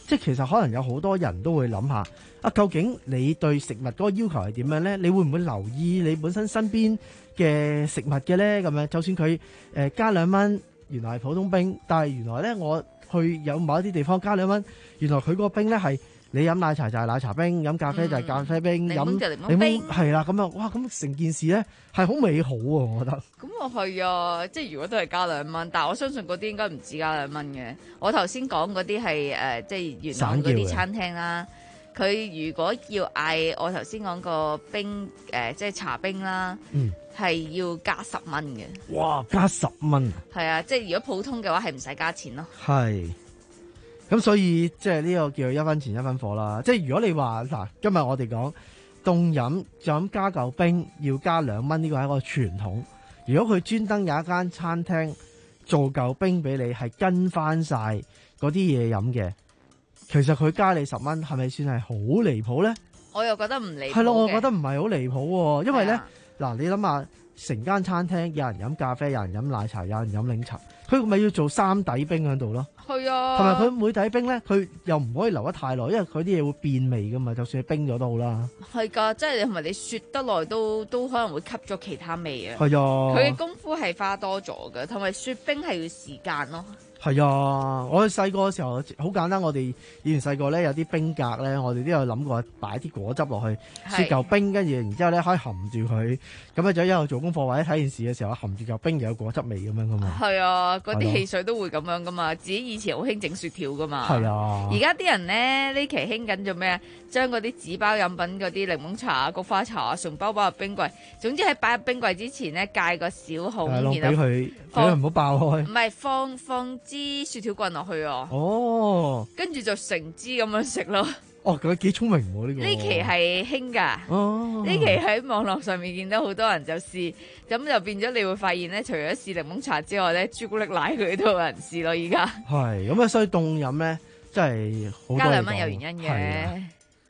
即係其實可能有好多人都會諗下啊，究竟你對食物嗰個要求係點樣呢？你會唔會留意你本身身邊嘅食物嘅呢？咁樣就算佢誒、呃、加兩蚊，原來係普通冰，但係原來呢，我去有某一啲地方加兩蚊，原來佢嗰個冰呢係你飲奶茶就係奶茶冰，飲咖啡就係咖啡冰，飲檸檬就檸檬冰， 係啦咁樣，哇！咁成件事呢係好美好喎，我覺得。 咁我係啊，即係如果都係加兩蚊，但係我相信嗰啲應該唔止加兩蚊嘅。我頭先講嗰啲係誒，即係元朗嗰啲餐廳啦。佢如果要嗌我頭先講個冰誒、呃，即係茶冰啦，係、嗯、要加十蚊嘅。 哇！加十蚊。係啊，即係如果普通嘅話係唔使加錢咯。 係。咁所以即係呢個叫一分錢一分貨啦。即係如果你話嗱，今日我哋講凍飲就咁加嚿冰要加兩蚊，呢個係一個傳統。如果佢專登有一間餐廳做嚿冰俾你，係跟翻晒嗰啲嘢飲嘅，其實佢加你十蚊，係咪算係好離譜咧？ 我又覺得唔離譜。 係咯，我覺得唔係好離譜喎，因為咧嗱，你諗下，成間餐廳有人飲咖啡，有人飲奶茶，有人飲檸茶，佢咪要做三底冰喺度咯？ 係啊， 同埋佢每底冰咧，佢又唔可以留得太耐，因為佢啲嘢會變味噶嘛，就算係冰咗都好啦。 係㗎，即係你同埋你雪得耐都都可能會吸咗其他味啊。 係啊， 佢嘅功夫係花多咗嘅，同埋雪冰係要時間咯。 係啊，我哋細個嘅時候好簡單，我哋以前細個咧有啲冰格咧，我哋都有諗過擺啲果汁落去，雪嚿冰，跟住然之後咧可以含住佢，咁咧就一路做功課或者睇電視嘅時候含住嚿冰又有果汁味咁樣噶嘛。係啊，嗰啲汽水都會咁樣噶嘛，自己以前好興整雪條噶嘛。 係啊，而家啲人咧呢期興緊做咩啊？將嗰啲紙包飲品嗰啲檸檬茶啊、菊花茶啊，純包包入冰櫃。總之喺擺入冰櫃之前咧，戒個小孔，然後俾佢俾佢唔好爆開。 唔係放放支雪條棍落去啊！ 哦， 跟住就成支咁樣食咯。 哦，佢幾聰明喎呢個。 呢期係興㗎。哦，呢期喺網絡上面見到好多人就試，咁就變咗你會發現咧，除咗試檸檬茶之外咧，朱古力奶佢都有人試咯。而家係咁啊，所以凍飲咧真係好加兩蚊有原因嘅。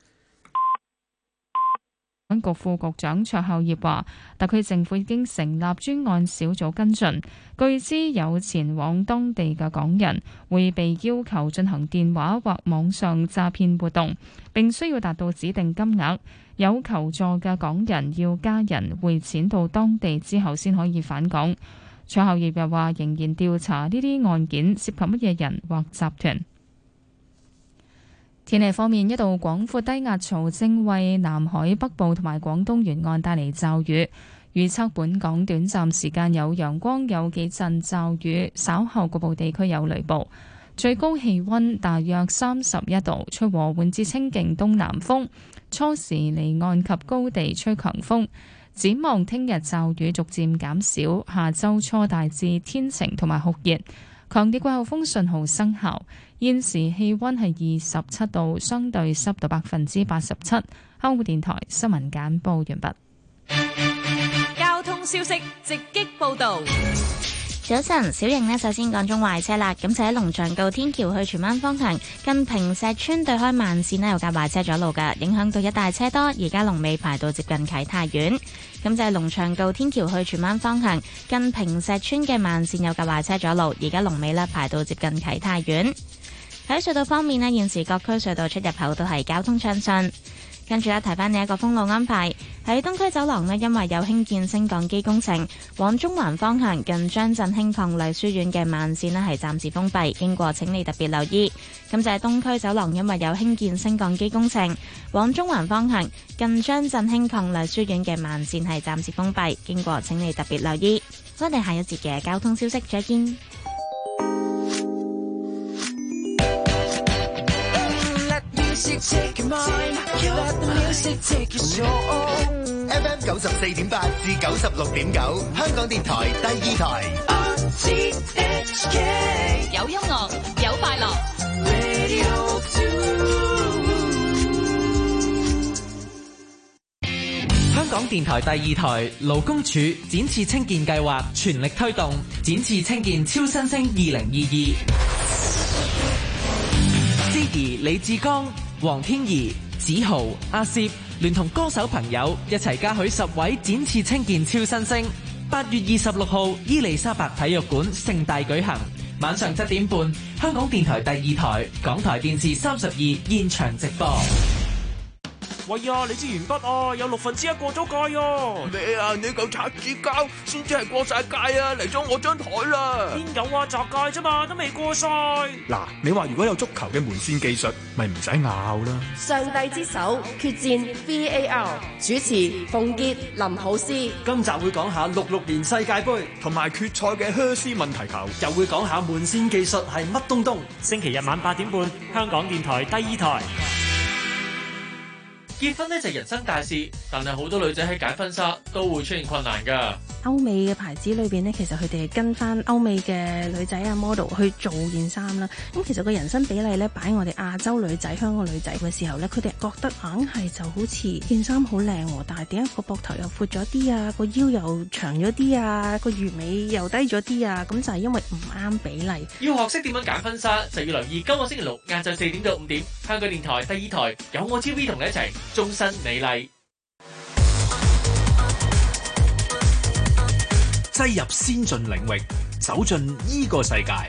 局副局長卓孝業話，特區政府已經成立專案小組跟進，據知有前往當地嘅港人會被要求進行電話或網上詐騙活動，並需要達到指定金額。有求助嘅港人要家人匯錢到當地之後先可以返港。卓孝業又話，仍然調查呢啲案件涉及乜嘢人或集團。天氣方面，一道廣闊低壓槽正為南海北部同埋廣東沿岸帶嚟驟雨，預測本港短暫時間有陽光，有幾陣驟雨，稍後局部地區有雷暴。最高氣溫大約三十一度，吹和緩至清勁東南風，初時離岸及高地吹強風。展望聽日驟雨逐漸減少，下周初大致天晴同埋酷熱。強烈季候風信號生效，現時氣溫係二十七度，相對濕度百分之八十七。香港電台新聞簡報完畢。 交通消息直擊報道。 早晨，小瑩呢，首先講中壞車啦。咁就喺龍翔道天橋去荃灣方向，近坪石村對開慢線呢，有架壞車阻路㗎，影響到一大車多，而家龍尾排到接近啟泰苑。咁就係龍翔道天橋去荃灣方向，近坪石村嘅慢線有架壞車阻路，而家龍尾呢排到接近啟泰苑。喺隧道方面呢，現時各區隧道出入口都係交通暢順。跟住咧，提翻你一個封路安排。喺東區走廊呢，因為有興建升降機工程，往中環方向近張振興伉儷書院嘅慢線呢係暫時封閉，經過請你特別留意。咁就係東區走廊因為有興建升降機工程，往中環方向近張振興伉儷書院嘅慢線係暫時封閉，經過請你特別留意。我哋下一節嘅交通消息再見。 Take your mind, let the music take your soul. F M 九十四點八至九十六點九，香港電台第二台。R T H K 有音樂，有快樂。 Radio two。 香港電台第二台勞工處展翅青見計劃全力推動展翅青見超新星二零二二。司儀李志剛、黃天怡、子豪、阿攝聯同歌手朋友一齊嘉許十位展翅青見超新星。八月二十六號伊利沙伯體育館盛大舉行， 晚上七點半，香港電台第二台、港台電視三十二現場直播。 喂啊！你支鉛筆啊，有六分之一過咗界啊！ 咩啊？你嚿擦紙膠先至係過晒界啊！嚟咗我張台啦！ 邊有啊？砸界啫嘛，都未過晒。 嗱，你話如果有足球嘅門線技術，咪唔使拗啦。 上帝之手決戰 V A R， 主持馮傑、林浩思。 今集會講下六六年世界盃同埋決賽嘅靴斯問題球， 又會講下門線技術係乜東東。 星期日晚八點半，香港電台第二台。 結婚呢就係人生大事，但係好多女仔喺揀婚紗都會出現困難㗎。 歐美嘅牌子裏邊呢，其實佢哋係跟翻歐美嘅女仔啊 model 去做件衫啦。咁其實個人身比例咧，擺我哋亞洲女仔、香港女仔嘅時候咧，佢哋覺得硬係就好似件衫好靚喎，但係點解個膊頭又闊咗啲啊，個腰又長咗啲啊，個魚尾又低咗啲啊？咁就係因為唔啱比例。 要學識點樣揀婚紗，就要留意今個星期六晏晝四點到五點，香港電台第二台有我 T V 同你一齊終身美麗。 擠入先進領域，走進呢個世界。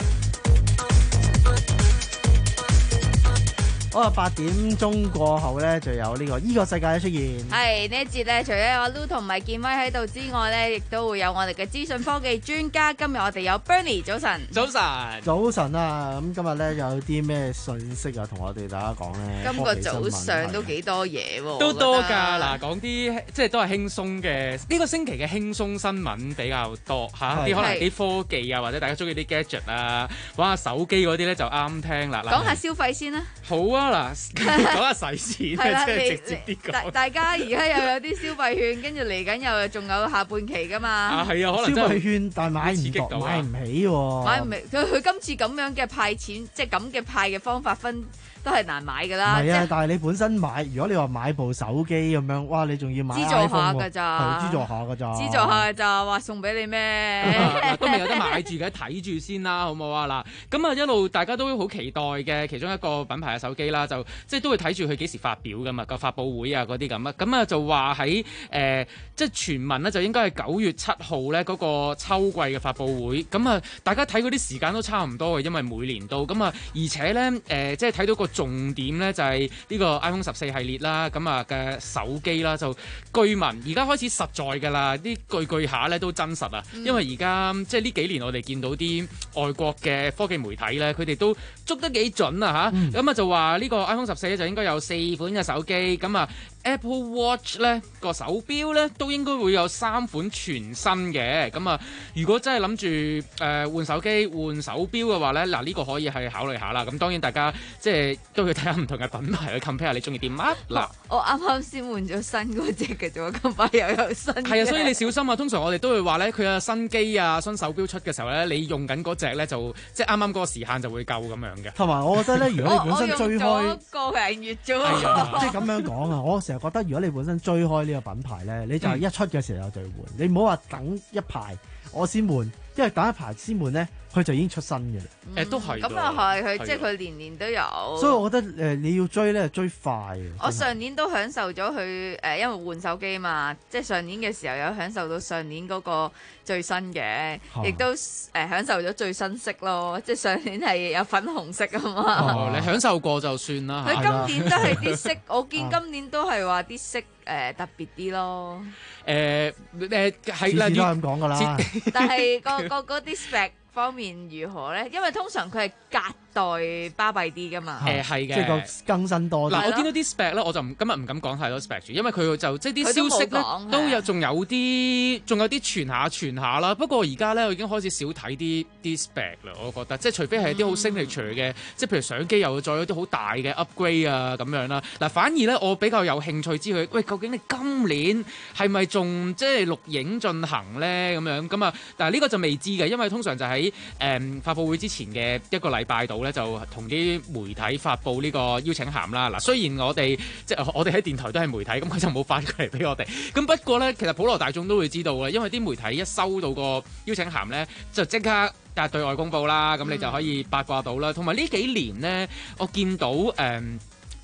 好啊！八點鐘過後咧，就有呢個呢個世界出現。 係呢一節咧，除咗有 Lu 同埋健威喺度之外咧，亦都會有我哋嘅資訊科技專家。今日我哋有 Bernie，早晨。 早晨。 早晨啊！咁今日咧有啲咩信息啊，同我哋大家講咧？ 今個早上都幾多嘢喎。 都多㗎嗱，講啲即係都係輕鬆嘅。呢個星期嘅輕鬆新聞比較多嚇，啲可能啲科技啊，或者大家中意啲 gadget 啊，玩下手機嗰啲咧就啱聽啦。 講下消費先啦。 好啊！嗱，講下使錢，即係直接啲講。 大家而家又有啲消費券，跟住嚟緊又仲有下半期噶嘛。 啊，係啊，可能消費券，但係買唔到，買唔起喎。 買唔起，佢佢今次咁樣嘅派錢，即係咁嘅派嘅方法分。都係難買㗎啦。 係啊，但係你本身買，如果你話買部手機咁樣，哇！你仲要買 iPhone 喎。資助下㗎咋？係資助下㗎咋？ 資助下㗎咋？話送俾你咩？ 都未有得買住嘅，睇住先啦，好唔好啊？嗱，咁啊一路大家都好期待嘅其中一個品牌嘅手機啦，就即係都會睇住佢幾時發表㗎嘛，個發佈會啊嗰啲咁啊，咁啊就話喺誒即係傳聞咧，就應該係九月七號咧嗰個秋季嘅發佈會。咁啊，大家睇嗰啲時間都差唔多嘅，因為每年都咁啊，而且咧誒即係睇到個重點咧就係呢個 iPhone 十四系列啦，咁啊嘅手機啦，就據聞而家開始實在㗎啦，啲句句下咧都真實啊，嗯、因為而家即係呢幾年我哋見到啲外國嘅科技媒體咧，佢哋都捉得幾準啊嚇，咁啊、嗯、就話呢個 iPhone 十四咧就應該有四款嘅手機，咁啊 Apple Watch 咧個手錶咧都應該會有三款全新嘅，咁啊如果真係諗住誒換手機換手錶嘅話咧，嗱呢、呢個可以係考慮下啦。咁當然大家即係都要睇下唔同嘅品牌去 compare， 你中意點啊？嗱， 我啱啱先換咗新嗰隻嘅啫喎，咁快又有新嘅。 係啊，所以你小心啊！通常我哋都會話咧，佢有新機啊、新手錶出嘅時候咧，你用緊嗰隻咧就即係啱啱嗰個時限就會夠咁樣嘅。 同埋我覺得咧，如果你本身追開， 我用咗個零月啫喎， 即係咁樣講啊！我成日覺得如果你本身追開呢個品牌咧，你就係一出嘅時候就換，嗯、你唔好話等一排我先換，因為等一排先換咧。佢就已經出新嘅啦， 誒都係， 咁又係佢，即係佢年年都有。 所以我覺得誒你要追咧，追快。 我上年都享受咗佢誒，因為換手機嘛，即係上年嘅時候有享受到上年嗰個最新嘅，亦都誒享受咗最新色咯。即係上年係有粉紅色啊嘛。 哦，你享受過就算啦。 佢今年都係啲色，我見今年都係話啲色誒特別啲咯。 誒誒係啦， 次次都係咁講㗎啦。 但係個個嗰啲 spec方面如何咧？因為通常佢係隔代巴閉啲噶嘛。 誒係嘅， 即係個更新多啲。 嗱，我見到啲 spec 咧，我就唔今日唔敢講太多 spec 住，因為佢就即係啲消息咧都，都有，仲有啲仲有啲傳下傳下啦。不過而家咧，我已經開始少睇啲啲 spec 啦。我覺得即係除非係啲好 signature 嘅，即係譬如相機又再有啲好大嘅 upgrade 啊咁樣啦。嗱，反而咧我比較有興趣知佢，喂，究竟你今年係咪仲即係錄影進行咧？咁樣咁啊？但係呢個就未知嘅，因為通常就喺誒、嗯、發佈會之前嘅一個禮拜度咧，就同啲媒體發布呢個邀請函啦。嗱，雖然我哋即係我哋喺電台都係媒體，咁佢就冇發過嚟俾我哋。咁不過咧，其實普羅大眾都會知道嘅，因為啲媒體一收到個邀請函咧，就即刻但係對外公佈啦。咁你就可以八卦到啦。同埋呢幾年咧，我見到誒、嗯、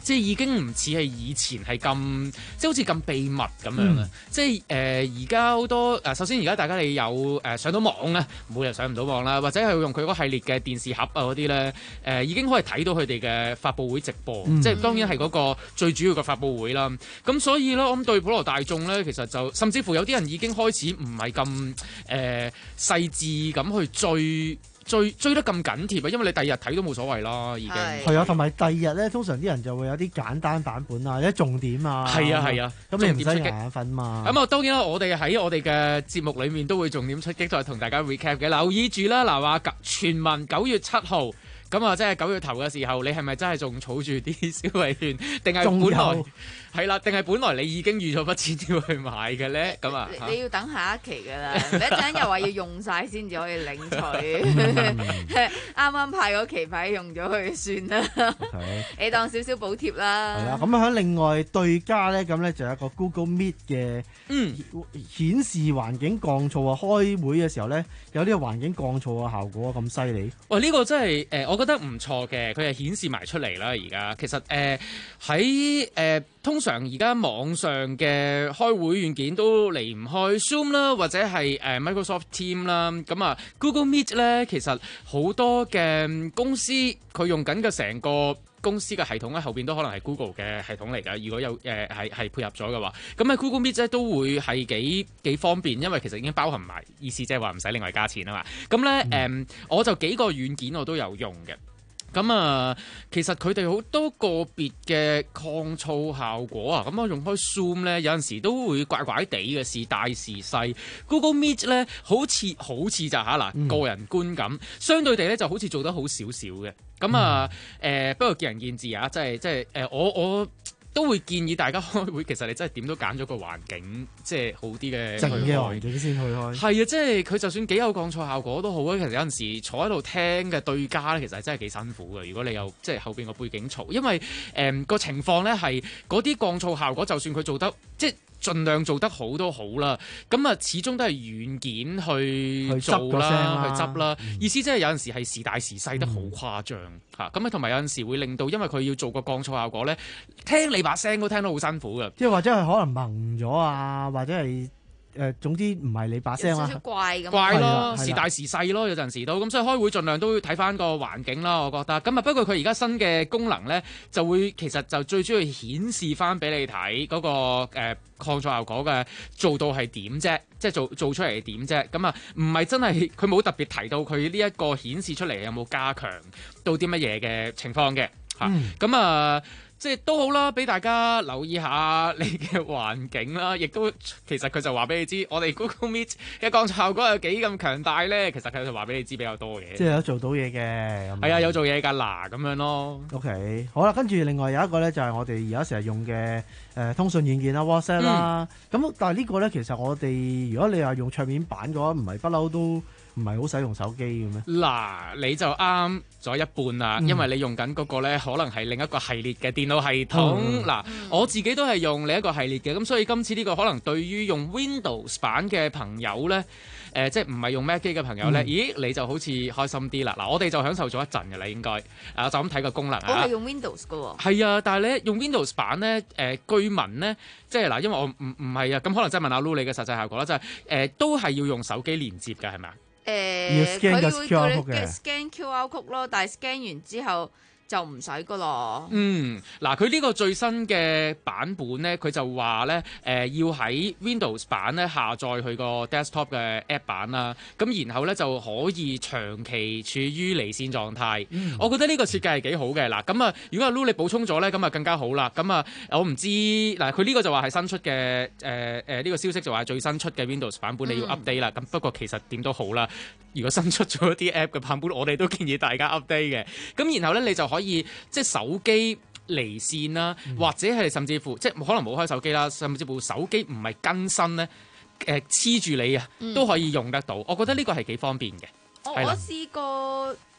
即係已經唔似係以前係咁，即係好似咁秘密咁樣啊！即係誒而家好多誒，首先而家大家你有誒、呃、上到網啊，每日上唔到網啦，或者係用佢嗰系列嘅電視盒啊嗰啲咧，誒、呃、已經可以睇到佢哋嘅發佈會直播，嗯、即係當然係嗰個最主要嘅發佈會啦。咁所以咧，我諗對普羅大眾咧，其實就甚至乎有啲人已經開始唔係咁誒細緻咁去追。追追得咁緊貼啊，因為你第二日睇都冇所謂啦，已經係啊，同埋第二日咧，通常啲人就會有啲簡單版本啊，有啲重點啊， 係啊係啊， 咁你唔使眼瞓嘛。 咁啊，當然啦，我哋喺我哋嘅節目裡面都會重點出擊，再同大家 recap 嘅，留意住啦。嗱話傳聞九月七號。咁啊，即係九月頭嘅時候，你係咪真係仲儲住啲消費券，定係本來係啦？定係本來你已經預咗筆錢要去買嘅咧？咁啊， 你要等下一期㗎啦，你一陣又話要用晒先至可以領取，啱啱派嗰期牌用咗佢算啦， okay. 你當少少補貼啦。 係啦，咁喺另外對家咧，咁咧就有一個 Google Meet 嘅嗯顯示環境降噪啊，開會嘅時候咧有呢個環境降噪嘅效果咁犀利。 喂，呢、呢個真係誒、呃，我覺得唔錯嘅，佢係顯示埋出嚟啦。而家其實誒喺誒通常而家網上嘅開會軟件都離唔開 Zoom 啦，或者係誒、呃、Microsoft Teams 啦。咁啊 Google Meet 咧，其實好多嘅公司佢用緊嘅成個公司嘅系統咧，後邊都可能係 Google 嘅系統嚟㗎。如果有誒係係配合咗嘅話，咁喺 Google Meet 咧都會係幾幾方便，因為其實已經包含埋，意思即係話唔使另外加錢啊嘛。咁咧誒，我就幾個軟件我都有用嘅。咁啊，其實佢哋好多個別嘅抗噪效果啊，咁我用開 Zoom 咧，有陣時都會怪怪地嘅，時大時細。Google Meet 咧，好似好似就嚇嗱，嗯、個人觀感，相對地咧就好似做得好少少嘅。咁啊，誒、嗯呃、不過見仁見智啊，即係即係誒我我。我都會建議大家開會，其實你真係點都揀咗個環境，即係好啲嘅靜嘅環境先去開。係啊，即係佢就算幾有降噪效果都好啊。其實有陣時坐喺度聽嘅對家咧，其實真係幾辛苦嘅。如果你有即係後邊個背景嘈，因為誒個、呃、情況咧係嗰啲降噪效果，就算佢做得即係盡量做得好都好啦。咁啊，始終都係軟件去做啦，去執啦。嗯、意思即係有陣時係時大時細得好誇張嚇。咁啊、嗯，同埋有陣時會令到，因為佢要做個降噪效果咧，聽你把聲都聽得好辛苦嘅。 即係或者係可能蒙咗啊，或者係誒、呃，總之唔係你把聲啊， 少少怪咁。 怪咯，時大時細咯，有陣時都咁，所以開會盡量都要睇翻個環境啦。我覺得咁啊，不過佢而家新嘅功能咧，就會其實就最主要顯示翻俾你睇嗰、那個誒。呃抗噪效果嘅做到係點啫？即係做做出嚟係點啫？咁啊，唔係真係佢冇特別提到佢呢一個顯示出嚟有冇加強到啲乜嘢嘅情況嘅嚇。咁、嗯、啊，即係都好啦，俾大家留意下你嘅環境啦。亦都其實佢就話俾你知，我哋 Google Meet 嘅降噪效果有幾咁強大咧。其實佢就話俾你知比較多嘅。 即係有做到嘢嘅。 係啊，有做嘢㗎嗱咁樣咯。 OK，好啦，跟住另外有一個咧，就係我哋而家成日用嘅。誒、呃、通訊軟件啦 WhatsApp 啦，咁、嗯、但係呢個咧，其實我哋如果你話用桌面版嘅話，唔係不嬲都唔係好使用手機嘅咩？ 嗱，你就啱咗一半啦，嗯、因為你用緊嗰個咧，可能係另一個系列嘅電腦系統。嗱、嗯，我自己都係用另一個系列嘅，咁所以今次呢個可能對於用 Windows 版嘅朋友咧。誒、呃，即係唔係用 Mac 機嘅朋友咧？嗯、咦，你就好似開心啲啦！嗱，我哋就享受咗一陣嘅啦，應該啊，就咁睇個功能啊。 我係用 Windows 嘅喎。 係啊，但係咧用 Windows 版咧，誒、呃、據聞咧，即係嗱，因為我唔唔係啊，咁可能真係問阿 Lu 你嘅實際效果啦，就係、是、誒、呃、都係要用手機連接㗎，係咪啊？ 誒、呃，佢會叫你 scan Q R code 咯，但係 scan 完之後。就唔使噶咯。 嗯，嗱，佢呢個最新嘅版本咧，佢就話咧，誒、呃、要喺 Windows 版咧下載佢個 desktop 嘅 app 版啦，咁然後咧就可以長期處於離線狀態。嗯、我覺得呢個設計係幾好嘅。嗱，咁啊，如果阿 Lu 你補充咗咧，咁啊更加好啦。咁啊，我唔知嗱，佢呢個就話係新出嘅，誒誒呢個消息就話最新出嘅 Windows 版本你要 update 啦。咁、嗯、不過其實點都好啦，如果新出咗啲 app 嘅版本，我哋都建議大家 update 嘅。咁然後咧你就可以。可以即係手機離線啦，嗯、或者係甚至乎即係可能冇開手機啦，甚至乎手機唔係更新咧，誒黐住你啊，都可以用得到。嗯、我覺得呢個係幾方便嘅。 我我試過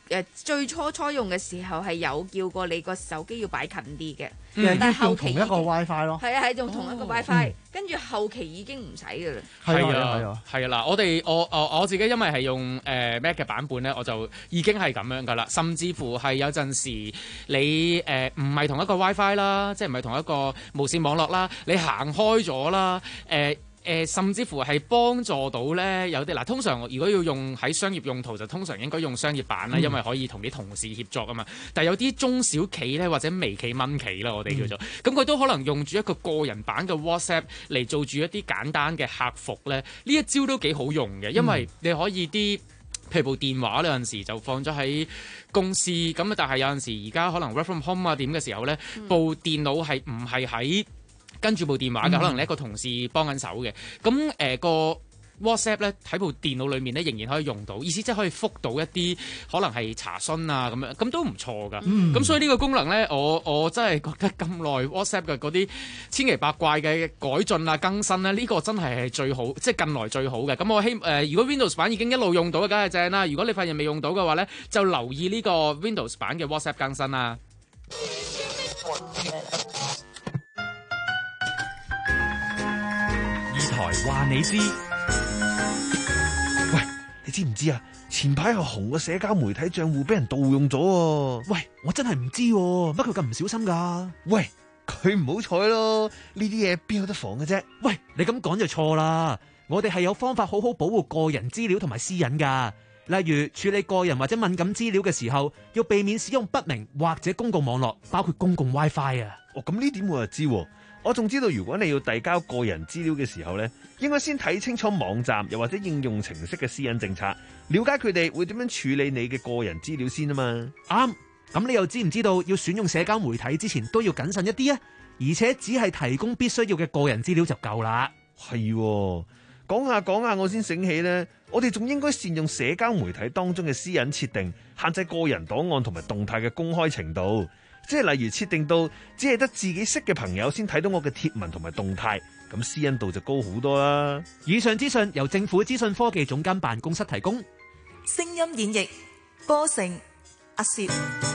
誒最初初用嘅時候係有叫過你個手機要擺近啲嘅， 嗯、 但係後期用同一個 WiFi 咯。 係啊係用同一個 WiFi，、 嗯、 跟住後期已經唔使嘅啦。 係啊係啊係啊嗱，我哋我我我自己因為係用誒、呃、Mac 嘅版本咧，我就已經係咁樣噶啦，甚至乎係有陣時你誒唔係同一個 WiFi 啦，即係唔係同一個無線網絡啦，你行開咗啦誒。呃誒、呃，甚至乎係幫助到咧，有啲嗱，通常如果要用喺商業用途，就通常應該用商業版啦，嗯、因為可以同啲同事協作啊嘛。但係有啲中小企咧，或者微企、蚊企啦，我哋叫做，咁佢、嗯、都可能用住一個個人版嘅 WhatsApp 嚟做住一啲簡單嘅客服咧。呢一招都幾好用嘅，因為你可以啲，譬如部電話呢，有陣時就放咗喺公司，咁啊，但係有陣時而家可能 work from home 啊點嘅時候咧，嗯、部電腦係唔係喺跟住部電話嘅，嗯、可能你一個同事幫緊手嘅，咁誒、呃、個 WhatsApp 咧喺部電腦裏面咧仍然可以用到，意思即係可以覆到一啲可能係查詢啊咁樣，咁都唔錯噶。咁、嗯、所以呢個功能咧，我我真係覺得咁耐 WhatsApp 嘅嗰啲千奇百怪嘅改進啊更新咧，呢、呢個真係係最好，即係近來最好嘅。咁我希誒、呃，如果 Windows 版已經一路用到嘅，梗係正啦。如果你發現未用到嘅話咧，就留意呢個 Windows 版嘅 WhatsApp 更新啦。 台話你知， 喂，你知唔知啊？前排阿紅個社交媒體賬戶俾人盜用咗。 喂，我真係唔知，乜佢咁唔小心噶？ 喂，佢唔好彩咯，呢啲嘢邊有得防嘅啫？ 喂，你咁講就錯啦，我哋係有方法好好保護個人資料同埋私隱噶。例如處理個人或者敏感資料嘅時候，要避免使用不明或者公共網絡，包括公共 WiFi 啊。 哦，咁呢點我就知。我仲知道，如果你要遞交個人資料嘅時候呢，應該先睇清楚網站又或者應用程式嘅私隱政策，了解佢哋會點樣處理你嘅個人資料先啊嘛。 啱，咁你又知唔知道要選用社交媒體之前都要謹慎一啲啊？而且只係提供必須要嘅個人資料就夠啦。 係，講下講下我先醒起呢，我哋仲應該善用社交媒體當中嘅私隱設定，限制個人檔案同埋動態嘅公開程度。即係例如設定到只係得自己識嘅朋友先睇到我嘅貼文同埋動態，咁私隱度就高好多啦。 以上資訊由政府資訊科技總監辦公室提供。 聲音演繹波成阿薛。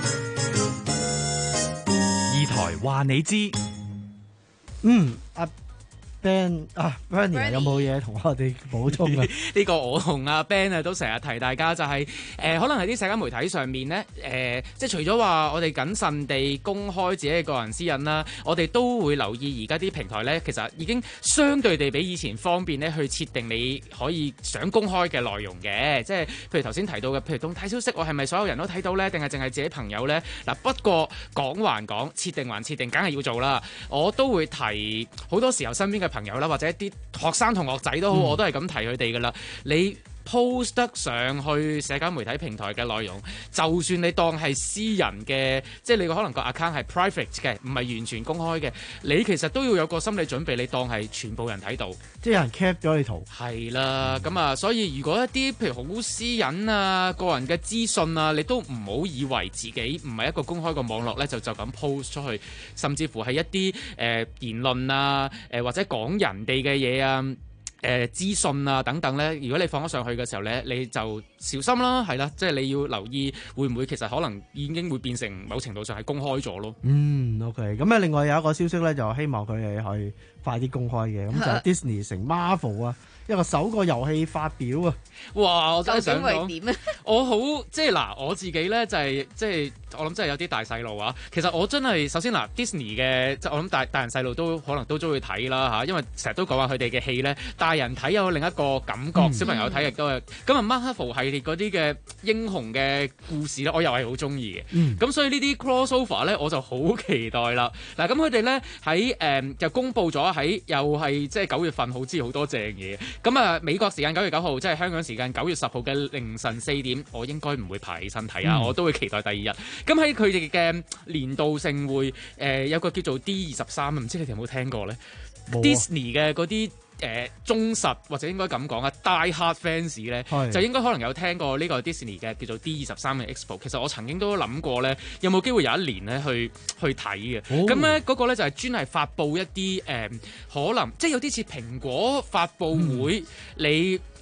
二台話你知。 嗯，阿、啊Ben 啊 Bernie 有冇嘢同我哋補充啊？ 呢個我同阿 Ben 啊都成日提大家就係、是、誒、呃，可能喺啲社交媒體上面咧，誒、呃，即係除咗話我哋謹慎地公開自己嘅個人私隱啦，我哋都會留意而家啲平台咧，其實已經相對地比以前方便咧，去設定你可以想公開嘅內容嘅，即係譬如頭先提到嘅，譬如動態消息，我係咪所有人都睇到咧，定係淨係自己朋友咧？嗱，不過講還講，設定還設定，梗係要做啦。我都會提好多時候身邊嘅朋友啦，或者一啲學生同學仔都好，嗯、我都係咁提佢哋噶啦。你 post 得上去社交媒體平台嘅內容，就算你當係私人嘅，即係你可能個 account 係 private 嘅，唔係完全公開嘅，你其實都要有個心理準備，你當係全部人睇到， 即係有人 cap 咗你圖。 係啦，咁啊，所以如果一啲譬如好私隱啊、個人嘅資訊啊，你都唔好以為自己唔係一個公開嘅網絡咧，就就咁 post 出去，甚至乎係一啲誒、呃、言論啊，誒、呃、或者講人哋嘅嘢啊。誒、呃、資訊啊等等咧，如果你放咗上去嘅時候咧，你就小心啦，係啦，即係你要留意會唔會其實可能已經會變成某程度上係公開咗咯。 嗯 OK， 咁啊另外有一個消息咧，就希望佢哋可以快啲公開嘅，咁就係 Disney 成 Marvel 啊一個首個遊戲發表啊！ 哇！我真係想講點啊！ 我好即係嗱，我自己咧就係、是、即係我諗真係有啲大細路啊。其實我真係首先嗱 Disney 嘅，即係我諗大大人細路都可能都中意睇啦嚇，因為成日都講話佢哋嘅戲咧，大人睇有另一個感覺，嗯、小朋友睇亦都係。咁啊 Marvel 系列嗰啲嘅英雄嘅故事咧，我又係好中意嘅。咁、嗯、所以呢啲 crossover 咧，我就好期待啦。嗱，咁佢哋咧喺誒就公佈咗喺又係即係九月份，好知好多正嘢。咁啊，美國時間九月九號，即係香港時間九月十號嘅凌晨四點，我應該唔會爬起身睇啊，嗯、我都會期待第二日。咁喺佢哋嘅年度盛會，誒、呃、有個叫做 D 二十三，唔知你哋有冇聽過咧、啊、？Disney 嘅嗰啲誒忠實或者應該咁講啊 Die Hard fans 咧，是就應該可能有聽過呢個 Disney 嘅叫做 D 二十三嘅 Expo。其實我曾經都諗過咧，有冇機會有一年咧去去睇嘅。咁咧嗰個咧就係專係發布一啲誒、呃、可能即係有啲似蘋果發布會，嗯、你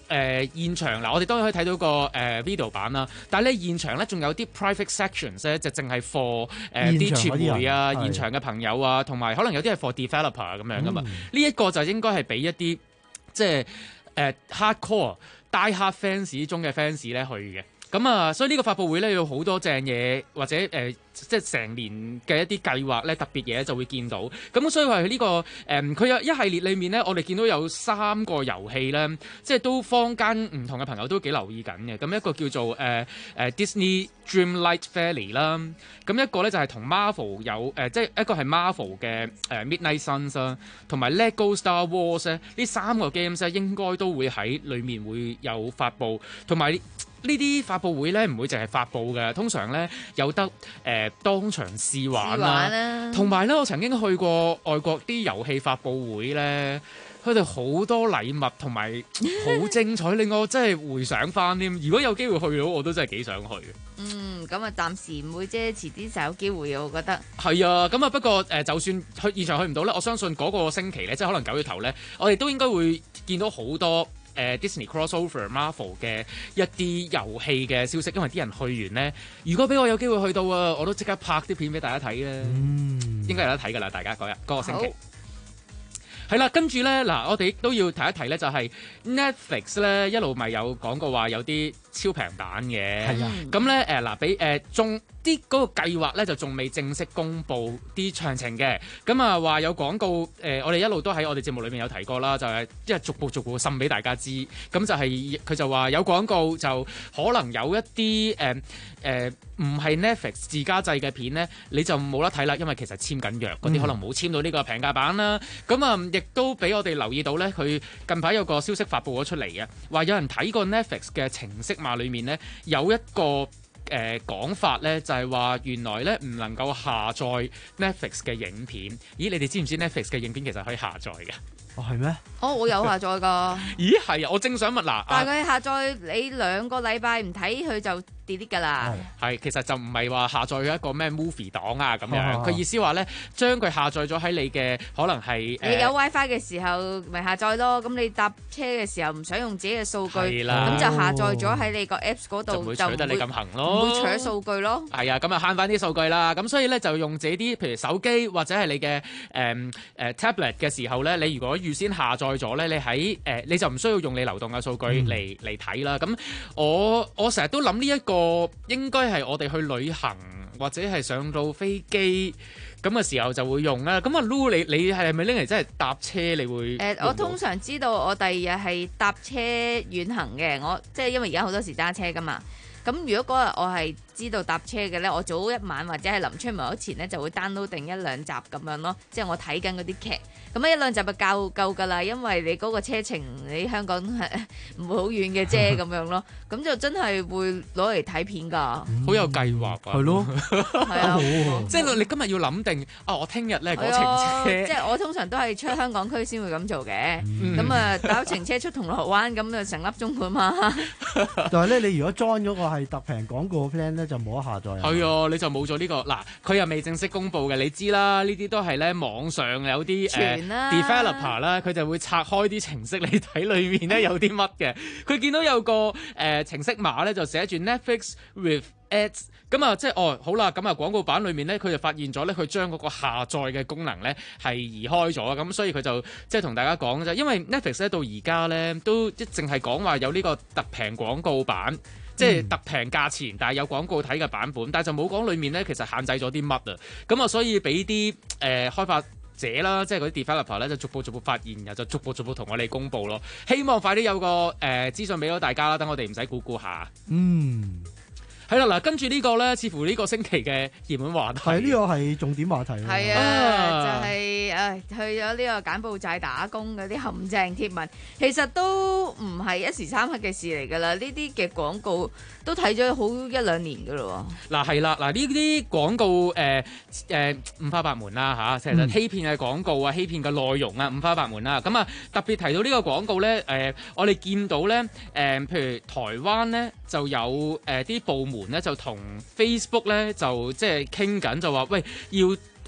誒現場嗱，我哋當然可以睇到個誒、呃、video 版啦，但係咧現場咧仲有啲 private sections 咧，就淨係 for 誒啲傳媒啊、現場嘅朋友啊，同埋可能有啲係 for developer 咁樣噶嘛。呢一、嗯、個就應該係俾一啲即係誒、呃、hardcore die hard fans 中嘅 fans 咧去嘅。咁啊，所以呢個發佈會咧有好多正嘢，或者誒、呃、即係成年嘅一啲計劃咧，特別嘢就會見到。咁所以話呢、呢個誒，佢、呃、有一系列裏面咧，我哋見到有三個遊戲咧，即係都坊間唔同嘅朋友都幾留意緊嘅。咁一個叫做誒誒、呃呃、Disney Dreamlight Valley 啦，咁一個咧就係同 Marvel 有誒、呃，即係一個係 Marvel 嘅誒、呃、Midnight Suns 啦，同埋 Lego Star Wars 咧，呢三個 games 咧應該都會喺裏面會有發佈，同埋。呢啲發佈會咧唔會淨係發佈嘅，通常咧有得誒、呃、當場試玩啦，同埋咧我曾經去過外國啲遊戲發佈會咧，佢哋好多禮物同埋好精彩，令我真係回想翻添。如果有機會去到，我都真係幾想去。 嗯，咁啊暫時唔會啫，遲啲就有機會，我覺得。係啊，咁啊不過誒、呃，就算去現場去唔到咧，我相信嗰個星期咧，即係可能九月頭咧，我哋都應該會見到好多。誒、呃、Disney crossover Marvel 嘅一啲遊戲嘅消息，因為啲人去完咧，如果俾我有機會去到啊，我都即刻拍啲片俾大家睇咧，嗯、應該有得睇㗎啦，大家嗰日嗰個星期。係啦，跟住咧嗱，我哋都要提一提咧，就係 Netflix 咧一路咪有講過話有啲超平版嘅，係啊，咁咧誒嗱，俾誒仲啲嗰個計劃咧就仲未正式公布啲詳情嘅，咁啊話有廣告誒、呃，我哋一路都喺我哋節目裏面有提過啦，就係即係逐步逐步滲俾大家知，咁就係、是、佢就話有廣告就可能有一啲誒誒唔係 Netflix 自家製嘅片咧，你就冇得睇啦，因為其實簽緊約嗰啲可能冇簽到呢個平價版啦，咁啊。嗯亦都俾我哋留意到咧，佢近排有個消息發布咗出嚟嘅，話有人睇過 Netflix 嘅程式碼裏面咧，有一個誒講、呃、法咧，就係、是、話原來咧唔能夠下載 Netflix 嘅影片。咦，你哋知唔知 Netflix 嘅影片其實可以下載嘅？哦，係咩？ 哦，我有下載㗎。咦，係啊， 我正想問嗱， 但係佢下載你兩個禮拜唔睇佢就 delete 㗎啦。 係，其實就唔係話下載一個咩 movie 檔啊咁樣。佢、哦、意思話咧，將佢下載咗喺你嘅可能係你有 WiFi 嘅時候咪下載咯。咁你搭車嘅時候唔想用自己嘅數據，咁就下載咗喺你個 Apps 嗰度，就唔會取得你咁行咯，唔會取數據咯。係啊，咁啊慳翻啲數據啦。咁所以咧就用自己啲譬如手機或者係你嘅誒誒 tablet 嘅時候咧，你如果預先下載咗咧，你喺誒、呃、你就唔需要用你流動嘅數據嚟嚟睇啦。咁我我成日都諗呢一個應該係我哋去旅行或者係上到飛機咁嘅時候就會用啦。咁啊 Lu 你你係咪拎嚟真係搭車你會？誒、呃， 我通常知道我第二日係搭車遠行嘅，我即係因為而家好多時揸車噶嘛。咁如果嗰日我係知道搭車嘅咧，我早一晚或者係臨出門前咧就會 download 定一兩集咁樣咯，即係我睇緊嗰啲劇，咁一兩集就夠夠㗎啦，因為你嗰個車程你香港係唔會好遠嘅啫咁樣咯，咁就真係會攞嚟睇片㗎，好、 嗯、有計劃㗎，係咯，係啊，即係你今日要諗定啊，我聽日咧嗰程車， 即係我通常都係出香港區先會咁做嘅，咁啊搭程車出銅鑼灣咁就成粒鐘㗎嘛， 但係咧你如果 join 嗰個係特平廣告 plan 咧，就冇得下載。 係啊，你就冇咗呢個嗱，佢又未正式公布嘅，你知啦，呢啲都係咧網上有啲誒 developer 啦，佢就會拆開啲程式嚟睇裏面咧有啲乜嘅。佢見到有個誒、呃、程式碼咧，就寫住 Netflix with ads， 咁啊即係哦好啦，咁啊廣告版裏面咧，佢就發現咗咧，佢將嗰個下載嘅功能咧係移開咗，咁所以佢就即係同大家講啫，因為 Netflix 咧到而家咧都一淨係講話有呢個特平廣告版。即係特平價錢，但係有廣告睇嘅版本，但係就冇講裡面咧，其實限制咗啲乜啊？咁啊，所以俾啲誒開發者啦，即係嗰啲 developer 咧，就逐步逐步發現，然後就逐步逐步同我哋公佈咯。希望快啲有個誒、呃、資訊俾到大家啦，等我哋唔使估估下。嗯。係啦，嗱，跟住呢個咧，似乎呢個星期嘅熱門話題， 係呢個係重點話題。 係啊，啊就係、是、誒去咗呢個柬埔寨打工嗰啲陷阱貼文，其實都唔係一時三刻嘅事嚟㗎啦。呢啲嘅廣告都睇咗好一兩年㗎咯。 嗱係啦，嗱呢啲廣告誒誒五花八門啦嚇，其實欺騙嘅廣告啊，欺騙嘅內容啊，五花八門啦。咁啊特別提到呢個廣告咧，誒、呃、我哋見到咧，誒、呃、譬如台灣咧就有誒啲、呃、部門咧就同 Facebook 咧就即係傾緊，就話喂要誒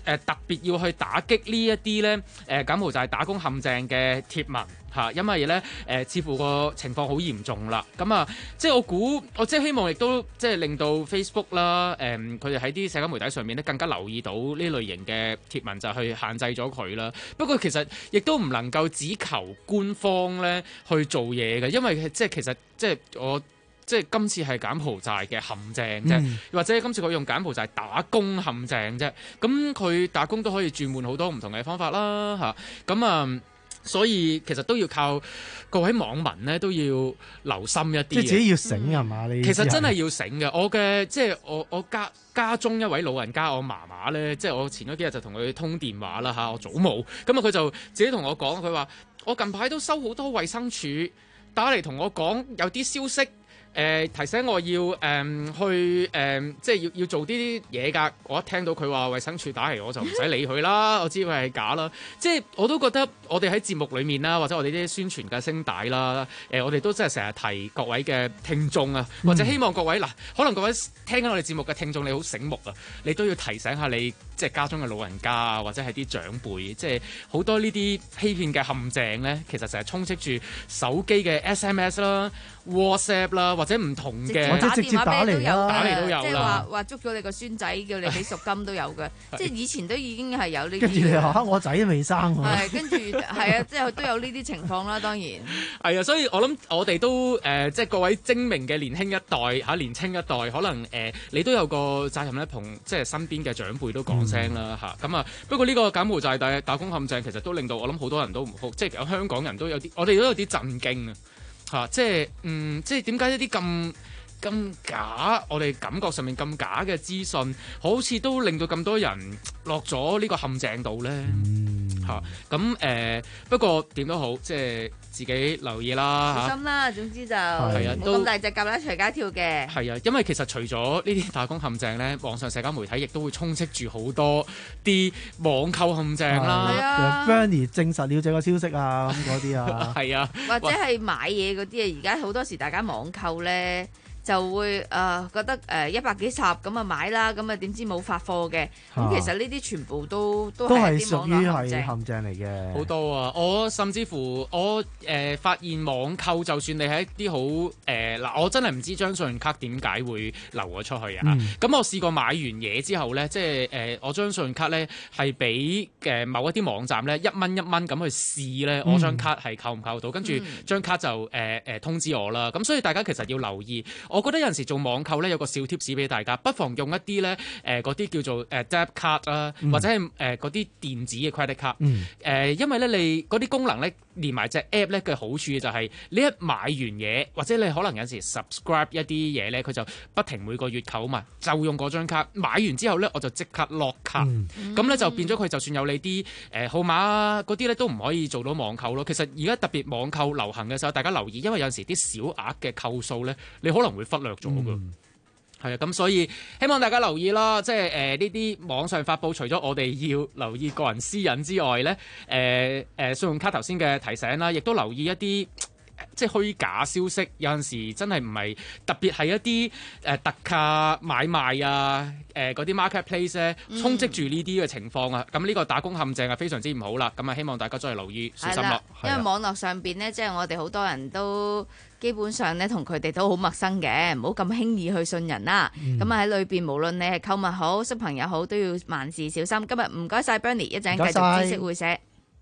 誒特別要去打擊呢一啲咧誒柬埔寨打工陷阱嘅貼文嚇，因為咧誒、呃、似乎個情況好嚴重啦。咁啊，即係我估，我即係希望亦都即係令到 Facebook 啦，誒佢哋喺啲社交媒體上面咧更加留意到呢類型嘅貼文，就去限制咗佢啦。不過其實亦都唔能夠只求官方咧去做嘢嘅，因為即係其實即係我。即係今次係柬埔寨嘅陷阱啫， 嗯、 或者今次佢用柬埔寨打工陷阱啫。咁佢打工都可以轉換好多唔同嘅方法啦，嚇。咁啊，所以其實都要靠各位網民咧，都要留心一啲。 即係自己要醒係嘛？你其實真係要醒嘅。我嘅即係我我家家中一位老人家，我嫲嫲咧，即係我前嗰幾日就同佢通電話啦嚇，我祖母。咁啊，佢就自己同我講，佢話我近排都收好多衛生署打嚟同我講有啲消息。誒、呃、提醒我要誒、呃、去誒、呃，即係要要做啲嘢㗎。我一聽到佢話衛生署打嚟，我就唔使理佢啦。我知佢係假啦。即係我都覺得我哋喺節目裡面啦，或者我哋啲宣傳嘅聲帶啦，誒、呃、我哋都真係成日提各位嘅聽眾啊，或者希望各位嗱，可能各位聽緊我哋節目嘅聽眾你好醒目啊，你都要提醒下你即係家中嘅老人家啊，或者係啲長輩，即係好多呢啲欺騙嘅陷阱咧，其實成日充斥住手機嘅 S M S 啦、WhatsApp 啦，或者唔同嘅， 或者直接打嚟啦， 打嚟都有啦。 即係話話捉咗你個孫仔，叫你俾贖金都有嘅。即係以前都已經係有呢啲。 跟住你話我仔都未生喎。 係跟住係啊，即係都有呢啲情況啦。當然係啊，所以我諗我哋都誒、呃，即係各位精明嘅年輕一代嚇、啊，年青一代可能誒、呃，你都有個責任咧，同即係身邊嘅長輩都講聲啦嚇。咁啊，不過呢個柬埔寨打打工陷阱其實都令到我諗好多人都唔好，即係有香港人都有啲，我哋都有啲震驚啊。嚇、啊！即係嗯，即係點解一啲咁咁假，我哋感覺上面咁假嘅資訊，好似都令到咁多人落咗呢個陷阱度咧？嚇咁誒，不過點都好，即係自己留意啦嚇。 小心啦，總之就係啊， 冇咁大隻蛤乸隨街跳嘅。 係啊，因為其實除咗呢啲打工陷阱咧，網上社交媒體亦都會充斥住好多啲網購陷阱啦。 係啊 Bernie 證實了這個消息啊，咁嗰啲啊， 係啊， 或者係買嘢嗰啲啊，而家好多時大家網購咧。就會誒、呃、覺得誒一百幾十咁啊買啦，咁啊點知冇發貨嘅？咁、啊、其實呢啲全部都都係啲網絡陷阱， 陷阱嚟嘅。 好多啊！我甚至乎我誒、呃、發現網購，就算你係一啲好誒嗱，我真係唔知張信用卡點解會流咗出去啊！咁、嗯、我試過買完嘢之後咧，即係誒、呃、我張信用卡咧係俾誒某一啲網站咧一蚊一蚊咁去試咧，我張卡係扣唔扣到，跟住張卡就誒誒、呃、通知我啦。咁所以大家其實要留意。我覺得有陣時做網購咧有個小貼士俾大家，不妨用一啲咧誒嗰啲叫做誒 debit card 啦，嗯、或者係誒嗰啲電子嘅 credit card。誒、嗯呃，因為咧你嗰啲功能咧連埋隻 app 咧嘅好處就係你一買完嘢，或者你可能有陣時 subscribe 一啲嘢咧，佢就不停每個月扣嘛，就用嗰張卡買完之後咧，我就即刻 lock 卡，咁咧、嗯、就變咗佢就算有你啲誒、呃、號碼嗰啲咧都唔可以做到網購咯。其實而家特別網購流行嘅時候，大家留意，因為有陣時啲小額嘅扣數咧，你可能會忽略咗㗎。係啊、嗯，咁所以希望大家留意啦，即係誒呢啲網上發布，除咗我哋要留意個人私隱之外咧，誒、呃、誒、呃、信用卡頭先嘅提醒啦，亦都留意一啲即係虛假消息，有陣時真係唔係特別係一啲誒、呃、特價買賣啊，誒嗰啲 marketplace 咧充斥住呢啲嘅情況啊，咁呢、嗯、個打工陷阱係非常之唔好啦，咁啊希望大家再留意小心咯。 因為網絡上邊咧，即係我哋好多人都基本上咧同佢哋都好陌生嘅，唔好咁輕易去信人啦。咁啊喺裏邊，無論你係購物好、識朋友好，都要萬事小心。今日唔該晒 Bernie，一陣繼續知識會社。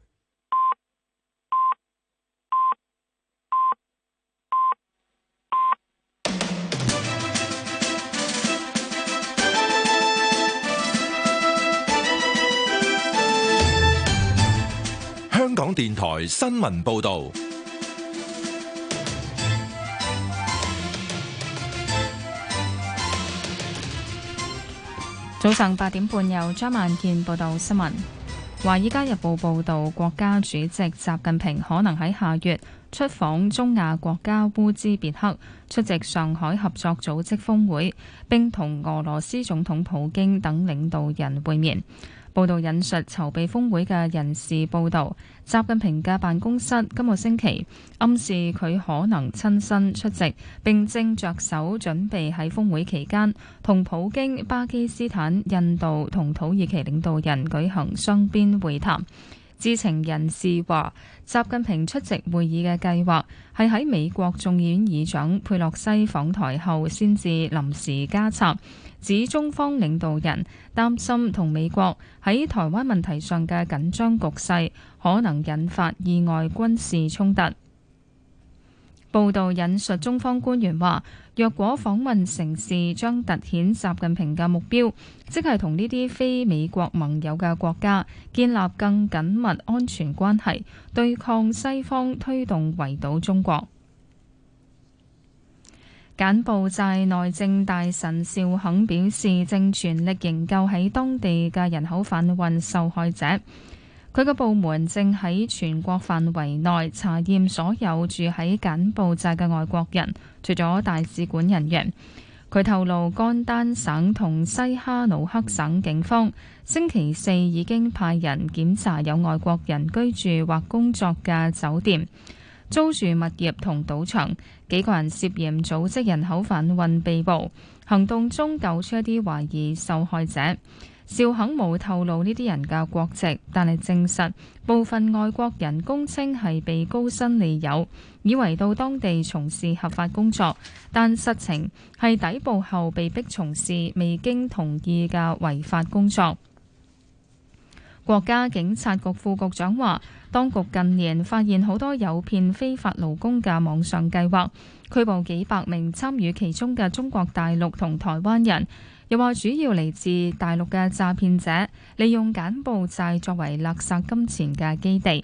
香港電台新聞報導。 早上八點半，由張萬健報道新聞。《華爾街日報》報道，國家主席習近平可能喺下月出訪中亞國家烏茲別克，出席上海合作組織峰會，並同俄羅斯總統普京等領導人會面。 報道引述籌備峰會嘅人士報導，習近平嘅辦公室今個星期暗示佢可能親身出席，並正着手準備喺峰會期間同普京、巴基斯坦、印度同土耳其領導人舉行雙邊會談。知情人士話，習近平出席會議嘅計劃係喺美國眾議院議長佩洛西訪台後先至臨時加插，指中方領導人擔心同美國喺台灣問題上嘅緊張局勢可能引發意外軍事衝突。報道引述中方官員話，若果訪問城市將突顯習近平嘅目標，即係同呢啲非美國盟友嘅國家建立更緊密安全關係，對抗西方推動圍堵中國。柬埔寨內政大臣邵肯表示，正全力營救喺當地嘅人口販運受害者。佢嘅部門正喺全國範圍內查驗所有住喺柬埔寨嘅外國人，除咗大使館人員。佢透露，甘丹省同西哈努克省警方星期四已經派人檢查有外國人居住或工作嘅酒店、租住物業同賭場，幾個人涉嫌組織人口販運被捕。行動中救出一啲懷疑受害者。邵肯冇透露呢啲人嘅國籍，但係證實部分外國人供稱係被高薪利誘，以為到當地從事合法工作，但實情係抵埗後被逼從事未經同意嘅違法工作。國家警察局副局長話，當局近年發現好多誘騙非法勞工嘅網上計劃，拘捕幾百名參與其中嘅中國大陸同台灣人。又話主要嚟自大陸嘅詐騙者，利用柬埔寨作為勒索金錢嘅基地。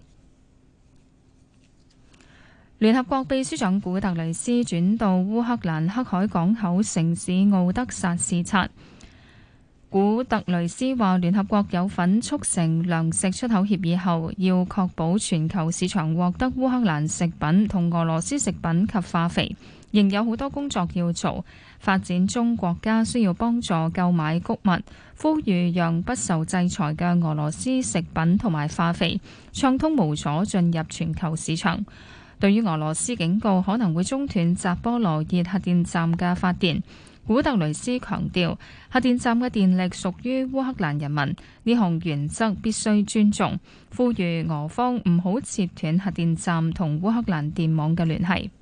聯合國秘書長古特雷斯轉到烏克蘭黑海港口城市敖德薩視察。古特雷斯話，聯合國有份促成糧食出口協議後，要確保全球市場獲得烏克蘭食品同俄羅斯食品及化肥，仍有好多工作要做。發展中國家需要幫助購買穀物，呼籲讓不受制裁嘅俄羅斯食品同埋化肥暢通無阻進入全球市場。對於俄羅斯警告可能會中斷扎波羅熱核電站嘅發電，古特雷斯強調核電站嘅電力屬於烏克蘭人民，呢項原則必須尊重，呼籲俄方唔好切斷核電站同烏克蘭電網嘅聯繫。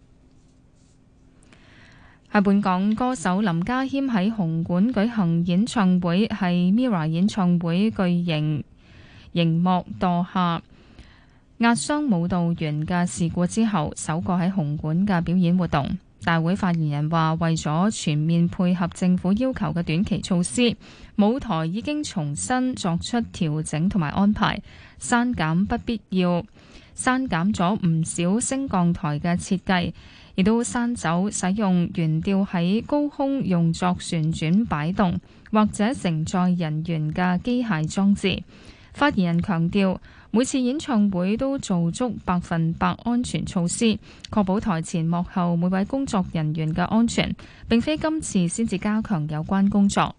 喺本港，歌手林家謙喺紅館舉行演唱會，係 Mirror 演唱會巨型熒幕墮下壓傷舞蹈員嘅事故之後，首個喺紅館嘅表演活動。大會發言人話，為咗全面配合政府要求嘅短期措施，舞台已經重新作出調整同埋安排，刪減不必要，刪減咗唔少升降台嘅設計，亦都刪走使用懸吊喺高空用作旋轉擺動或者承載人員嘅機械裝置。發言人強調，每次演唱會都做足百分百安全措施，確保台前幕後每位工作人員嘅安全，並非今次先至加強有關工作。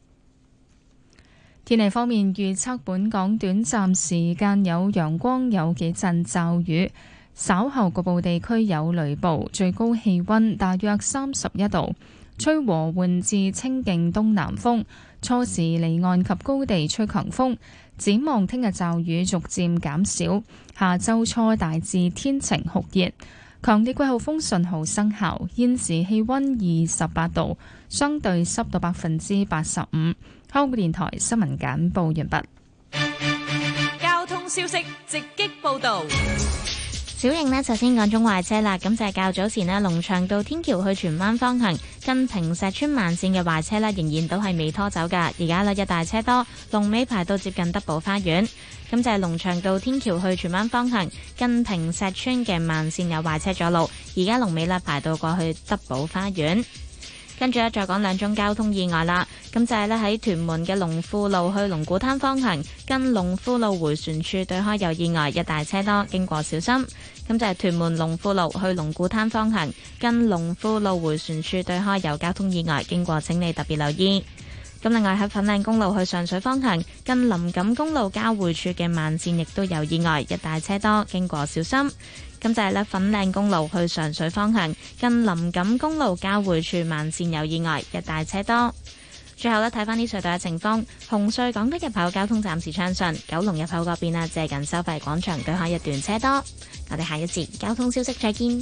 天氣方面，預測本港短暫時間有陽光，有幾陣驟雨，稍後局部地區有雷暴，最高氣溫大約三十一度，吹和緩至清勁東南風，初時離岸及高地吹強風。展望聽日驟雨逐漸減少，下周初大致天晴酷熱，強烈季候風信號生效。現時氣溫二十八度，相對濕度百分之八十五。香港電台新聞簡報完畢。 交通消息直擊報道。 小瑩呢，首先講中壞車啦，咁就係較早前呢，龍翔道天橋去荃灣方向近坪石村慢線嘅壞車呢，仍然都係未拖走噶，而家呢，一大車多，龍尾排到接近德寶花園。咁就係龍翔道天橋去荃灣方向近坪石村嘅慢線有壞車阻路，而家龍尾呢，排到過去德寶花園。跟住咧，再講兩宗交通意外啦。咁就係咧喺屯門嘅龍富路去龍鼓灘方向，近龍富路迴旋處對開有意外，一大車多，經過小心。咁就係屯門龍富路去龍鼓灘方向，近龍富路迴旋處對開有交通意外，經過請你特別留意。 咁另外喺粉嶺公路去上水方向，近林錦公路交匯處嘅慢線亦都有意外，一帶車多，經過小心。咁就係咧，粉嶺公路去上水方向，近林錦公路交匯處慢線有意外，一帶車多。最後咧，睇翻啲隧道嘅情況，紅隧港島入口交通暫時暢順，九龍入口嗰邊啊，借近收費廣場對開一段車多。我哋下一節交通消息再見。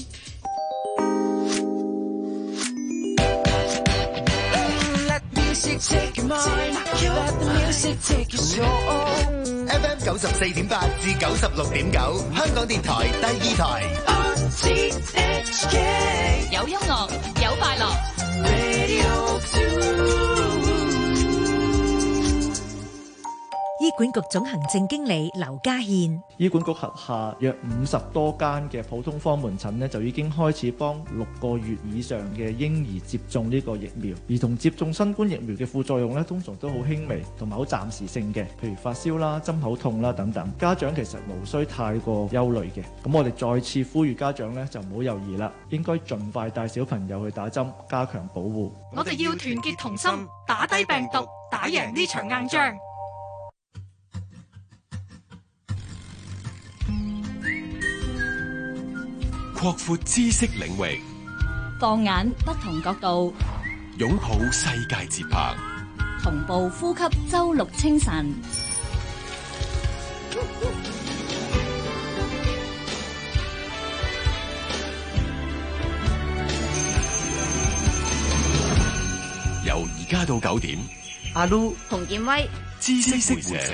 F M 九十四點八至九十六點九，香港電台第二台。 有音樂，有快樂。 醫管局總行政經理劉家憲， 醫管局轄下約五十多間嘅普通科門診呢，就已經開始幫六個月以上嘅嬰兒接種呢個疫苗。兒童接種新冠疫苗嘅副作用呢，通常都好輕微同埋好暫時性嘅，譬如發燒啦、針口痛啦等等。家長其實無需太過憂慮嘅。咁我哋再次呼籲家長呢，就唔好猶豫啦，應該盡快帶小朋友去打針，加強保護。 我哋要團結同心，打低病毒，打贏呢場硬仗。 擴闊知識領域， 放眼不同角度， 擁抱世界節拍， 同步呼吸周六清晨。 由而家到九點， 阿 Lu、洪建威、 知識會社。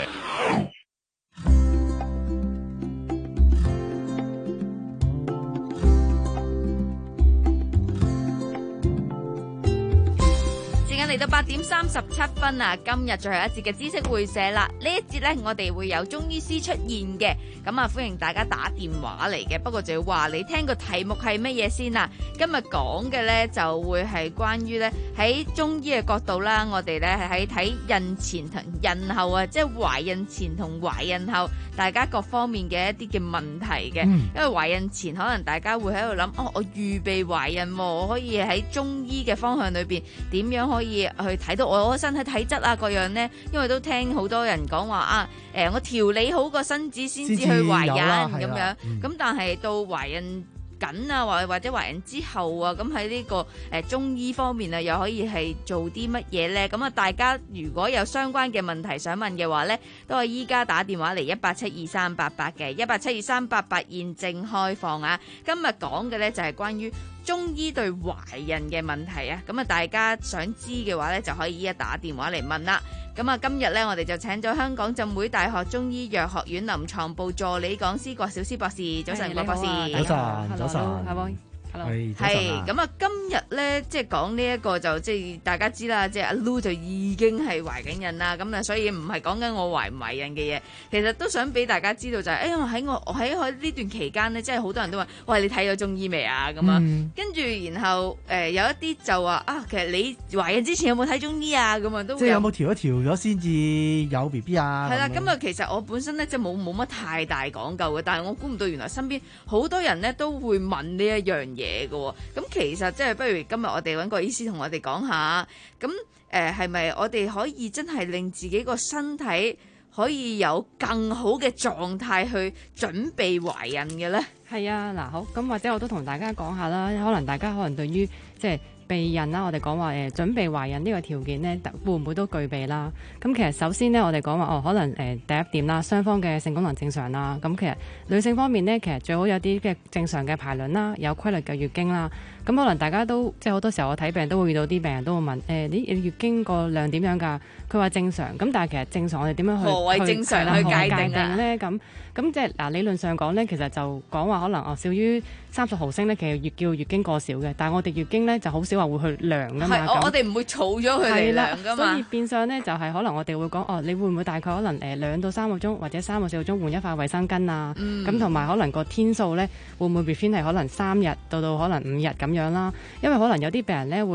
嚟到八點三十七分啊！今日最後一節嘅知識會社啦，呢一節呢，我哋會有中醫師出現嘅，咁啊歡迎大家打電話嚟嘅。不過就要話你聽個題目係乜嘢先啊？今日講嘅呢，就會係關於呢喺中醫嘅角度啦，我哋呢係喺睇孕前同孕後啊，即係懷孕前同懷孕後大家各方面嘅一啲嘅問題嘅。嗯、因為懷孕前可能大家會喺度諗，哦，我預備懷孕，我可以喺中醫嘅方向裏邊點樣可以去睇到我身體體質啊各樣呢？因為都聽好多人講話啊，誒、呃、我調理好個身子先至去懷孕咁樣，咁、嗯、但係到懷孕緊啊，或或者懷孕之後啊，咁喺呢個誒、呃、中醫方面啊，又可以係做啲乜嘢呢？咁啊，大家如果有相關嘅問題想問嘅話呢，都係依家打電話嚟一八七二三八八嘅，一八七二三八八現正開放啊！今日講嘅呢，就係關於中醫對懷孕嘅問題啊，咁啊大家想知嘅話咧，就可以依家打電話嚟問啦。咁啊今日咧，我哋就請咗香港浸會大學中醫藥學院臨床部助理講師郭小詩博士。早晨，郭博士。 早晨，早晨。 係咁啊！今日咧，即係講呢一個就即係大家知啦，即係阿 Lu 就已經係懷緊孕啦。咁啊，所以唔係講緊我懷唔懷孕嘅嘢，其實都想俾大家知道就係、是，誒、哎、我喺我喺我呢段期間咧，即係好多人都話，喂，你睇咗中醫未啊？咁啊，跟住、嗯、然後誒、呃、有一啲就話啊，其實你懷孕之前有冇睇中醫啊？咁啊都有即係有冇調一調咗先至有 B B 啊？係啦，咁啊其實我本身咧即係冇冇乜太大講究嘅，但係我估唔到原來身邊好多人咧都會問呢一樣嘢。嘢嘅喎，咁其實即係不如今日我哋揾個醫師同我哋講下，咁誒係咪我哋可以真係令自己個身體可以有更好嘅狀態去準備懷孕嘅咧？ 係啊，嗱好，咁或者我都同大家講下啦，可能大家可能對於即係備孕啦，我哋講話誒準備懷孕呢個條件呢，會唔會都具備啦？咁其實首先呢，我哋講話哦，可能誒、呃、第一點啦，雙方嘅性功能正常啦。咁其實女性方面呢，其實最好有啲嘅正常嘅排卵啦，有規律嘅月經啦。咁可能大家都即係好多時候我睇病都會遇到啲病人都會問誒、欸，你月經個量點樣㗎？佢話正常。咁但係其實正常我哋點樣去何謂正常去界定咧？咁咁即係嗱理論上講咧，其實就講話可能哦少於三十毫升咧，其實月叫月經過少嘅。但係我哋月經咧就好少話會去量㗎嘛。係，我哋唔會儲咗佢嚟量㗎嘛。所以變相咧就係、是、可能我哋會講哦，你會唔會大概可能誒兩到三個鐘或者三個四個鐘換一塊衛生巾啊？咁同埋可能個天數咧會唔會 between 係可能三日到到可能五日咁樣啦？因為可能有啲病人咧會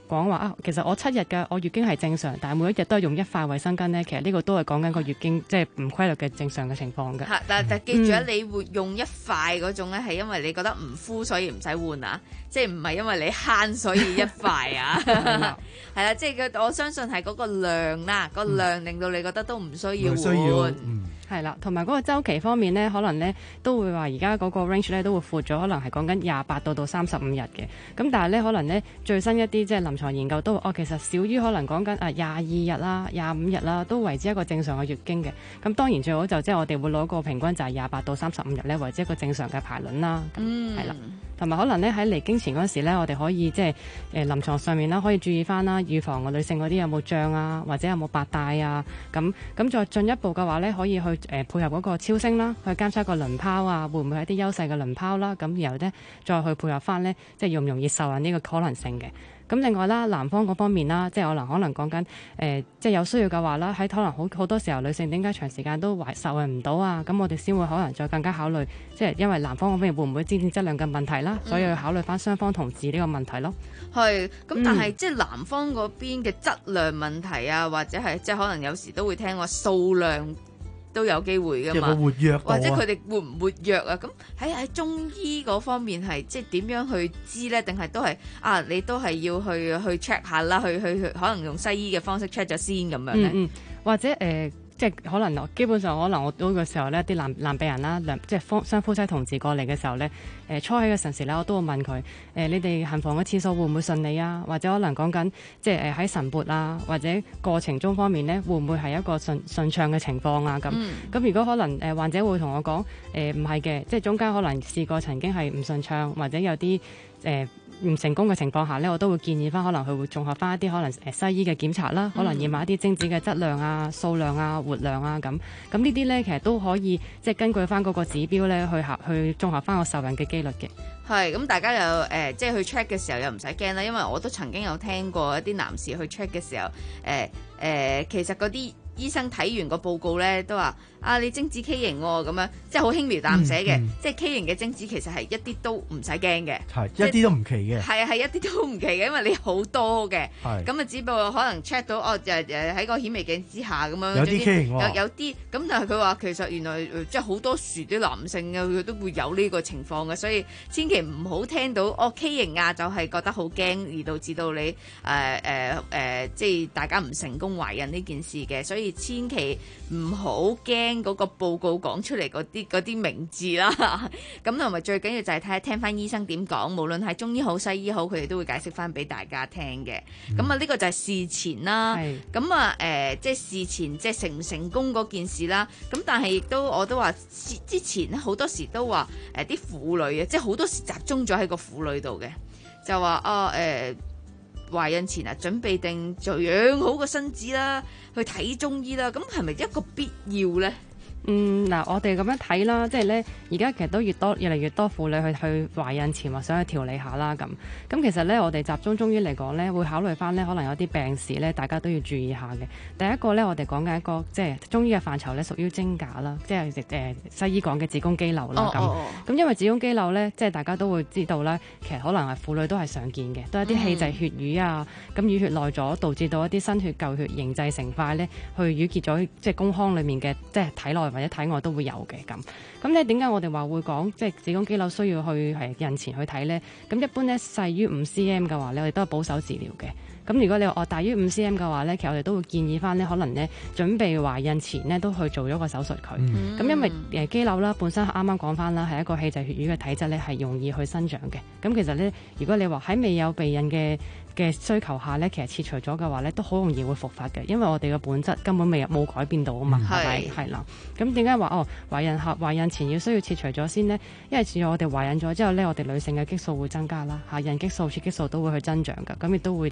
講話啊，其實我七日嘅我月經係正常，但係每一日都係用一塊衛生巾咧，其實呢個都係講緊個月經即係唔規律嘅正常嘅情況嘅。 嚇！但但記住啊，你會用一塊嗰種咧，係因為你覺得唔敷所以唔使換啊，即係唔係因為你慳所以一塊啊？係啦，即係我相信係嗰個量啦，個量令到你覺得都唔需要換。 係啦，同埋嗰個週期方面咧，可能咧都會話而家嗰個 range 咧都會闊咗，可能係講緊廿八到到三十五日嘅。咁但係咧可能咧最新一啲即係臨床研究都哦，其實少於可能講緊啊廿二日啦、廿五日啦，都為之一個正常嘅月經嘅。咁當然最好就即係我哋會攞個平均就係廿八到三十五日咧，為之一個正常嘅排卵啦。 嗯， 係啦。同埋可能咧喺嚟經前嗰時咧，我哋可以即係誒臨床上面啦，可以注意翻啦，預防個女性嗰啲有冇脹啊，或者有冇白帶啊，咁咁再進一步嘅話咧，可以去誒、呃、配合嗰個超聲啦，去監測個輪泡啊，會唔會係啲優勢嘅輪泡啦，咁然後咧再去配合翻咧，即係容唔容易受孕呢個可能性嘅。咁另外啦，男方嗰方面啦，即係我能可能講緊誒，即係有需要嘅話啦，喺可能好好多時候女性點解長時間都懷受孕唔到啊？咁我哋先會可能再更加考慮，即係因為男方嗰邊會唔會精子質量嘅問題啦，所以要考慮翻雙方同治呢個問題咯。 係，咁但係、嗯、即係男方嗰邊嘅質量問題啊，或者係即係可能有時都會聽話數量。都有機會㗎嘛， 活躍或者佢哋活唔活躍啊？咁喺喺中醫嗰方面係即係點樣去知咧？定係都係啊？你都係要去去 check 下啦，去去去可能用西醫嘅方式 check 咗先咁樣咧、 嗯嗯，或者誒。呃即係可能基本上可能我嗰個時候咧，啲男男病人啦，兩即係夫雙夫妻同時過嚟嘅時候咧，誒、呃、初起嘅陣時咧，我都會問佢誒、呃，你哋行房嘅次數會唔會順利啊？或者可能講緊即係誒喺晨勃啊，或者過程中方面咧，會唔會係一個順順暢嘅情況啊？咁咁、嗯、如果可能誒、呃、患者會同我講誒唔係嘅，即係中間可能試過曾經係唔順暢，或者有啲誒。呃唔成功嘅情況下呢，我都會建議翻，可能佢會綜合翻一啲可能誒西醫嘅檢查啦，可能驗埋一啲精子嘅質量啊、數量啊、活量啊咁。咁呢啲呢，其實都可以即係根據翻嗰個指標呢去合去綜合翻個受孕嘅機率嘅。 係咁，大家又誒、呃、即係去 check 嘅時候又唔使驚啦，因為我都曾經有聽過一啲男士去 check 嘅時候，誒、呃、誒、呃、其實嗰啲醫生睇完個報告呢，都話啊你精子畸形喎咁樣，即係好輕描淡寫嘅、嗯嗯，即係畸形嘅精子其實係一啲都唔使驚嘅， 係一啲都唔奇嘅，係啊係一啲都唔奇嘅，因為你好多嘅，咁啊只不過可能 check 到哦誒誒喺個顯微鏡之下咁樣有啲畸形喎， 有有啲咁，但係佢話其實原來、呃、即係好多時啲男性啊佢都會有呢個情況嘅，所以千祈唔好聽到哦畸形啊就係覺得好驚而導致到你誒誒誒即係大家唔成功懷孕呢件事嘅，所以千祈唔好驚嗰個報告講出嚟嗰啲嗰啲名字啦，咁同埋最緊要就係睇下聽翻醫生點講，無論係中醫好西醫好，佢哋都會解釋翻俾大家聽嘅。咁啊呢個就係事前啦，咁啊誒即係事前即係成唔成功嗰件事啦。咁但係亦都我都話之前咧好多時都話誒啲婦女啊，即係好多時集中咗喺個婦女度嘅，就話啊誒。呃懷孕前啊，準備定就養好個身子啦，去睇中醫啦，咁係咪一個必要呢？ 嗯，嗱，我哋咁樣睇啦，即係咧，而家其實都越多越嚟越多婦女去去懷孕前或想去調理下啦，咁咁其實咧，我哋集中中醫嚟講咧，會考慮翻咧，可能有啲病史咧，大家都要注意下嘅。第一個咧，我哋講緊一個即係中醫嘅範疇咧，屬於精假啦，即係誒西醫講嘅子宮肌瘤啦，咁、哦、咁、哦、因為子宮肌瘤咧，即係大家都會知道咧，其實可能係婦女都係常見嘅，都係一啲氣滯血瘀啊，咁、嗯、淤血耐咗，導致到一啲新血舊血凝滯成塊咧，去淤結咗即係宮腔裡面嘅即係體內或者體外都會有嘅咁。咁咧點解我哋話會講即係子宮肌瘤需要去係孕前去睇咧？咁一般咧細於五 cm 嘅話咧，我哋都係保守治療嘅。咁如果你話哦大於五 cm 嘅話咧，其實我哋都會建議翻咧，可能咧準備懷孕前咧都去做咗個手術佢。咁、嗯、因為誒肌瘤啦本身啱啱講翻啦，係一個氣滯血瘀嘅體質咧，係容易去生長嘅。咁其實咧，如果你話喺未有備孕嘅嘅需求下咧，其實切除咗嘅話咧，都好容易會復發嘅，因為我哋嘅本質根本未冇改變到啊嘛，係咪係啦？咁點解話哦懷孕後懷孕前要需要切除咗先呢？因為似我哋懷孕咗之後咧，我哋女性嘅激素會增加啦，嚇孕激素、雌激素都會去增長㗎，咁亦都會誘發到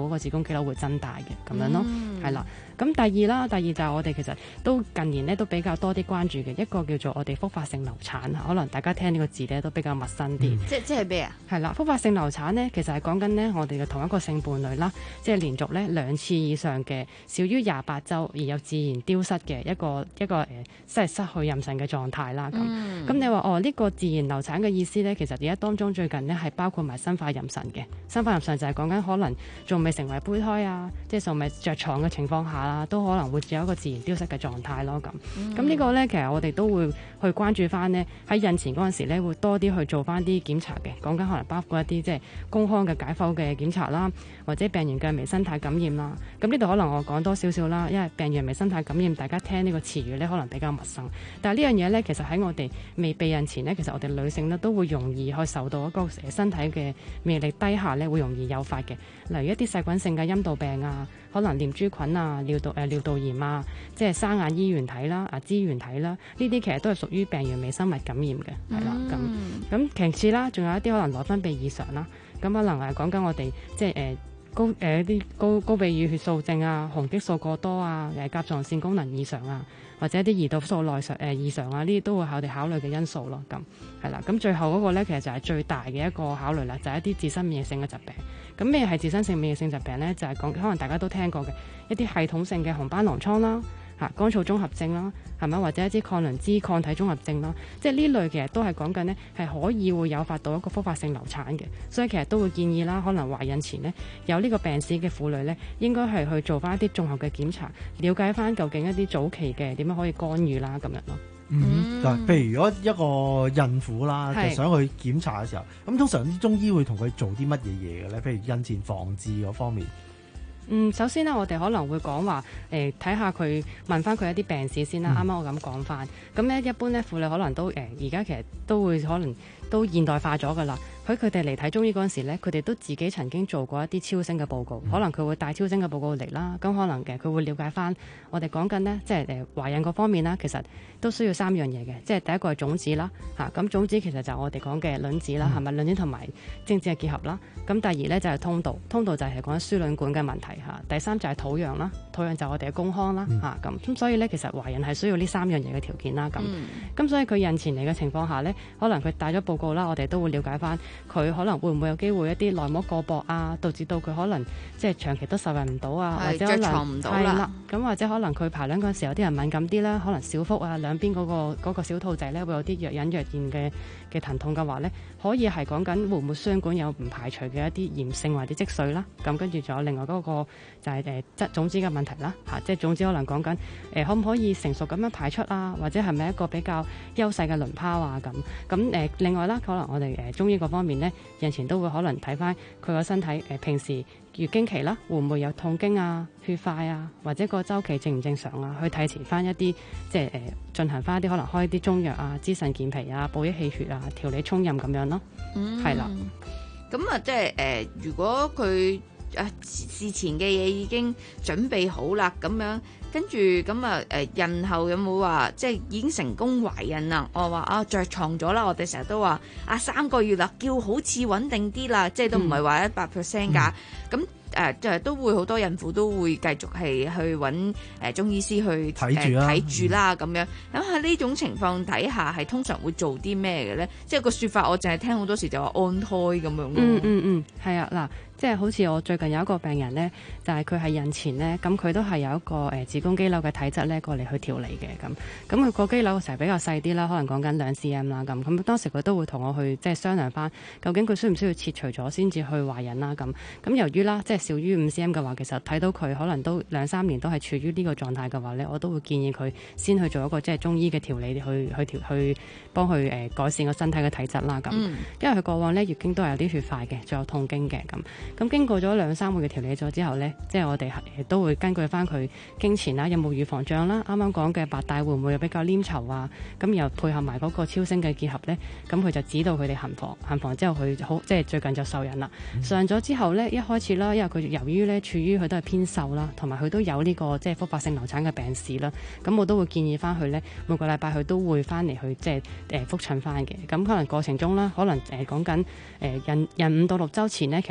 嗰個子宮肌瘤會增大嘅咁樣咯，係啦、嗯。咁第二啦，第二就係我哋其實都近年咧都比較多啲關注嘅一個叫做我哋複發性流產，可能大家聽呢個字咧都比較陌生啲。 嗯、即即係咩啊？ 係啦，複發性流產咧，其實係講緊咧我哋嘅同一個性伴侶啦，即係連續咧兩次以上嘅少於廿八週而有自然丟失嘅一個一個誒，即係失去妊娠嘅狀態啦。咁咁、嗯、你話哦呢、呢個自然流產嘅意思咧，其實而家當中最近呢係包括埋生化妊娠嘅，生化妊娠就係講緊可能仲未成為胚胎啊，即係仲未着床嘅情況下啦，都可能會有一個自然丟失嘅狀態咯。咁咁、嗯、呢個咧，其實我哋都會去關注翻呢，喺孕前嗰陣時咧，會多啲去做翻啲檢查嘅，講緊可能包括一啲即係宮腔嘅解剖嘅檢查啦，或者病原嘅微生態感染啦。咁呢度可能我講多少少啦，因為病原微生態感染大家聽呢個詞語咧可能比較陌生，但係呢樣嘢咧其實喺我哋未備孕前呢，其實我哋女性呢都會容易去受到一個身體嘅免疫力低下咧，會容易誘發嘅，例如一啲細菌性嘅陰道病啊，可能念珠菌啊、尿道誒、呃、尿道炎啊，即係生眼衣原體啦、啊支原體啦，呢啲其實都係屬於病原微生物感染嘅，係啦咁咁其次啦，仲有一啲可能內分泌異常啦，咁可能係講緊我哋即係誒。呃高誒一啲高高泌乳血素症啊、雄激素過多啊、誒甲狀腺功能異常啊，或者一啲胰島素內常誒異常啊，呢啲都會係我哋考慮嘅因素咯。咁係啦，咁最後嗰個咧，其實就係最大嘅一個考慮啦，就係、是、一啲自身免疫性嘅疾病。咁咩係自身性免疫性疾病咧？就係、是、講可能大家都聽過嘅一啲系統性嘅紅斑狼瘡啦。嚇，乾燥綜合症啦，係咪？或者一啲抗磷脂抗體綜合症啦，即係呢類其實都係講緊呢，係可以會誘發到一個複發性流產嘅，所以其實都會建議啦，可能懷孕前呢，有呢個病史嘅婦女呢，應該係去做翻一啲綜合嘅檢查，了解翻究竟一啲早期嘅點樣可以干預啦咁樣咯。 嗯，嗱、嗯，譬如如果一個孕婦啦， 是就想去檢查嘅時候，咁通常啲中醫會同佢做啲乜嘢嘢嘅咧？譬如孕前防治嗰方面。 嗯，首先呢，我哋可能會講話誒，睇下佢問翻佢一啲病史先啦。啱啱、嗯、我咁講翻，咁咧一般咧婦女可能都誒，而、呃、家其實都會可能都現代化咗噶啦。喺佢哋嚟睇中醫嗰陣時咧，佢哋都自己曾經做過一啲超聲嘅報告，可能佢會帶超聲嘅報告嚟啦。咁可能嘅佢會了解翻我哋講緊呢，即係誒懷孕嗰方面啦，其實都需要三樣嘢嘅，即係第一個係種子啦，嚇、啊、咁種子其實就係我哋講嘅卵子啦，係咪、嗯、卵子同埋精子嘅結合啦？咁第二咧就係通道，通道就係講緊輸卵管嘅問題嚇。第三就係土壤啦，土壤就係我哋嘅宮腔啦嚇咁。咁、嗯啊、所以咧其實懷孕係需要呢三樣嘢嘅條件啦咁。咁、嗯、所以佢孕前嚟嘅情況下咧，可能佢帶咗報告啦，我哋都會了解翻佢可能會唔會有機會一啲內膜過薄啊，導致到佢可能即係長期都受孕唔到啊， 是或者可能着床唔到啦。 咁或者可能佢排卵嗰陣時有啲人敏感啲啦，可能小腹啊兩邊嗰、嗰個嗰個小兔仔咧會有啲若隱若現嘅嘅疼痛嘅話咧，可以係講緊會唔會雙管有唔排除嘅一啲炎性或者積水啦。咁跟住仲有另外嗰個就係誒質種子嘅問題啦嚇、啊，即係種子可能講緊誒可唔可以成熟咁樣排出啊，或者係咪一個比較優勢嘅輪泡啊咁咁誒。另外啦，可能我哋誒、呃、中醫嗰方面咧，孕前都會可能睇翻佢個身體誒、呃、平時月經期啦，會唔會有痛經啊、血塊啊，或者個週期正唔正常啊？去提前翻一啲即係誒進行翻一啲可能開一啲中藥啊、滋腎健脾啊、補益氣血啊、調理沖任咁樣咯。嗯，係啦。 咁啊，即係誒，如果佢啊事前嘅嘢已經準備好啦，咁樣跟住咁啊誒，孕後有冇話即係已經成功懷孕啦？我話啊着床咗啦，我哋成日都話啊三個月啦，叫好似穩定啲啦，即係都唔係話一百 percent 㗎。咁、嗯誒就係都會好多孕婦都會繼續係去揾誒中醫師去睇住啦，睇住啦咁樣。咁喺呢種情況底下，係通常會做啲咩嘅咧？即係個説法，我淨係聽好多時就話安胎咁樣。 嗯嗯嗯，係啊嗱。即係好似我最近有一個病人呢，就係佢係孕前呢，咁佢都係有一個誒、呃、子宮肌瘤嘅體質呢，過嚟去調理嘅咁。咁佢個肌瘤成日比較細啲啦，可能講緊兩 cm 啦咁。咁當時佢都會同我去即係商量翻，究竟佢需唔需要切除咗先至去懷孕啦咁。咁由於啦，即係少於五 cm 嘅話，其實睇到佢可能都兩三年都係處於呢個狀態嘅話呢，我都會建議佢先去做一個即係中醫嘅調理，去去調去幫佢誒、呃、改善個身體嘅體質啦咁。嗯、因為佢過往呢，月經都係有啲血塊嘅，仲有痛經嘅咁。咁經過咗兩三個月調理咗之後呢，即係我哋都會根據翻佢經前啦，有冇乳房脹啦，啱啱講嘅白帶會唔會比較黏稠啊？咁又配合埋嗰個超聲嘅結合呢，咁佢就指導佢哋行房，行房之後佢好即係最近就受孕啦。嗯、上咗之後呢，一開始啦，因為佢由於呢處於佢都係偏瘦啦，同埋佢都有呢、這個即係複發性流產嘅病史啦，咁我都會建議翻佢呢，每個禮拜佢都會翻嚟去即係誒覆診翻嘅。咁可能過程中啦，可能誒講緊誒孕孕五到六週前呢，其實都都係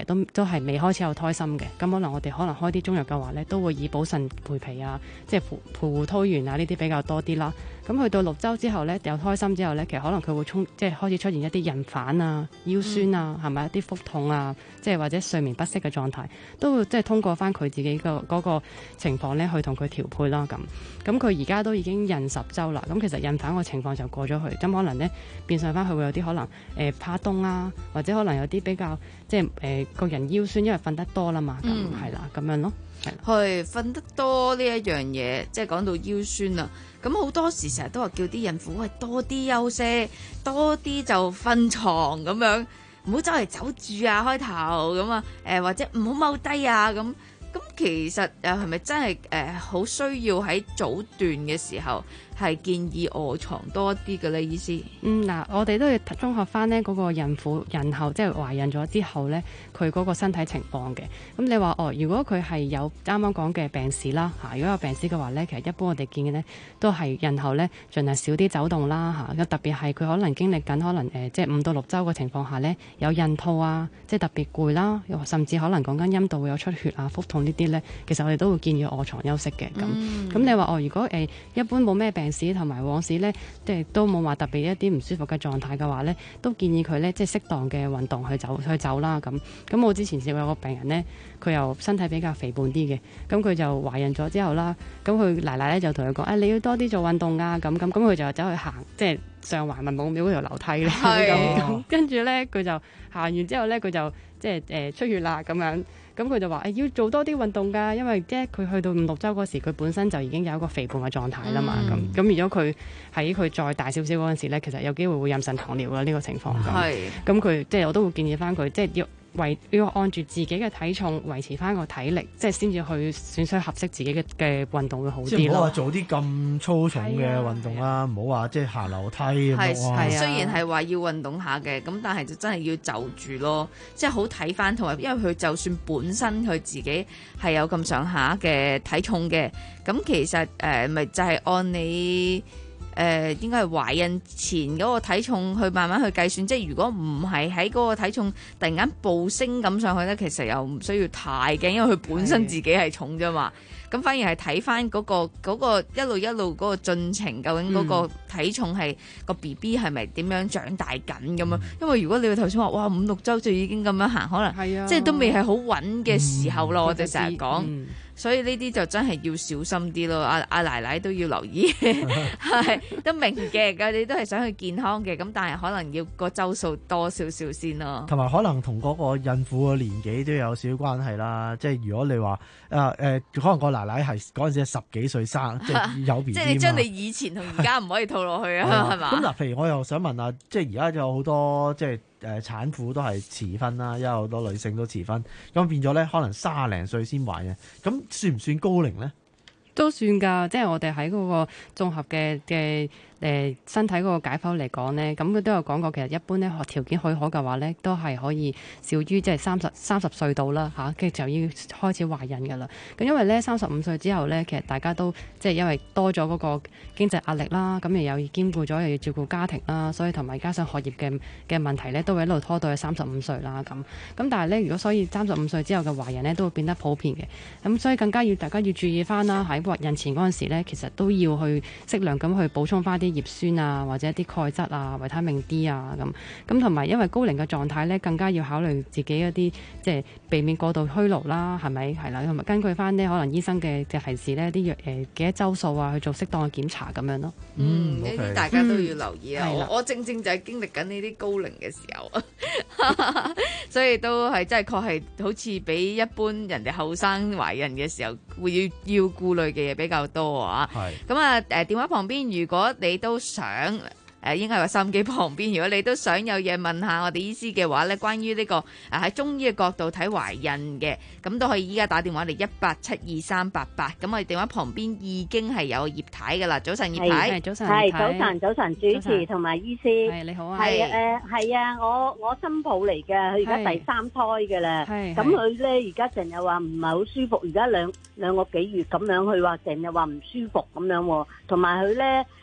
係未開始有胎心嘅，咁可能我哋可能開啲中藥嘅話咧，都會以補腎培脾啊，即係培培護胎元啊呢啲比較多啲啦。咁去到六週之後咧，有胎心之後咧，其實可能佢會衝即係開始出現一啲孕反啊、腰酸啊，係咪、嗯、一啲腹痛啊，即係或者睡眠不適嘅狀態，都會即係通過翻佢自己個嗰個情況咧，去同佢調配啦咁。咁佢而家都已經孕十週啦，咁其實孕反個情況就過咗去，咁可能咧變相翻佢會有啲可能誒怕凍啊，或者可能有啲比較即係誒個人腰酸，因為瞓得多啦嘛，咁係啦咁樣咯。 係瞓得多呢一樣嘢，即係講到腰酸啊。咁好多時成日都話叫啲孕婦喂多啲休息，多啲就瞓床咁樣，唔好走嚟走住啊開頭咁啊，誒或者唔好踎低啊咁。咁其實誒係咪真係誒好需要喺早段嘅時候係建議臥床多啲嘅咧？醫師， 嗯嗱，我哋都要綜合翻呢嗰個孕婦孕後即係懷孕咗之後咧，佢嗰個身體情況嘅。咁你話哦，如果佢係有啱啱講嘅病史啦嚇，如果有病史嘅話咧，其實一般我哋見嘅咧都係孕後咧盡量少啲走動啦嚇。特別係佢可能經歷緊可能誒、呃、即係五到六週嘅情況下咧，有孕吐啊，即係特別攰啦，甚至可能講緊陰道會有出血啊、腹痛呢啲咧，其實我哋都會建議臥床休息嘅。咁咁、嗯、你話哦，如果誒、呃、一般冇咩病史同埋往事咧，即係都冇話特別一啲唔舒服嘅狀態嘅話咧，都建議佢咧即係適當嘅運動去走去走啦。咁咁我之前試過有個病人咧，佢又身體比較肥胖啲嘅，咁佢就懷孕咗之後啦，咁佢奶奶咧就同佢講：誒、哎、你要多啲做運動啊！咁咁咁佢就走去行，即係上環文武廟嗰條樓梯咧。咁咁跟住咧，佢就行完之後咧，佢就即係誒、呃、出血啦咁樣。咁佢就話誒、欸、要做多啲運動㗎，因為即係佢去到五六週嗰時，佢本身就已經有一個肥胖嘅狀態啦嘛。咁咁、嗯、如果佢喺佢再大少少嗰陣時咧，其實有機會會妊娠糖尿啦呢個情況。咁咁佢即係我都會建議翻佢，即係要維要按住自己嘅體重維持翻個體力，即係先至去選取合適自己嘅嘅運動會好啲咯。 即係唔好話做啲咁粗重嘅運動啦，唔好話即係行樓梯咁樣。 係雖然係話要運動下嘅，咁但係就真係要就住咯，即係好睇翻，同埋因為佢就算本身佢自己係有咁上下嘅體重嘅，咁其實誒咪、呃、就係按你。誒、呃、應該係懷孕前嗰個體重去慢慢去計算，即係如果唔係喺嗰個體重突然間暴升咁上去咧，其實又唔需要太驚，因為佢本身自己係重啫嘛。咁反而係睇翻嗰個嗰、嗰個一路一路嗰個進程，究竟嗰個體重係、嗯、個 B B 係咪點樣長大緊咁樣？因為如果你頭先話哇五六週就已經咁樣行，可能係啊，即係都未係好穩嘅時候咯。嗯、我哋成日講。嗯所以呢啲就真係要小心啲咯，阿、啊、阿、啊、奶奶都要留意，係都明嘅，佢哋都係想去健康嘅，咁但係可能要個週數多少少先咯。 同埋可能同嗰個孕婦嘅年紀都有少少關係啦，即係如果你話誒誒，可能個奶奶係嗰陣時係十幾歲生，即係有 B B 嘛。即係你將你以前同而家唔可以套落去啊，係嘛？咁嗱，譬如我又想問下，即係而家有好多即係。誒、呃、產婦都係遲婚啦，因為好多女性都遲婚，咁變咗咧可能卅零歲先懷嘅，咁算唔算高齡咧？ 都算㗎，即係我哋喺嗰個綜合嘅嘅誒身體嗰個解剖嚟講咧，咁佢都有講過，其實一般咧學條件許可嘅話咧，都係可以少於即係三十三十歲到啦嚇，跟、啊、住就要開始懷孕㗎啦。咁因為咧三十五歲之後咧，其實大家都即係因為多咗嗰個經濟壓力啦，咁又有兼顧咗又要照顧家庭啦，所以同埋加上學業嘅嘅問題咧，都會一路拖到去三十五歲啦咁。咁但係咧，如果所以三十五歲之後嘅懷孕咧，都會變得普遍嘅。咁所以更加要大家要注意翻啦，喺孕前嗰陣時咧，其實都要去適量咁去補充翻啲葉酸啊，或者一啲鈣質啊、維他命 D 啊咁。咁同埋因為高齡嘅狀態咧，更加要考慮自己一啲即係避免過度虛勞啦，係咪？係啦，同埋根據翻呢可能醫生嘅嘅提示呢啲藥誒幾多週數啊，去做適當嘅檢查咁樣咯。 嗯，呢啲 okay. 大家都要留意啊！ 嗯、 我我正正就係經歷緊呢啲高齡嘅時候，所以都係真係確係好似比一般人哋後生懷孕嘅時候會要要顧慮嘅嘢比較多啊！咁啊誒電話旁邊，如果你都想誒、呃、應該係個收音機旁邊，如果你都想有嘢問下我哋醫師嘅話咧，關於呢、這個誒喺、啊、中醫嘅角度睇懷孕嘅，咁都可以依家打電話嚟一八七二三八八。咁我哋電話旁邊已經係有葉太噶啦，早晨葉太， 早晨係早晨早晨主持同埋醫師， 係你好啊， 係誒係啊，我我新抱嚟嘅，佢而家第三胎嘅啦，咁佢咧而家成日話唔係好舒服，而家兩兩個幾月咁樣，佢話成日話唔舒服咁樣，同埋佢咧。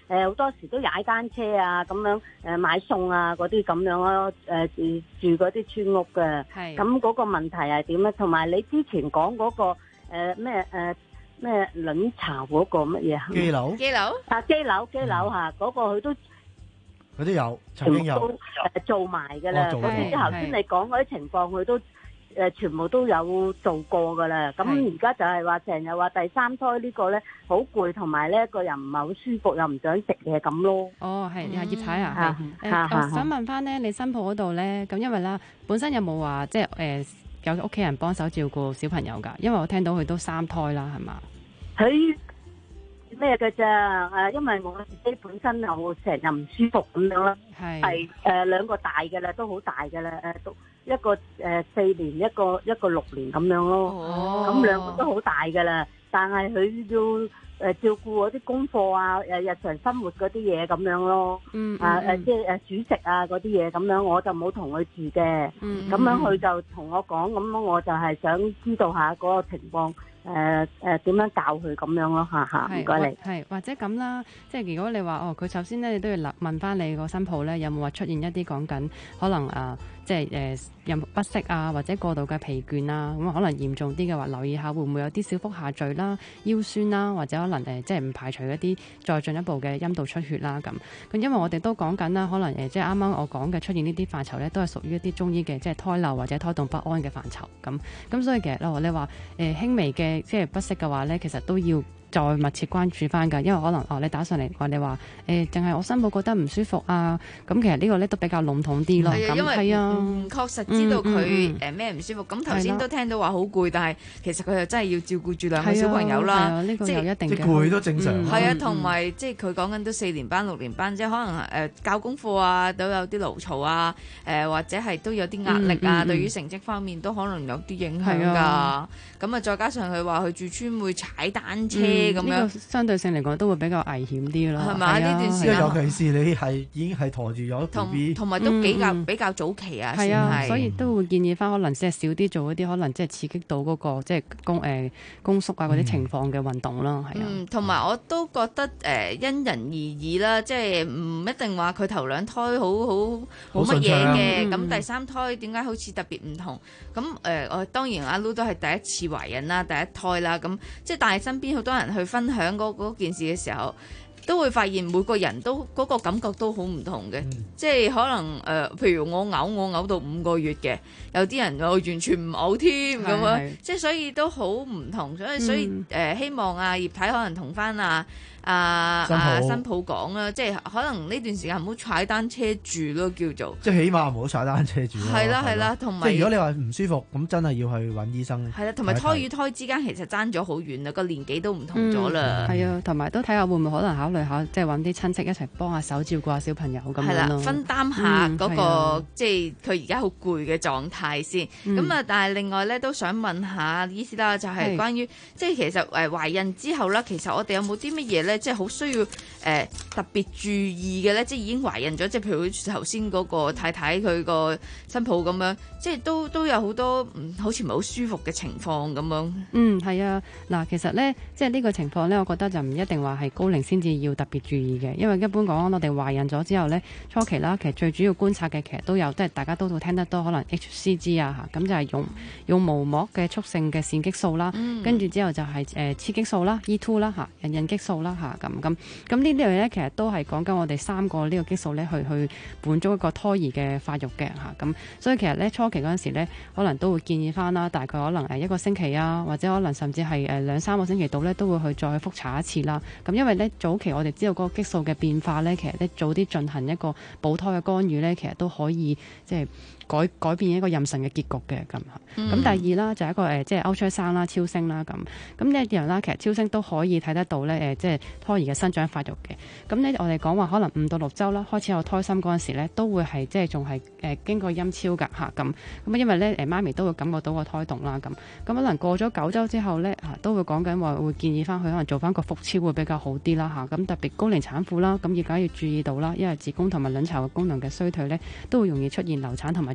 誒好多時都踩單車啊，咁樣誒買餸啊嗰啲咁樣咯，誒住住嗰啲村屋嘅。係。咁嗰個問題係點咧？同埋你之前講嗰個誒咩誒咩卵巢嗰個乜嘢啊？ 基樓。 基樓。啊基樓基樓嚇，嗰個佢都佢都有曾經有誒做埋㗎啦。咁即係頭先你講嗰啲情況，佢都。誒全部都有做過㗎啦，咁而家就係話成日話第三胎呢個咧好攰，同埋咧個人唔係好舒服，又唔想食嘢咁咯。 哦，係啊，葉太啊，係誒，我想問翻咧，你新抱嗰度咧，咁因為啦，本身有冇話即係誒有屋企人幫手照顧小朋友㗎？因為我聽到佢都三胎啦，係嘛？佢咩嘅啫？誒，因為我自己本身又成日唔舒服咁樣啦，係係誒兩個大嘅啦，都好大嘅啦，誒都。一個誒四年，一個一個六年咁樣咯，咁兩個都好大㗎啦。但係佢要誒照顧嗰啲功課啊，誒日常生活嗰啲嘢咁樣咯，啊誒即係誒煮食啊嗰啲嘢咁樣，我就冇同佢住嘅。咁樣佢就同我講，咁我就係想知道下嗰個情況。誒誒點樣教佢咁樣咯嚇嚇，唔該你。 係或者咁啦，即係如果你話哦，佢首先咧，你都要問翻你個新抱咧，有冇話出現一啲講緊可能啊、呃，即係誒有不適啊，或者過度嘅疲倦啊，咁可能嚴重啲嘅話，留意下會唔會有啲小腹下墜啦、腰酸啦，或者可能誒、呃、即係唔排除一啲再進一步嘅陰道出血啦咁。咁因為我哋都講緊啦，可能誒、呃、即係啱啱我講嘅出現呢啲範疇咧，都係屬於一啲中醫嘅即係胎漏或者胎動不安嘅範疇咁。咁所以其實咧，你話誒輕微嘅即係不適嘅話咧，其實都要再密切關注翻㗎，因為可能哦，你打上嚟話你話誒，淨、欸、係我新抱覺得唔舒服啊，咁其實呢個咧都比較籠統啲咯。 係啊，因為啊， 唔確實知道佢誒咩唔舒服。咁頭先都聽到話好攰，但係其實佢又真係要照顧住兩個小朋友啦。 呢、這個有一定嘅攰都正常。 係、嗯、啊，同埋即係佢講緊都四年班、六年班，即係可能誒、呃、教功課啊，都有啲勞嘈啊，誒、呃、或者係都有啲壓力啊，嗯嗯、對於成績方面都可能有啲影響㗎。咁啊，再加上佢話佢住村會踩單車咁、嗯、樣。這個相對性嚟講都會比較危險啲咯， 係咪？呢段時間， 尤其是你係已經係陀住咗 B B， 同埋都比較、嗯、比較早期啊， 係啊， 算係， 所以都會建議翻可能即係少啲做一啲可能即係刺激到嗰、那個即係宮誒宮縮啊嗰啲情況嘅運動啦，係、嗯、 啊。同埋我都覺得誒、呃、因人而異啦，即係唔一定話佢頭兩胎好好冇乜嘢嘅，咁、嗯、第三胎點解好似特別唔同？咁誒我當然阿 Lu 都係第一次懷孕啦，第一胎啦，咁即係但係身邊好多人去分享嗰件事嘅時候，都會發現每個人都嗰、嗰個感覺都好唔同嘅、嗯，即係可能誒、呃，譬如我嘔我嘔到五個月嘅，有啲人我完全唔嘔添咁樣，即係所以都好唔同，所以所以誒、嗯呃，希望阿葉太可能同翻阿阿阿新抱講啦，即係可能呢段時間唔好踩單車住咯，叫做即係起碼唔好踩單車住咯。 係啦係啦，同埋即係如果你話唔舒服，咁真係要去揾醫生。 係啦，同埋胎與胎之間其實爭咗好遠啦，個年紀都唔同咗啦。 係、嗯、啊，同埋都睇下會唔會可能考慮下，即係揾啲親戚一齊幫下手照顧下小朋友咁樣咯。係啦， 分擔下嗰、那個、 嗯、 即係佢而家好攰嘅狀態先。咁、嗯、啊，但係另外咧都想問下醫師啦，就係、是、關於即係其實誒懷孕之後啦，其實我哋有冇啲乜嘢咧，即係好需要誒、呃、特別注意嘅咧？即係已經懷孕咗，即係譬如頭先嗰個太太佢個新抱咁樣，即係都都有好多唔好似唔係好舒服嘅情況咁樣。 嗯，係啊。嗱，其實咧，即係呢個情況咧，我覺得就唔一定話係高齡先至要特別注意嘅，因為一般講我哋懷孕咗之後咧，初期啦，其實最主要觀察嘅其實都有，即係大家都會聽得多，可能 H C G 啊嚇，咁就係用用毛膜嘅促性嘅腺激素啦，跟、嗯、住之後就係誒雌激素啦 E 二 啦嚇，孕孕激素啦嚇，咁咁咁呢啲類咧，其實都係講緊我哋三個呢個激素咧，去去滿足一個胎兒嘅發育嘅嚇，咁所以其實咧初期嗰陣時咧，可能都會建議翻啦，大概可能誒一個星期啊，或者可能甚至係誒兩三個星期度咧，都會去再去覆查一次啦。咁因為咧早期我哋知道嗰個激素嘅變化咧，其實咧早啲進行一個保胎嘅干預咧，其實都可以即係改改變一個妊娠嘅結局嘅咁。咁、嗯、第二啦就係一個誒即係 ultrasound 啦、超聲啦咁。咁呢一樣啦，其實超聲都可以睇得到咧誒，即係胎兒嘅生長發育嘅。咁咧我哋講話可能五到六週啦，開始有胎心嗰陣時咧，都會係即係仲係誒經過陰超㗎嚇咁。咁因為咧誒媽咪都會感覺到個胎動啦咁。咁可能過咗九週之後咧嚇，都會講緊話會建議翻佢可能做翻個腹超會比較好啲啦嚇。咁特別高齡產婦啦，咁而家要注意到啦，因為子宮同埋卵巢嘅功能嘅衰退咧，都會容易出現流產同埋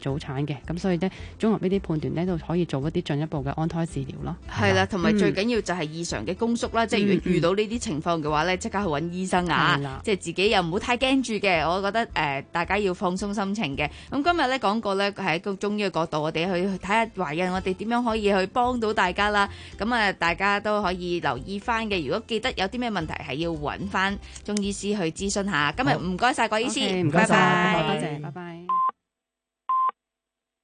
早產嘅，咁所以咧綜合呢啲判斷咧，都可以做一啲進一步嘅安胎治療咯。 係啦，同埋最緊要就係異常嘅宮縮啦，嗯、即係如果遇到呢啲情況嘅話咧，即刻去揾醫生啊！即係自己又唔好太驚住嘅，我覺得誒、呃、大家要放鬆心情嘅。咁今日咧講過咧係一個中醫嘅角度，我哋去睇下懷孕，我哋點樣可以去幫到大家啦。咁啊，大家都可以留意翻嘅。如果記得有啲咩問題係要揾翻中醫師去諮詢下。今日唔該晒郭醫師， 唔該晒， 拜拜， 多謝，拜拜。